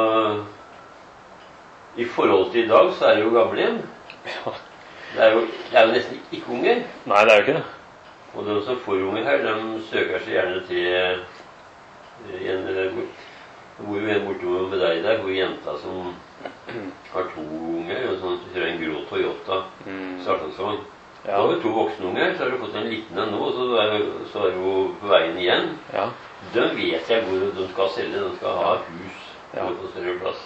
Speaker 1: i forhold til i dag så er det jo gamlehjem.
Speaker 2: Ja.
Speaker 1: Det er jo, det er jo nesten ikke unger.
Speaker 2: Nei, det er jo ikke det.
Speaker 1: Og de som får unger her, de søker seg gjerne til eh, en eh, Det bor jo en borte med deg der, hvor jenta som har to unger, og sånn, kjører en grå Toyota
Speaker 2: Mm.
Speaker 1: startansvogn.
Speaker 2: Ja.
Speaker 1: Da har du to voksne unger, så har du fått en liten en nå, så er, så er du på veien igjen.
Speaker 2: Ja.
Speaker 1: De vet jeg hvor de skal selge. De skal ha hus
Speaker 2: Ja.
Speaker 1: på større plass.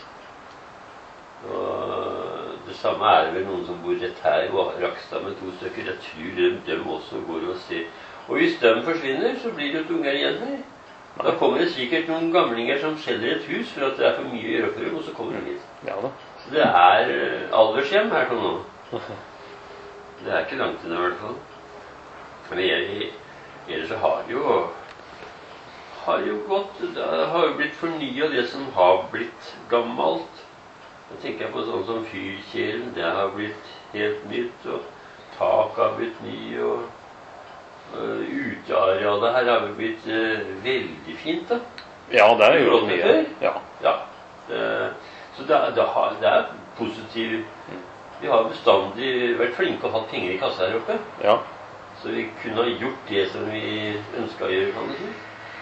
Speaker 1: Og det samme er det vel noen som bor rett her og Rakstad med to stykker. Jeg tror de, de også går og ser. Og hvis de forsvinner, så blir det jo unger igjen her. Da kommer det sikkert noen gamlinger som selger et hus for at det er for mye å gjøre for dem, og så kommer de hit.
Speaker 2: Ja da.
Speaker 1: Så det er eh, aldershjem her til nå. Det er ikke langt unna i hvert fall. Men jeg, ellers så har det jo har jo gått Det har jo blitt fornya det som har blitt gammelt. Jeg tenker på sånn som fyrkjelen. Det har blitt helt nytt. Og tak har blitt ny. Og uh, utearealet her har jo blitt uh, veldig fint, da.
Speaker 2: Ja, det er jo
Speaker 1: Forhold til
Speaker 2: mye.
Speaker 1: før?
Speaker 2: Ja.
Speaker 1: Ja. Det, så det, er- det, har, det er positivt. Vi har bestandig vært flinke og hatt penger i kassa her oppe.
Speaker 2: Ja.
Speaker 1: Så vi kunne ha gjort det som vi ønska å gjøre, kan du si.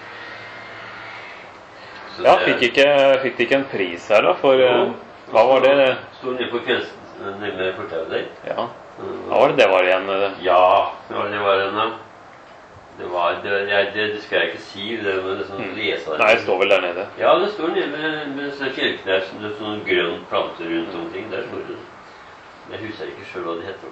Speaker 1: Så
Speaker 2: Ja,
Speaker 1: det-
Speaker 2: fikk ikke, fikk de ikke en pris her, da? For
Speaker 1: Jo.
Speaker 2: eh, hva var det
Speaker 1: Sto nede på kvelds... Nede med fortauet der.
Speaker 2: Ja, hva var det det var igjen? eh?
Speaker 1: Ja, det var det var en da. Det var det, jeg, det, det skal jeg ikke si, det må liksom
Speaker 2: Mm.
Speaker 1: lese det.
Speaker 2: Nei, det står vel der nede.
Speaker 1: Ja, det står nede med, med sånne fjellknær, som det er sånn grønn plante rundt omkring. Der står det. Jeg husker ikke sjøl hva det heter.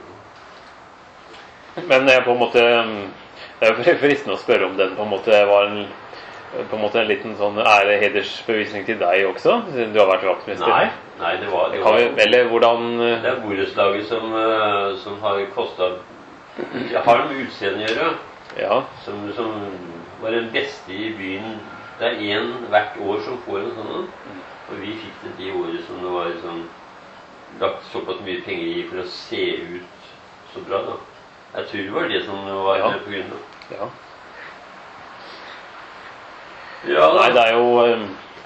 Speaker 2: Men jeg på en måte det er jo fristende å spørre om den på en måte var en, på en, måte en liten sånn ære-hedersbevisning til deg også, siden du har vært vaktmester.
Speaker 1: Nei, nei, det var, det
Speaker 2: Kan
Speaker 1: var
Speaker 2: vi, eller hvordan eh,
Speaker 1: Det er borettslaget som, eh, som har kosta Jeg har med utseendet å gjøre.
Speaker 2: Ja.
Speaker 1: Som, som var den beste i byen. Det er én hvert år som får en sånn en. Og vi fikk det de året som det var sånn, lagt såpass mye penger i for å se ut så bra, da. Jeg tror det var det som var
Speaker 2: Ja.
Speaker 1: på grunn av.
Speaker 2: Ja.
Speaker 1: Ja, da.
Speaker 2: Nei, det er jo eh,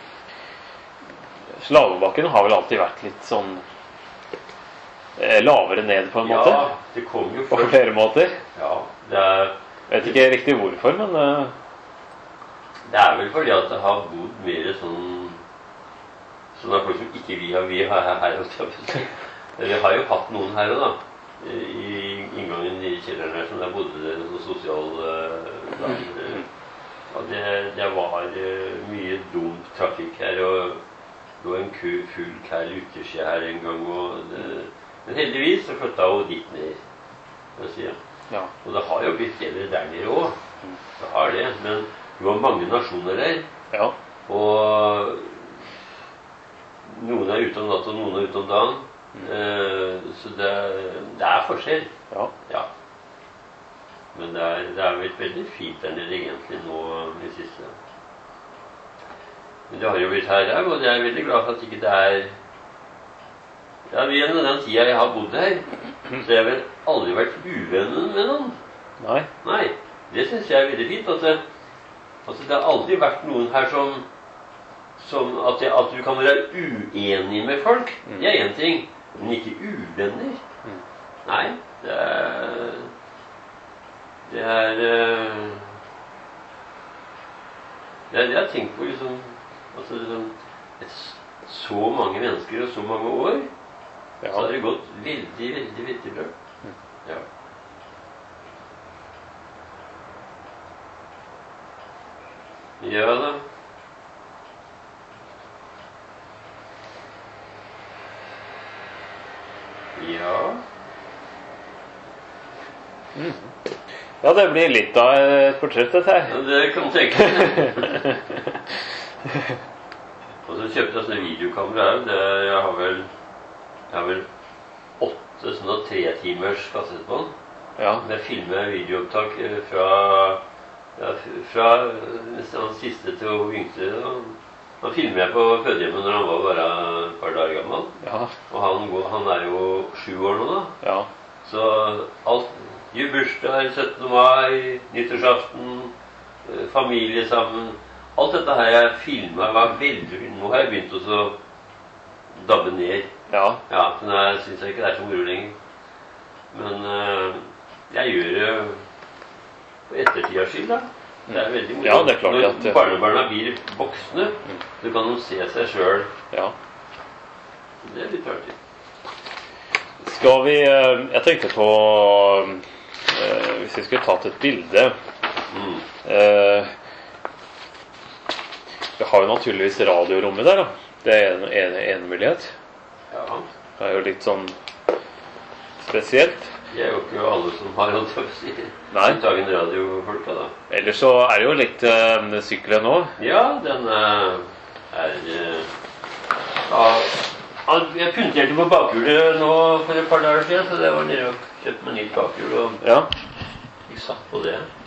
Speaker 2: Slavebakken har vel alltid vært litt sånn eh, lavere ned, på en måte.
Speaker 1: Ja, det kom jo
Speaker 2: På
Speaker 1: først.
Speaker 2: flere måter.
Speaker 1: Ja, det er,
Speaker 2: Jeg vet ikke riktig hvorfor, men eh,
Speaker 1: det er vel fordi at det har bodd mer sånn sånne folk som ikke vi har. Vi har her, her holdt jeg på å si. Vi har jo hatt noen her òg, da. I inngangen i kjelleren her, som der bodde det en sånn sosial uh, da, eh, ja, det, det var eh, mye dum trafikk her, og det lå en kø full kall utersida her en gang. Og det, men heldigvis så flytta hun dit ned, må jeg si. Ja.
Speaker 2: ja.
Speaker 1: Og det har jo blitt bedre der nede òg. Det har det. Men du har mange nasjoner der.
Speaker 2: ja.
Speaker 1: Og noen er ute om natta, og noen er ute om dagen. Eh, så det, det er forskjell.
Speaker 2: ja.
Speaker 1: Ja. Men det er, det er blitt veldig fint der nede egentlig nå i siste. Men det har jo blitt her òg, og jeg er veldig glad for at ikke det er Ja, gjennom den tida jeg har bodd her, så jeg har vel aldri vært uvenn med noen.
Speaker 2: Nei.
Speaker 1: Nei. Det syns jeg er veldig fint. At det, altså, det har aldri vært noen her som, som at, jeg, at du kan være uenig med folk.
Speaker 2: Mm.
Speaker 1: Det er én ting. Men ikke uvenner.
Speaker 2: Mm.
Speaker 1: Nei. Det er Det er eh, Det er det jeg har tenkt på, liksom. Altså, liksom et, så mange mennesker og så mange år,
Speaker 2: Ja.
Speaker 1: så har det gått veldig, veldig, veldig bra.
Speaker 2: Mm.
Speaker 1: Ja. Ja da. Ja.
Speaker 2: Mm. Ja, det blir litt av et portrett, dette her.
Speaker 1: Ja, det kan du tenke deg. Og så kjøpte jeg sånne videokamera òg. Jeg har vel Jeg har vel åtte sånne tretimers kassettbånd.
Speaker 2: Ja.
Speaker 1: Med filme videoopptak eh, fra ja, f- fra nesten han siste til hun yngste. da. Han filmer jeg på fødehjemmet når han var bare et par dager gammel.
Speaker 2: Ja.
Speaker 1: Og han, går- han er jo sju år nå, da.
Speaker 2: Ja.
Speaker 1: Så alt Gjør bursdag, syttende mai, nyttårsaften, eh, familie sammen. Alt dette har jeg filma. Nå har jeg begynt også å dabbe ned.
Speaker 2: Ja.
Speaker 1: Ja, for nå syns jeg ikke det er så moro lenger. Men eh, jeg gjør det på ettertidas skyld, da. Det er veldig moro.
Speaker 2: Ja, det er klart
Speaker 1: Når
Speaker 2: at-
Speaker 1: barnebarna blir voksne, så kan de se seg sjøl.
Speaker 2: Ja.
Speaker 1: Det er litt artig.
Speaker 2: Skal vi eh, Jeg tenkte på eh, hvis vi skulle tatt et bilde.
Speaker 1: Mm.
Speaker 2: eh, Vi har jo naturligvis radiorommet der, da. Det er en, en, en mulighet.
Speaker 1: Ja.
Speaker 2: Det er jo litt sånn spesielt.
Speaker 1: Det er jo ikke alle som har holdt på å si
Speaker 2: Nei.
Speaker 1: dagen radiofolka, da.
Speaker 2: Ellers så er det jo litt eh, sykkelen òg.
Speaker 1: Ja, den eh, er eh, ja, al- Jeg punterte på bakhjulet nå for et par dager siden, så det var nede og kjøpte meg nytt bakhjul, og
Speaker 2: Ja.
Speaker 1: jeg satt på det.